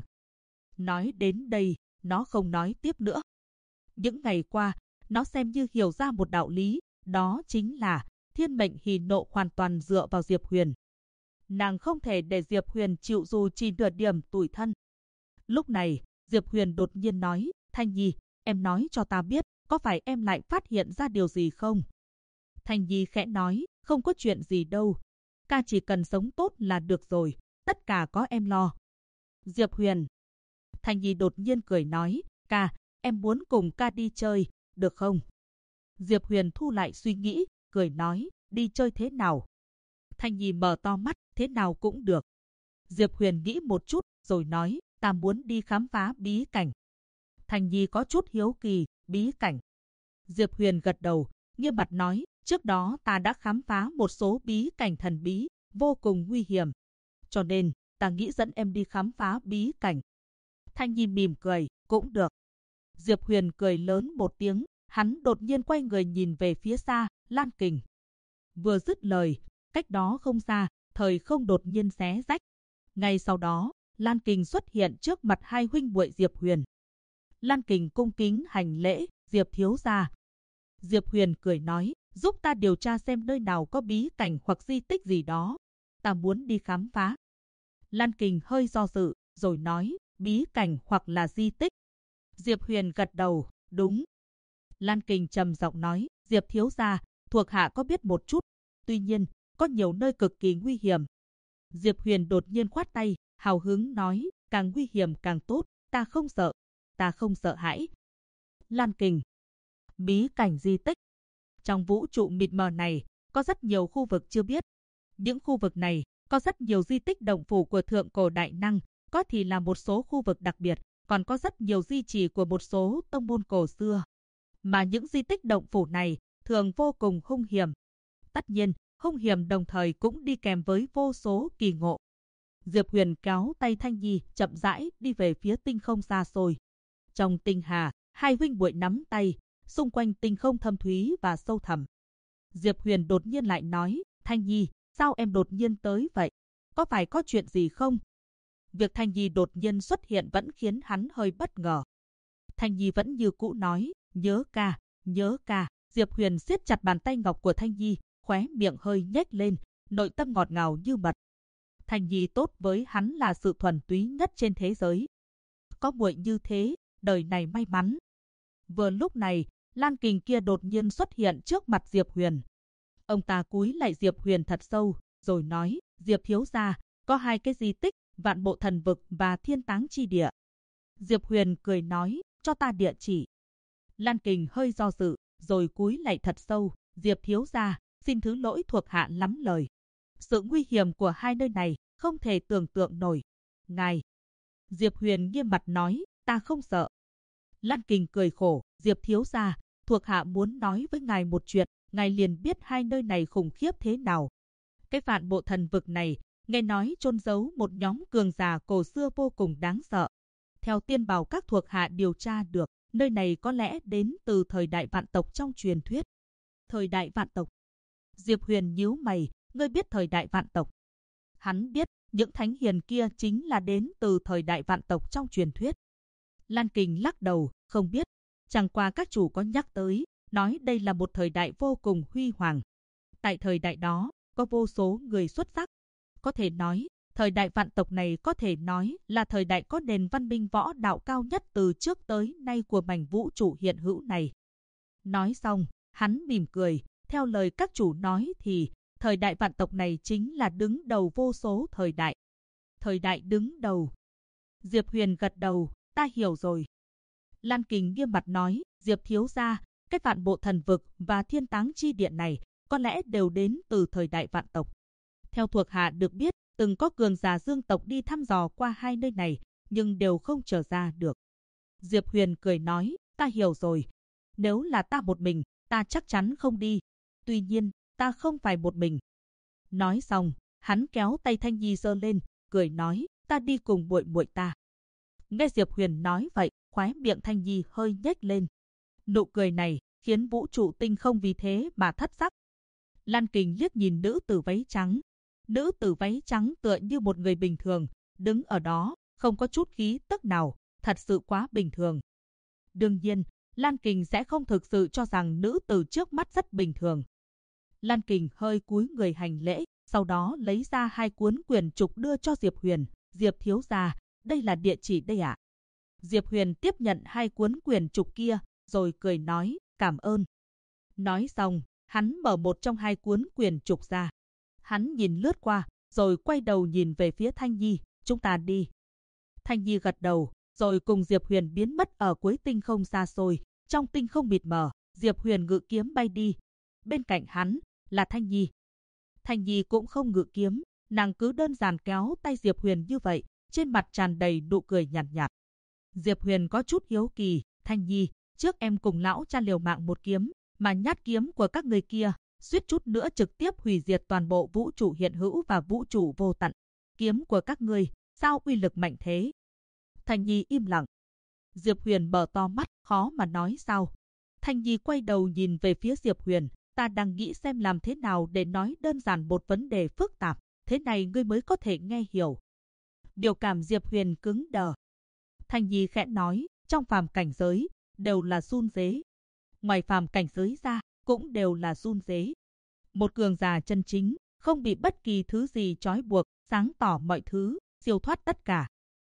A: Nói đến đây, nó không nói tiếp nữa. Những ngày qua, nó xem như hiểu ra một đạo lý, đó chính là thiên mệnh hỉ nộ hoàn toàn dựa vào Diệp Huyền. Nàng không thể để Diệp Huyền chịu dù chỉ nửa điểm tủi thân. Lúc này, Diệp Huyền đột nhiên nói, Thanh Nhi, em nói cho ta biết, có phải em lại phát hiện ra điều gì không? Thanh Nhi khẽ nói, không có chuyện gì đâu. Ca chỉ cần sống tốt là được rồi, tất cả có em lo. Diệp Huyền. Thanh Nhi đột nhiên cười nói, ca, em muốn cùng ca đi chơi, được không? Diệp Huyền thu lại suy nghĩ, cười nói, đi chơi thế nào? Thanh Nhi mở to mắt, thế nào cũng được. Diệp Huyền nghĩ một chút, rồi nói, ta muốn đi khám phá bí cảnh. Thanh Nhi có chút hiếu kỳ, bí cảnh. Diệp Huyền gật đầu, nghiêm mặt nói, trước đó ta đã khám phá một số bí cảnh thần bí, vô cùng nguy hiểm. Cho nên, ta nghĩ dẫn em đi khám phá bí cảnh. Thanh Nhi mỉm cười, cũng được. Diệp Huyền cười lớn một tiếng, hắn đột nhiên quay người nhìn về phía xa, Lan Kình. Vừa dứt lời, cách đó không xa, thời không đột nhiên xé rách. Ngay sau đó, Lan Kình xuất hiện trước mặt hai huynh muội Diệp Huyền. Lan Kình cung kính hành lễ, Diệp thiếu gia. Diệp Huyền cười nói, giúp ta điều tra xem nơi nào có bí cảnh hoặc di tích gì đó. Ta muốn đi khám phá. Lan Kình hơi do dự, rồi nói, bí cảnh hoặc là di tích. Diệp Huyền gật đầu, đúng. Lan Kình trầm giọng nói, Diệp thiếu gia, thuộc hạ có biết một chút. Tuy nhiên, có nhiều nơi cực kỳ nguy hiểm. Diệp Huyền đột nhiên khoát tay, hào hứng nói, càng nguy hiểm càng tốt, ta không sợ, ta không sợ hãi. Lan Kình. Bí cảnh di tích. Trong vũ trụ mịt mờ này, có rất nhiều khu vực chưa biết. Những khu vực này có rất nhiều di tích động phủ của thượng cổ đại năng, có thì là một số khu vực đặc biệt, còn có rất nhiều di chỉ của một số tông môn cổ xưa. Mà những di tích động phủ này thường vô cùng hung hiểm. Tất nhiên, hung hiểm đồng thời cũng đi kèm với vô số kỳ ngộ. Diệp Huyền kéo tay Thanh Nhi chậm rãi đi về phía tinh không xa xôi. Trong tinh hà, hai huynh muội nắm tay, xung quanh tinh không thâm thúy và sâu thẳm. Diệp Huyền đột nhiên lại nói, Thanh Nhi, sao em đột nhiên tới vậy? Có phải có chuyện gì không? Việc Thanh Nhi đột nhiên xuất hiện vẫn khiến hắn hơi bất ngờ. Thanh Nhi vẫn như cũ nói, nhớ ca, nhớ ca. Diệp Huyền siết chặt bàn tay ngọc của Thanh Nhi, khóe miệng hơi nhếch lên, nội tâm ngọt ngào như mật. Thanh Nhi tốt với hắn là sự thuần túy nhất trên thế giới. Có muội như thế, đời này may mắn. Vừa lúc này, Lan Kình kia đột nhiên xuất hiện trước mặt Diệp Huyền. Ông ta cúi lạy Diệp Huyền thật sâu, rồi nói, Diệp thiếu gia, có hai cái di tích, Vạn Bộ Thần Vực và Thiên Táng Chi Địa. Diệp Huyền cười nói, cho ta địa chỉ. Lan Kình hơi do dự, rồi cúi lạy thật sâu, Diệp thiếu gia, xin thứ lỗi thuộc hạ lắm lời. Sự nguy hiểm của hai nơi này không thể tưởng tượng nổi. Ngài. Diệp Huyền nghiêm mặt nói, ta không sợ. Lan Kình cười khổ, Diệp thiếu gia, thuộc hạ muốn nói với ngài một chuyện, ngài liền biết hai nơi này khủng khiếp thế nào. Cái Vạn Bộ Thần Vực này, nghe nói chôn giấu một nhóm cường giả cổ xưa vô cùng đáng sợ. Theo tiên bảo các thuộc hạ điều tra được, nơi này có lẽ đến từ thời đại vạn tộc trong truyền thuyết. Thời đại vạn tộc. Diệp Huyền nhíu mày, ngươi biết thời đại vạn tộc? Hắn biết, những thánh hiền kia chính là đến từ thời đại vạn tộc trong truyền thuyết. Lan Kình lắc đầu, không biết. Chẳng qua các chủ có nhắc tới, nói đây là một thời đại vô cùng huy hoàng. Tại thời đại đó, có vô số người xuất sắc. Có thể nói, thời đại vạn tộc này có thể nói là thời đại có nền văn minh võ đạo cao nhất từ trước tới nay của mảnh vũ trụ hiện hữu này. Nói xong, hắn mỉm cười, theo lời các chủ nói thì thời đại vạn tộc này chính là đứng đầu vô số thời đại. Thời đại đứng đầu. Diệp Huyền gật đầu, ta hiểu rồi. Lan Kình nghiêm mặt nói, Diệp thiếu gia, cái Vạn Bộ Thần Vực và Thiên Táng Chi Địa này có lẽ đều đến từ thời đại vạn tộc. Theo thuộc hạ được biết, từng có cường giả dương tộc đi thăm dò qua hai nơi này, nhưng đều không trở ra được. Diệp Huyền cười nói, ta hiểu rồi. Nếu là ta một mình, ta chắc chắn không đi. Tuy nhiên, ta không phải một mình. Nói xong, hắn kéo tay Thanh Nhi giơ lên, cười nói, ta đi cùng muội muội ta. Nghe Diệp Huyền nói vậy, khóe miệng Thanh Nhi hơi nhếch lên. Nụ cười này khiến vũ trụ tinh không vì thế mà thất sắc. Lan Kình liếc nhìn nữ tử váy trắng. Nữ tử váy trắng tựa như một người bình thường, đứng ở đó, không có chút khí tức nào, thật sự quá bình thường. Đương nhiên, Lan Kình sẽ không thực sự cho rằng nữ tử trước mắt rất bình thường. Lan Kình hơi cúi người hành lễ, sau đó lấy ra hai cuốn quyển trục đưa cho Diệp Huyền. Diệp thiếu gia, đây là địa chỉ đây ạ. Diệp Huyền tiếp nhận hai cuốn quyển trục kia, rồi cười nói, cảm ơn. Nói xong, hắn mở một trong hai cuốn quyển trục ra. Hắn nhìn lướt qua, rồi quay đầu nhìn về phía Thanh Nhi, chúng ta đi. Thanh Nhi gật đầu, rồi cùng Diệp Huyền biến mất ở cuối tinh không xa xôi. Trong tinh không mịt mờ, Diệp Huyền ngự kiếm bay đi. Bên cạnh hắn là Thanh Nhi. Thanh Nhi cũng không ngự kiếm, nàng cứ đơn giản kéo tay Diệp Huyền như vậy, trên mặt tràn đầy nụ cười nhàn nhạt. Diệp Huyền có chút hiếu kỳ, Thanh Nhi, trước em cùng lão cha liều mạng một kiếm, mà nhát kiếm của các người kia suýt chút nữa trực tiếp hủy diệt toàn bộ vũ trụ hiện hữu và vũ trụ vô tận. Kiếm của các ngươi, sao uy lực mạnh thế? Thanh Nhi im lặng. Diệp Huyền mở to mắt, khó mà nói sao. Thanh Nhi quay đầu nhìn về phía Diệp Huyền, ta đang nghĩ xem làm thế nào để nói đơn giản một vấn đề phức tạp, thế này ngươi mới có thể nghe hiểu. Biểu cảm Diệp Huyền cứng đờ. Thanh Nhi khẽ nói, trong phàm cảnh giới, đều là run rế. Ngoài phàm cảnh giới ra, cũng đều là run rế. Một cường giả chân chính, không bị bất kỳ thứ gì trói buộc, sáng tỏ mọi thứ, siêu thoát tất cả.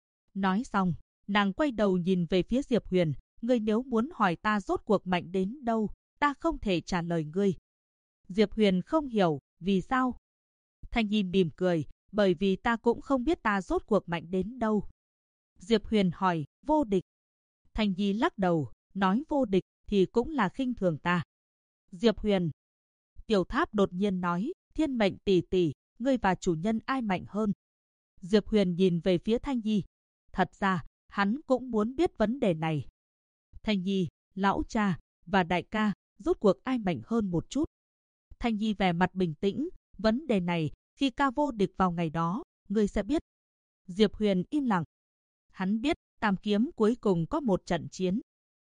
A: Nói xong, nàng quay đầu nhìn về phía Diệp Huyền, ngươi nếu muốn hỏi ta rốt cuộc mạnh đến đâu, ta không thể trả lời ngươi. Diệp Huyền không hiểu, vì sao? Thanh Nhi mỉm cười, bởi vì ta cũng không biết ta rốt cuộc mạnh đến đâu. Diệp Huyền hỏi, vô địch. Thanh Nhi lắc đầu, nói vô địch thì cũng là khinh thường ta. Diệp Huyền. Tiểu Tháp đột nhiên nói, Thiên Mệnh tỷ tỷ, ngươi và chủ nhân ai mạnh hơn? Diệp Huyền nhìn về phía Thanh Nhi. Thật ra, hắn cũng muốn biết vấn đề này. Thanh Nhi, lão cha và đại ca, rốt cuộc ai mạnh hơn một chút? Thanh Nhi vẻ mặt bình tĩnh, vấn đề này, khi ca vô địch vào ngày đó, ngươi sẽ biết. Diệp Huyền im lặng. Hắn biết, Tam Kiếm cuối cùng có một trận chiến.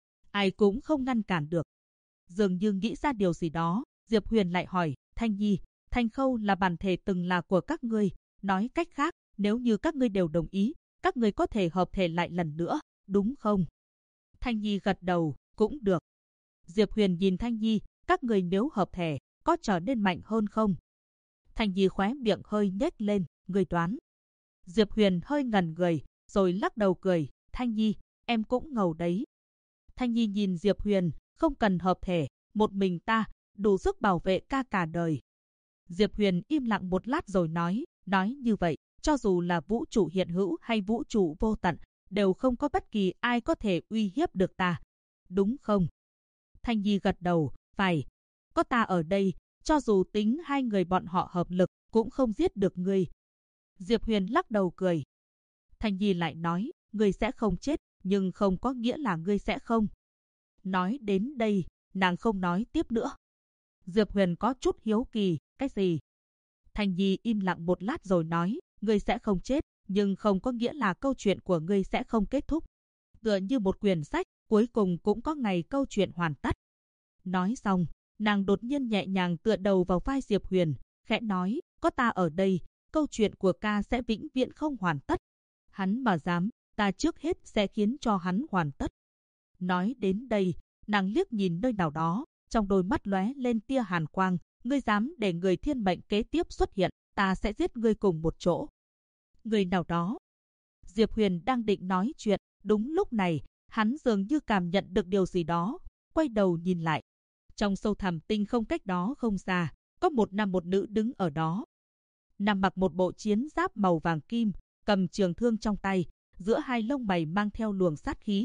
A: Ai cũng không ngăn cản được. Dường như nghĩ ra điều gì đó, Diệp Huyền lại hỏi, Thanh Nhi, Thanh Khâu là bản thể từng là của các ngươi. Nói cách khác, nếu như các ngươi đều đồng ý, các ngươi có thể hợp thể lại lần nữa, đúng không? Thanh Nhi gật đầu, cũng được. Diệp Huyền nhìn Thanh Nhi, các ngươi nếu hợp thể, có trở nên mạnh hơn không? Thanh Nhi khóe miệng hơi nhếch lên, ngươi đoán. Diệp Huyền hơi ngẩn người, rồi lắc đầu cười, Thanh Nhi, em cũng ngầu đấy. Thanh Nhi nhìn Diệp Huyền, không cần hợp thể, một mình ta, đủ sức bảo vệ ca cả đời. Diệp Huyền im lặng một lát rồi nói như vậy, cho dù là vũ trụ hiện hữu hay vũ trụ vô tận, đều không có bất kỳ ai có thể uy hiếp được ta. Đúng không? Thanh Nhi gật đầu, phải. Có ta ở đây, cho dù tính hai người bọn họ hợp lực, cũng không giết được ngươi. Diệp Huyền lắc đầu cười. Thanh Nhi lại nói, ngươi sẽ không chết, nhưng không có nghĩa là ngươi sẽ không. Nói đến đây, nàng không nói tiếp nữa. Diệp Huyền có chút hiếu kỳ, cái gì? Thanh Nhi im lặng một lát rồi nói, ngươi sẽ không chết, nhưng không có nghĩa là câu chuyện của ngươi sẽ không kết thúc. Tựa như một quyển sách, cuối cùng cũng có ngày câu chuyện hoàn tất. Nói xong, nàng đột nhiên nhẹ nhàng tựa đầu vào vai Diệp Huyền, khẽ nói, có ta ở đây, câu chuyện của ca sẽ vĩnh viễn không hoàn tất. Hắn mà dám, ta trước hết sẽ khiến cho hắn hoàn tất. Nói đến đây, nàng liếc nhìn nơi nào đó, trong đôi mắt lóe lên tia hàn quang, ngươi dám để người thiên mệnh kế tiếp xuất hiện, ta sẽ giết ngươi cùng một chỗ. Người nào đó? Diệp Huyền đang định nói chuyện, đúng lúc này, hắn dường như cảm nhận được điều gì đó, quay đầu nhìn lại. Trong sâu thẳm tinh không cách đó không xa, có một nam một nữ đứng ở đó. Nam mặc một bộ chiến giáp màu vàng kim, cầm trường thương trong tay, giữa hai lông mày mang theo luồng sát khí.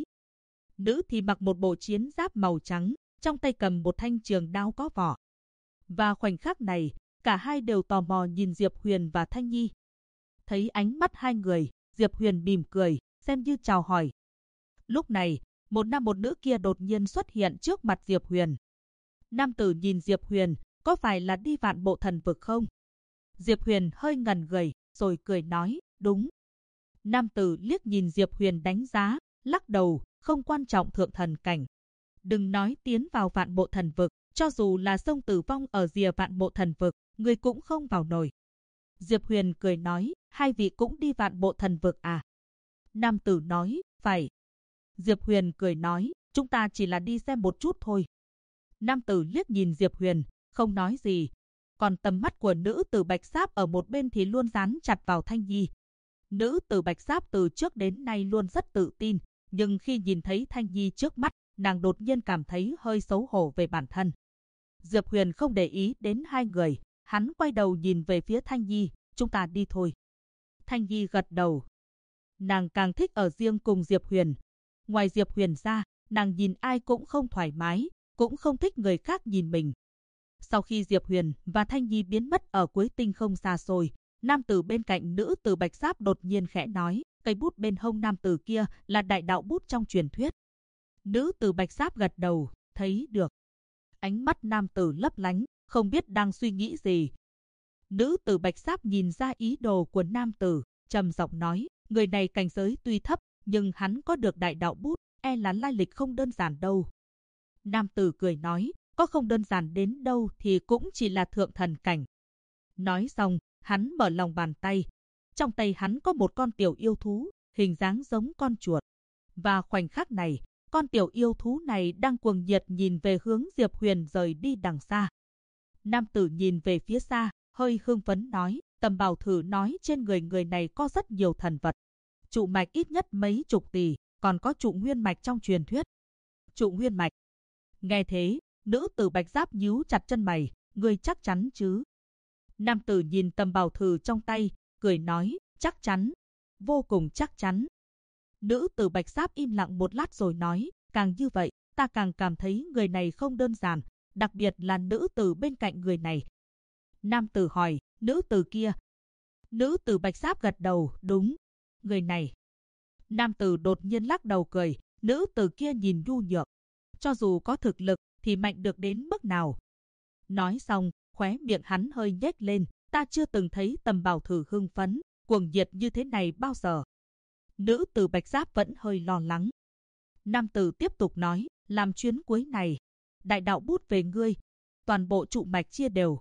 A: Nữ thì mặc một bộ chiến giáp màu trắng, trong tay cầm một thanh trường đao có vỏ. Và khoảnh khắc này, cả hai đều tò mò nhìn Diệp Huyền và Thanh Nhi. Thấy ánh mắt hai người, Diệp Huyền mỉm cười, xem như chào hỏi. Lúc này, một nam một nữ kia đột nhiên xuất hiện trước mặt Diệp Huyền. Nam tử nhìn Diệp Huyền, có phải là đi Vạn Bộ Thần Vực không? Diệp Huyền hơi ngẩn người, rồi cười nói, đúng. Nam tử liếc nhìn Diệp Huyền đánh giá, lắc đầu, không quan trọng thượng thần cảnh. Đừng nói tiến vào Vạn Bộ Thần Vực, cho dù là sông tử vong ở rìa Vạn Bộ Thần Vực, người cũng không vào nổi. Diệp Huyền cười nói, hai vị cũng đi Vạn Bộ Thần Vực à? Nam tử nói, phải. Diệp Huyền cười nói, chúng ta chỉ là đi xem một chút thôi. Nam tử liếc nhìn Diệp Huyền, không nói gì. Còn tầm mắt của nữ tử bạch sáp ở một bên thì luôn dán chặt vào Thanh Nhi. Nữ tử bạch sáp từ trước đến nay luôn rất tự tin, nhưng khi nhìn thấy Thanh Nhi trước mắt, nàng đột nhiên cảm thấy hơi xấu hổ về bản thân. Diệp Huyền không để ý đến hai người, hắn quay đầu nhìn về phía Thanh Nhi, chúng ta đi thôi. Thanh Nhi gật đầu. Nàng càng thích ở riêng cùng Diệp Huyền. Ngoài Diệp Huyền ra, nàng nhìn ai cũng không thoải mái, cũng không thích người khác nhìn mình. Sau khi Diệp Huyền và Thanh Nhi biến mất ở cuối tinh không xa xôi, nam tử bên cạnh nữ tử bạch sáp đột nhiên khẽ nói, cây bút bên hông nam tử kia là đại đạo bút trong truyền thuyết. Nữ tử bạch sáp gật đầu, thấy được. Ánh mắt nam tử lấp lánh, không biết đang suy nghĩ gì. Nữ tử bạch sáp nhìn ra ý đồ của nam tử, trầm giọng nói, người này cảnh giới tuy thấp, nhưng hắn có được đại đạo bút, e là lai lịch không đơn giản đâu. Nam tử cười nói, có không đơn giản đến đâu thì cũng chỉ là thượng thần cảnh. Nói xong, hắn mở lòng bàn tay. Trong tay hắn có một con tiểu yêu thú, hình dáng giống con chuột. Và khoảnh khắc này, con tiểu yêu thú này đang cuồng nhiệt nhìn về hướng Diệp Huyền rời đi đằng xa. Nam tử nhìn về phía xa, hơi hưng phấn nói, Tầm Bảo thử nói trên người này có rất nhiều thần vật. Trụ mạch ít nhất mấy chục tỷ, còn có trụ nguyên mạch trong truyền thuyết. Trụ nguyên mạch. Nghe thế, nữ tử bạch giáp nhíu chặt chân mày, ngươi chắc chắn chứ? Nam tử nhìn Tầm Bảo thử trong tay, cười nói, chắc chắn, vô cùng chắc chắn. Nữ tử bạch giáp im lặng một lát rồi nói, càng như vậy, ta càng cảm thấy người này không đơn giản, đặc biệt là nữ tử bên cạnh người này. Nam tử hỏi, nữ tử kia. Nữ tử bạch giáp gật đầu, đúng, người này. Nam tử đột nhiên lắc đầu cười, nữ tử kia nhìn nhu nhược. Cho dù có thực lực thì mạnh được đến mức nào? Nói xong, khóe miệng hắn hơi nhếch lên, ta chưa từng thấy Tầm Bảo Thử hưng phấn, cuồng nhiệt như thế này bao giờ. Nữ tử bạch giáp vẫn hơi lo lắng. Nam tử tiếp tục nói, làm chuyến cuối này, đại đạo bút về ngươi, toàn bộ trụ mạch chia đều.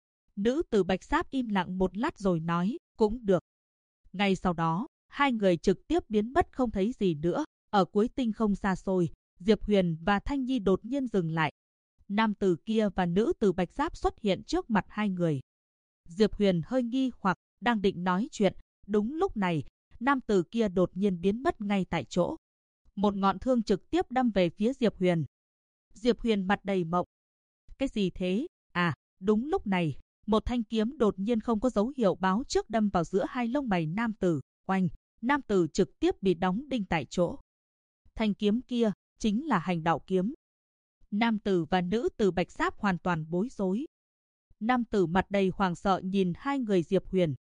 A: Nữ tử bạch giáp im lặng một lát rồi nói, cũng được. Ngay sau đó, hai người trực tiếp biến mất không thấy gì nữa. Ở cuối tinh không xa xôi, Diệp Huyền và Thanh Nhi đột nhiên dừng lại. Nam tử kia và nữ tử bạch giáp xuất hiện trước mặt hai người. Diệp Huyền hơi nghi hoặc, đang định nói chuyện. Đúng lúc này, nam tử kia đột nhiên biến mất ngay tại chỗ. Một ngọn thương trực tiếp đâm về phía Diệp Huyền. Diệp Huyền mặt đầy mộng. Cái gì thế? À, đúng lúc này, một thanh kiếm đột nhiên không có dấu hiệu báo trước đâm vào giữa hai lông mày nam tử. Oanh, nam tử trực tiếp bị đóng đinh tại chỗ. Thanh kiếm kia chính là Hành Đạo kiếm. Nam tử và nữ tử bạch giáp hoàn toàn bối rối. Nam tử mặt đầy hoảng sợ nhìn hai người Diệp Huyền,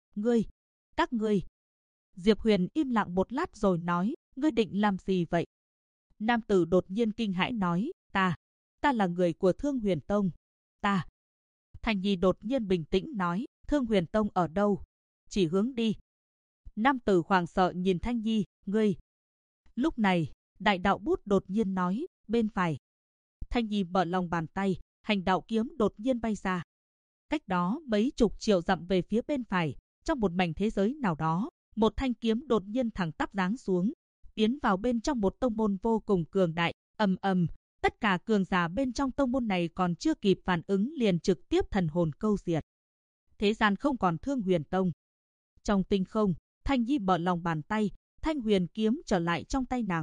A: các ngươi. Diệp Huyền im lặng một lát rồi nói, ngươi định làm gì vậy? Nam tử đột nhiên kinh hãi nói, ta là người của Thương Huyền Tông. Ta. Thanh Nhi đột nhiên bình tĩnh nói, Thương Huyền Tông ở đâu? Chỉ hướng đi. Nam tử hoảng sợ nhìn Thanh Nhi, ngươi. Lúc này, đại đạo bút đột nhiên nói, bên phải. Thanh Nhi mở lòng bàn tay, Hành Đạo kiếm đột nhiên bay ra. Cách đó mấy chục triệu dặm về phía bên phải, trong một mảnh thế giới nào đó, một thanh kiếm đột nhiên thẳng tắp giáng xuống, tiến vào bên trong một tông môn vô cùng cường đại. Ầm ầm, tất cả cường giả bên trong tông môn này còn chưa kịp phản ứng liền trực tiếp thần hồn câu diệt. Thế gian không còn Thương Huyền Tông. Trong tinh không, Thanh Nhi mở lòng bàn tay, Thanh Huyền kiếm trở lại trong tay nàng.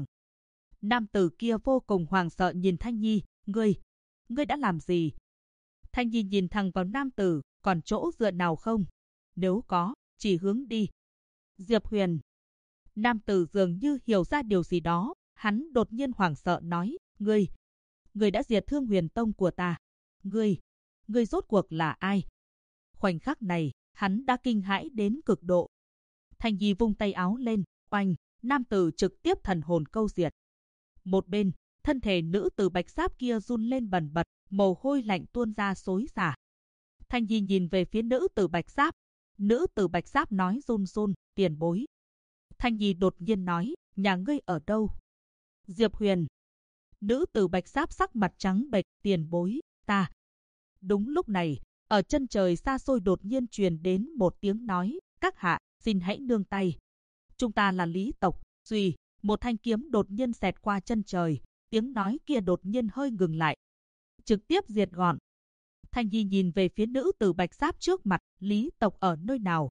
A: Nam tử kia vô cùng hoảng sợ nhìn Thanh Nhi, ngươi đã làm gì? Thanh Nhi nhìn thẳng vào nam tử, còn chỗ dựa nào không? Nếu có, chỉ hướng đi. Diệp Huyền. Nam tử dường như hiểu ra điều gì đó, hắn đột nhiên hoảng sợ nói, ngươi đã diệt Thương Huyền Tông của ta. Ngươi rốt cuộc là ai? Khoảnh khắc này, hắn đã kinh hãi đến cực độ. Thanh Nhi vung tay áo lên, oanh, nam tử trực tiếp thần hồn câu diệt. Một bên, thân thể nữ tử bạch giáp kia run lên bần bật, mồ hôi lạnh tuôn ra xối xả. Thanh Nhi nhìn về phía nữ tử bạch giáp. Nữ tử bạch giáp nói run run, tiền bối. Thanh Nhi đột nhiên nói, nhà ngươi ở đâu? Diệp Huyền. Nữ tử bạch giáp sắc mặt trắng bệch, tiền bối, ta. Đúng lúc này, ở chân trời xa xôi đột nhiên truyền đến một tiếng nói, các hạ, xin hãy nương tay. Chúng ta là Lý tộc. Suy, một thanh kiếm đột nhiên xẹt qua chân trời, tiếng nói kia đột nhiên hơi ngừng lại. Trực tiếp diệt gọn. Thanh Nhi nhìn về phía nữ tử bạch giáp trước mặt, Lý tộc ở nơi nào?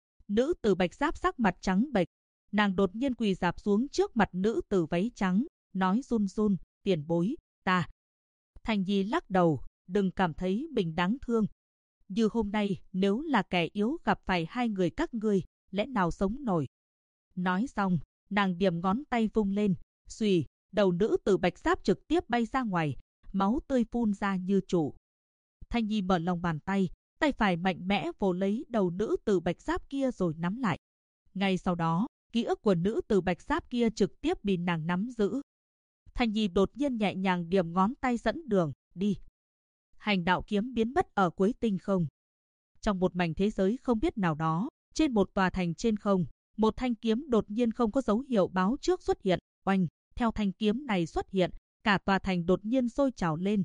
A: Nữ tử bạch giáp sắc mặt trắng bệch, nàng đột nhiên quỳ rạp xuống trước mặt nữ tử váy trắng, nói run run, tiền bối, ta. Thanh Nhi lắc đầu, đừng cảm thấy mình đáng thương. Như hôm nay, nếu là kẻ yếu gặp phải hai người các ngươi, lẽ nào sống nổi? Nói xong, nàng điểm ngón tay vung lên, xùy, đầu nữ tử bạch giáp trực tiếp bay ra ngoài, máu tươi phun ra như trụ. Thanh Nhi mở lòng bàn tay, tay phải mạnh mẽ vồ lấy đầu nữ tử bạch giáp kia rồi nắm lại. Ngay sau đó, ký ức của nữ tử bạch giáp kia trực tiếp bị nàng nắm giữ. Thanh Nhi đột nhiên nhẹ nhàng điểm ngón tay dẫn đường, đi. Hành đạo kiếm biến mất ở cuối tinh không. Trong một mảnh thế giới không biết nào đó, trên một tòa thành trên không, một thanh kiếm đột nhiên không có dấu hiệu báo trước xuất hiện. Oanh, theo thanh kiếm này xuất hiện, cả tòa thành đột nhiên sôi trào lên.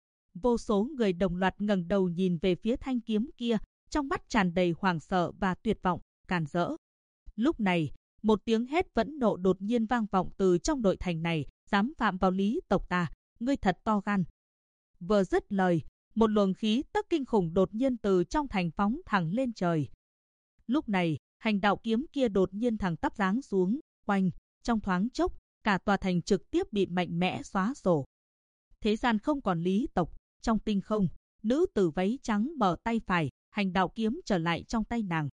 A: Vô số người đồng loạt ngẩng đầu nhìn về phía thanh kiếm kia, trong mắt tràn đầy hoảng sợ và tuyệt vọng, càn rỡ. Lúc này, một tiếng hét phẫn nộ đột nhiên vang vọng từ trong nội thành này, dám phạm vào Lý tộc ta, ngươi thật to gan. Vừa dứt lời, một luồng khí tức kinh khủng đột nhiên từ trong thành phóng thẳng lên trời. Lúc này, hành đạo kiếm kia đột nhiên thẳng tắp giáng xuống, oanh, trong thoáng chốc, cả tòa thành trực tiếp bị mạnh mẽ xóa sổ. Thế gian không còn Lý tộc, trong tinh không, nữ tử váy trắng mở tay phải, hành đạo kiếm trở lại trong tay nàng.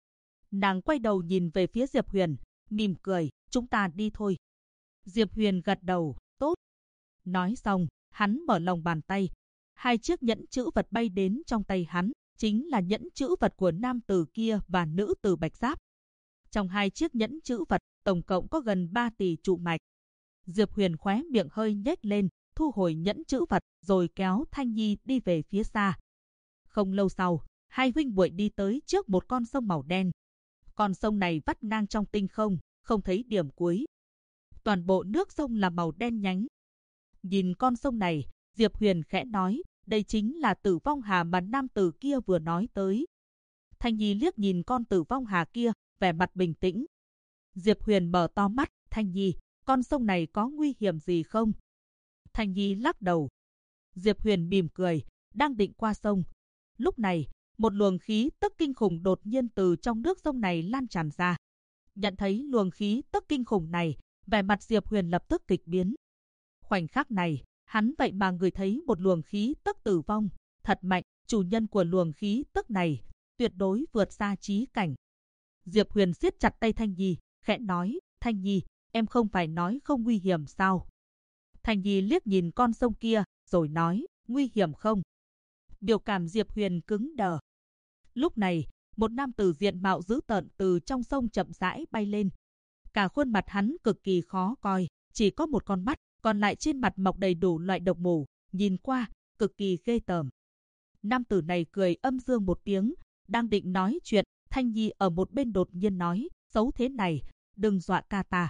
A: Nàng quay đầu nhìn về phía Diệp Huyền, mỉm cười, chúng ta đi thôi. Diệp Huyền gật đầu, tốt. Nói xong, hắn mở lòng bàn tay. 2 chiếc nhẫn chữ vật bay đến trong tay hắn, chính là nhẫn chữ vật của nam tử kia và nữ tử bạch giáp. Trong 2 chiếc nhẫn chữ vật, tổng cộng có gần 3 tỷ trụ mạch. Diệp Huyền khóe miệng hơi nhếch lên, thu hồi nhẫn chữ vật, rồi kéo Thanh Nhi đi về phía xa. Không lâu sau, 2 huynh muội đi tới trước một con sông màu đen. Con sông này vắt ngang trong tinh không, không thấy điểm cuối. Toàn bộ nước sông là màu đen nhánh. Nhìn con sông này, Diệp Huyền khẽ nói, đây chính là Tử Vong Hà mà nam tử kia vừa nói tới. Thanh Nhi liếc nhìn con Tử Vong Hà kia, vẻ mặt bình tĩnh. Diệp Huyền mở to mắt, Thanh Nhi, con sông này có nguy hiểm gì không? Thanh Nhi lắc đầu. Diệp Huyền mỉm cười, đang định qua sông. Lúc này, một luồng khí tức kinh khủng đột nhiên từ trong nước sông này lan tràn ra. Nhận thấy luồng khí tức kinh khủng này, vẻ mặt Diệp Huyền lập tức kịch biến. Khoảnh khắc này, hắn vậy mà ngửi thấy một luồng khí tức tử vong, thật mạnh, chủ nhân của luồng khí tức này, tuyệt đối vượt xa trí cảnh. Diệp Huyền siết chặt tay Thanh Nhi, khẽ nói, Thanh Nhi, em không phải nói không nguy hiểm sao? Thanh Nhi liếc nhìn con sông kia, rồi nói, nguy hiểm không? Biểu cảm Diệp Huyền cứng đờ. Lúc này, một nam tử diện mạo dữ tợn từ trong sông chậm rãi bay lên. Cả khuôn mặt hắn cực kỳ khó coi, chỉ có một con mắt, còn lại trên mặt mọc đầy đủ loại độc mù, nhìn qua, cực kỳ ghê tởm. Nam tử này cười âm dương một tiếng, đang định nói chuyện, Thanh Nhi ở một bên đột nhiên nói, xấu thế này, đừng dọa ca ta.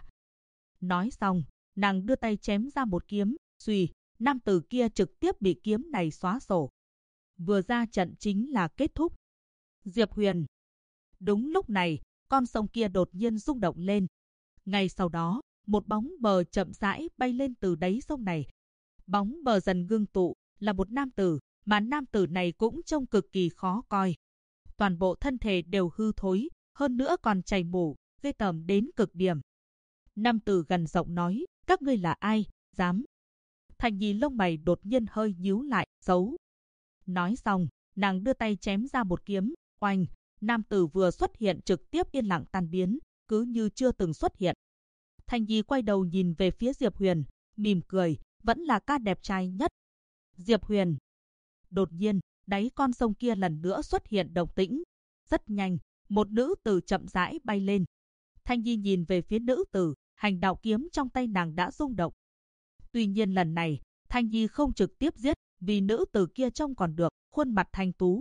A: Nói xong, nàng đưa tay chém ra một kiếm, xuy, nam tử kia trực tiếp bị kiếm này xóa sổ. Vừa ra trận chính là kết thúc. Diệp Huyền. Đúng lúc này, con sông kia đột nhiên rung động lên. Ngay sau đó, một bóng mờ chậm rãi bay lên từ đáy sông này. Bóng mờ dần ngưng tụ, là một nam tử, mà nam tử này cũng trông cực kỳ khó coi. Toàn bộ thân thể đều hư thối, hơn nữa còn chảy mủ, ghê tởm đến cực điểm. Nam tử gần giọng nói, các ngươi là ai, dám? Thanh Nhi lông mày đột nhiên hơi nhíu lại, giấu. Nói xong, nàng đưa tay chém ra một kiếm, oanh, nam tử vừa xuất hiện trực tiếp yên lặng tan biến, cứ như chưa từng xuất hiện. Thanh Nhi quay đầu nhìn về phía Diệp Huyền, mỉm cười, vẫn là ca đẹp trai nhất. Diệp Huyền. Đột nhiên, đáy con sông kia lần nữa xuất hiện động tĩnh. Rất nhanh, một nữ tử chậm rãi bay lên. Thanh Nhi nhìn về phía nữ tử, hành đạo kiếm trong tay nàng đã rung động. Tuy nhiên lần này, Thanh Nhi không trực tiếp giết, vì nữ tử kia trông còn được, khuôn mặt thanh tú.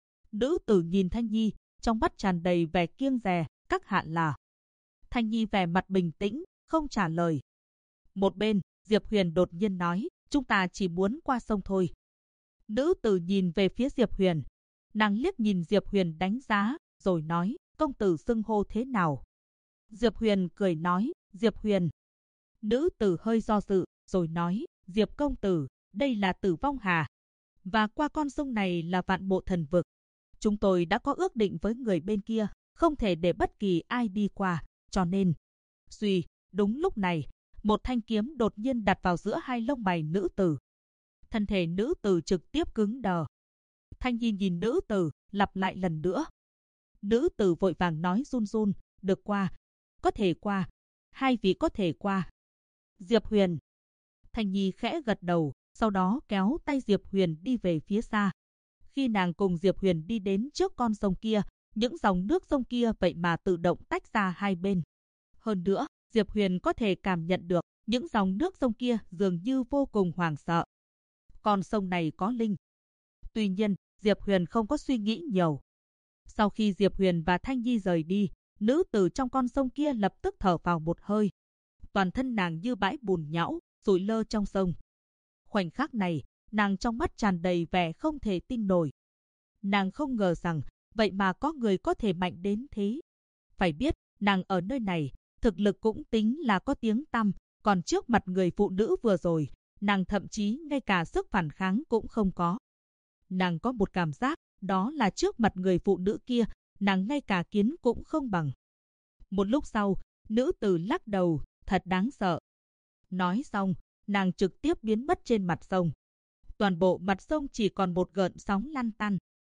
A: Nữ tử nhìn Thanh Nhi, trong mắt tràn đầy vẻ kiêng dè, các hạ là. Thanh Nhi vẻ mặt bình tĩnh, không trả lời. Một bên, Diệp Huyền đột nhiên nói, chúng ta chỉ muốn qua sông thôi. Nữ tử nhìn về phía Diệp Huyền. Nàng liếc nhìn Diệp Huyền đánh giá, rồi nói, công tử xưng hô thế nào? Diệp Huyền cười nói, Diệp Huyền. Nữ tử hơi do dự, rồi nói, Diệp công tử, đây là Tử Vong Hà. Và qua con sông này là Vạn Bộ Thần Vực. Chúng tôi đã có ước định với người bên kia, không thể để bất kỳ ai đi qua, cho nên. Suy, đúng lúc này, một thanh kiếm đột nhiên đặt vào giữa hai lông mày nữ tử. Thân thể nữ tử trực tiếp cứng đờ. Thanh Nhi nhìn nữ tử, lặp lại lần nữa. Nữ tử vội vàng nói run run, được qua, có thể qua, hai vị có thể qua. Diệp Huyền. Thanh Nhi khẽ gật đầu, sau đó kéo tay Diệp Huyền đi về phía xa. Khi nàng cùng Diệp Huyền đi đến trước con sông kia, những dòng nước sông kia vậy mà tự động tách ra hai bên. Hơn nữa, Diệp Huyền có thể cảm nhận được những dòng nước sông kia dường như vô cùng hoảng sợ. Con sông này có linh. Tuy nhiên, Diệp Huyền không có suy nghĩ nhiều. Sau khi Diệp Huyền và Thanh Nhi rời đi, nữ tử trong con sông kia lập tức thở vào một hơi. Toàn thân nàng như bãi bùn nhão, sụi lơ trong sông. Khoảnh khắc này, nàng trong mắt tràn đầy vẻ không thể tin nổi. Nàng không ngờ rằng, vậy mà có người có thể mạnh đến thế. Phải biết, nàng ở nơi này, thực lực cũng tính là có tiếng tăm, còn trước mặt người phụ nữ vừa rồi, nàng thậm chí ngay cả sức phản kháng cũng không có. Nàng có một cảm giác, đó là trước mặt người phụ nữ kia, nàng ngay cả kiến cũng không bằng. Một lúc sau, nữ tử lắc đầu, thật đáng sợ. Nói xong, nàng trực tiếp biến mất trên mặt sông. Toàn bộ mặt sông chỉ còn một gợn sóng lăn tăn,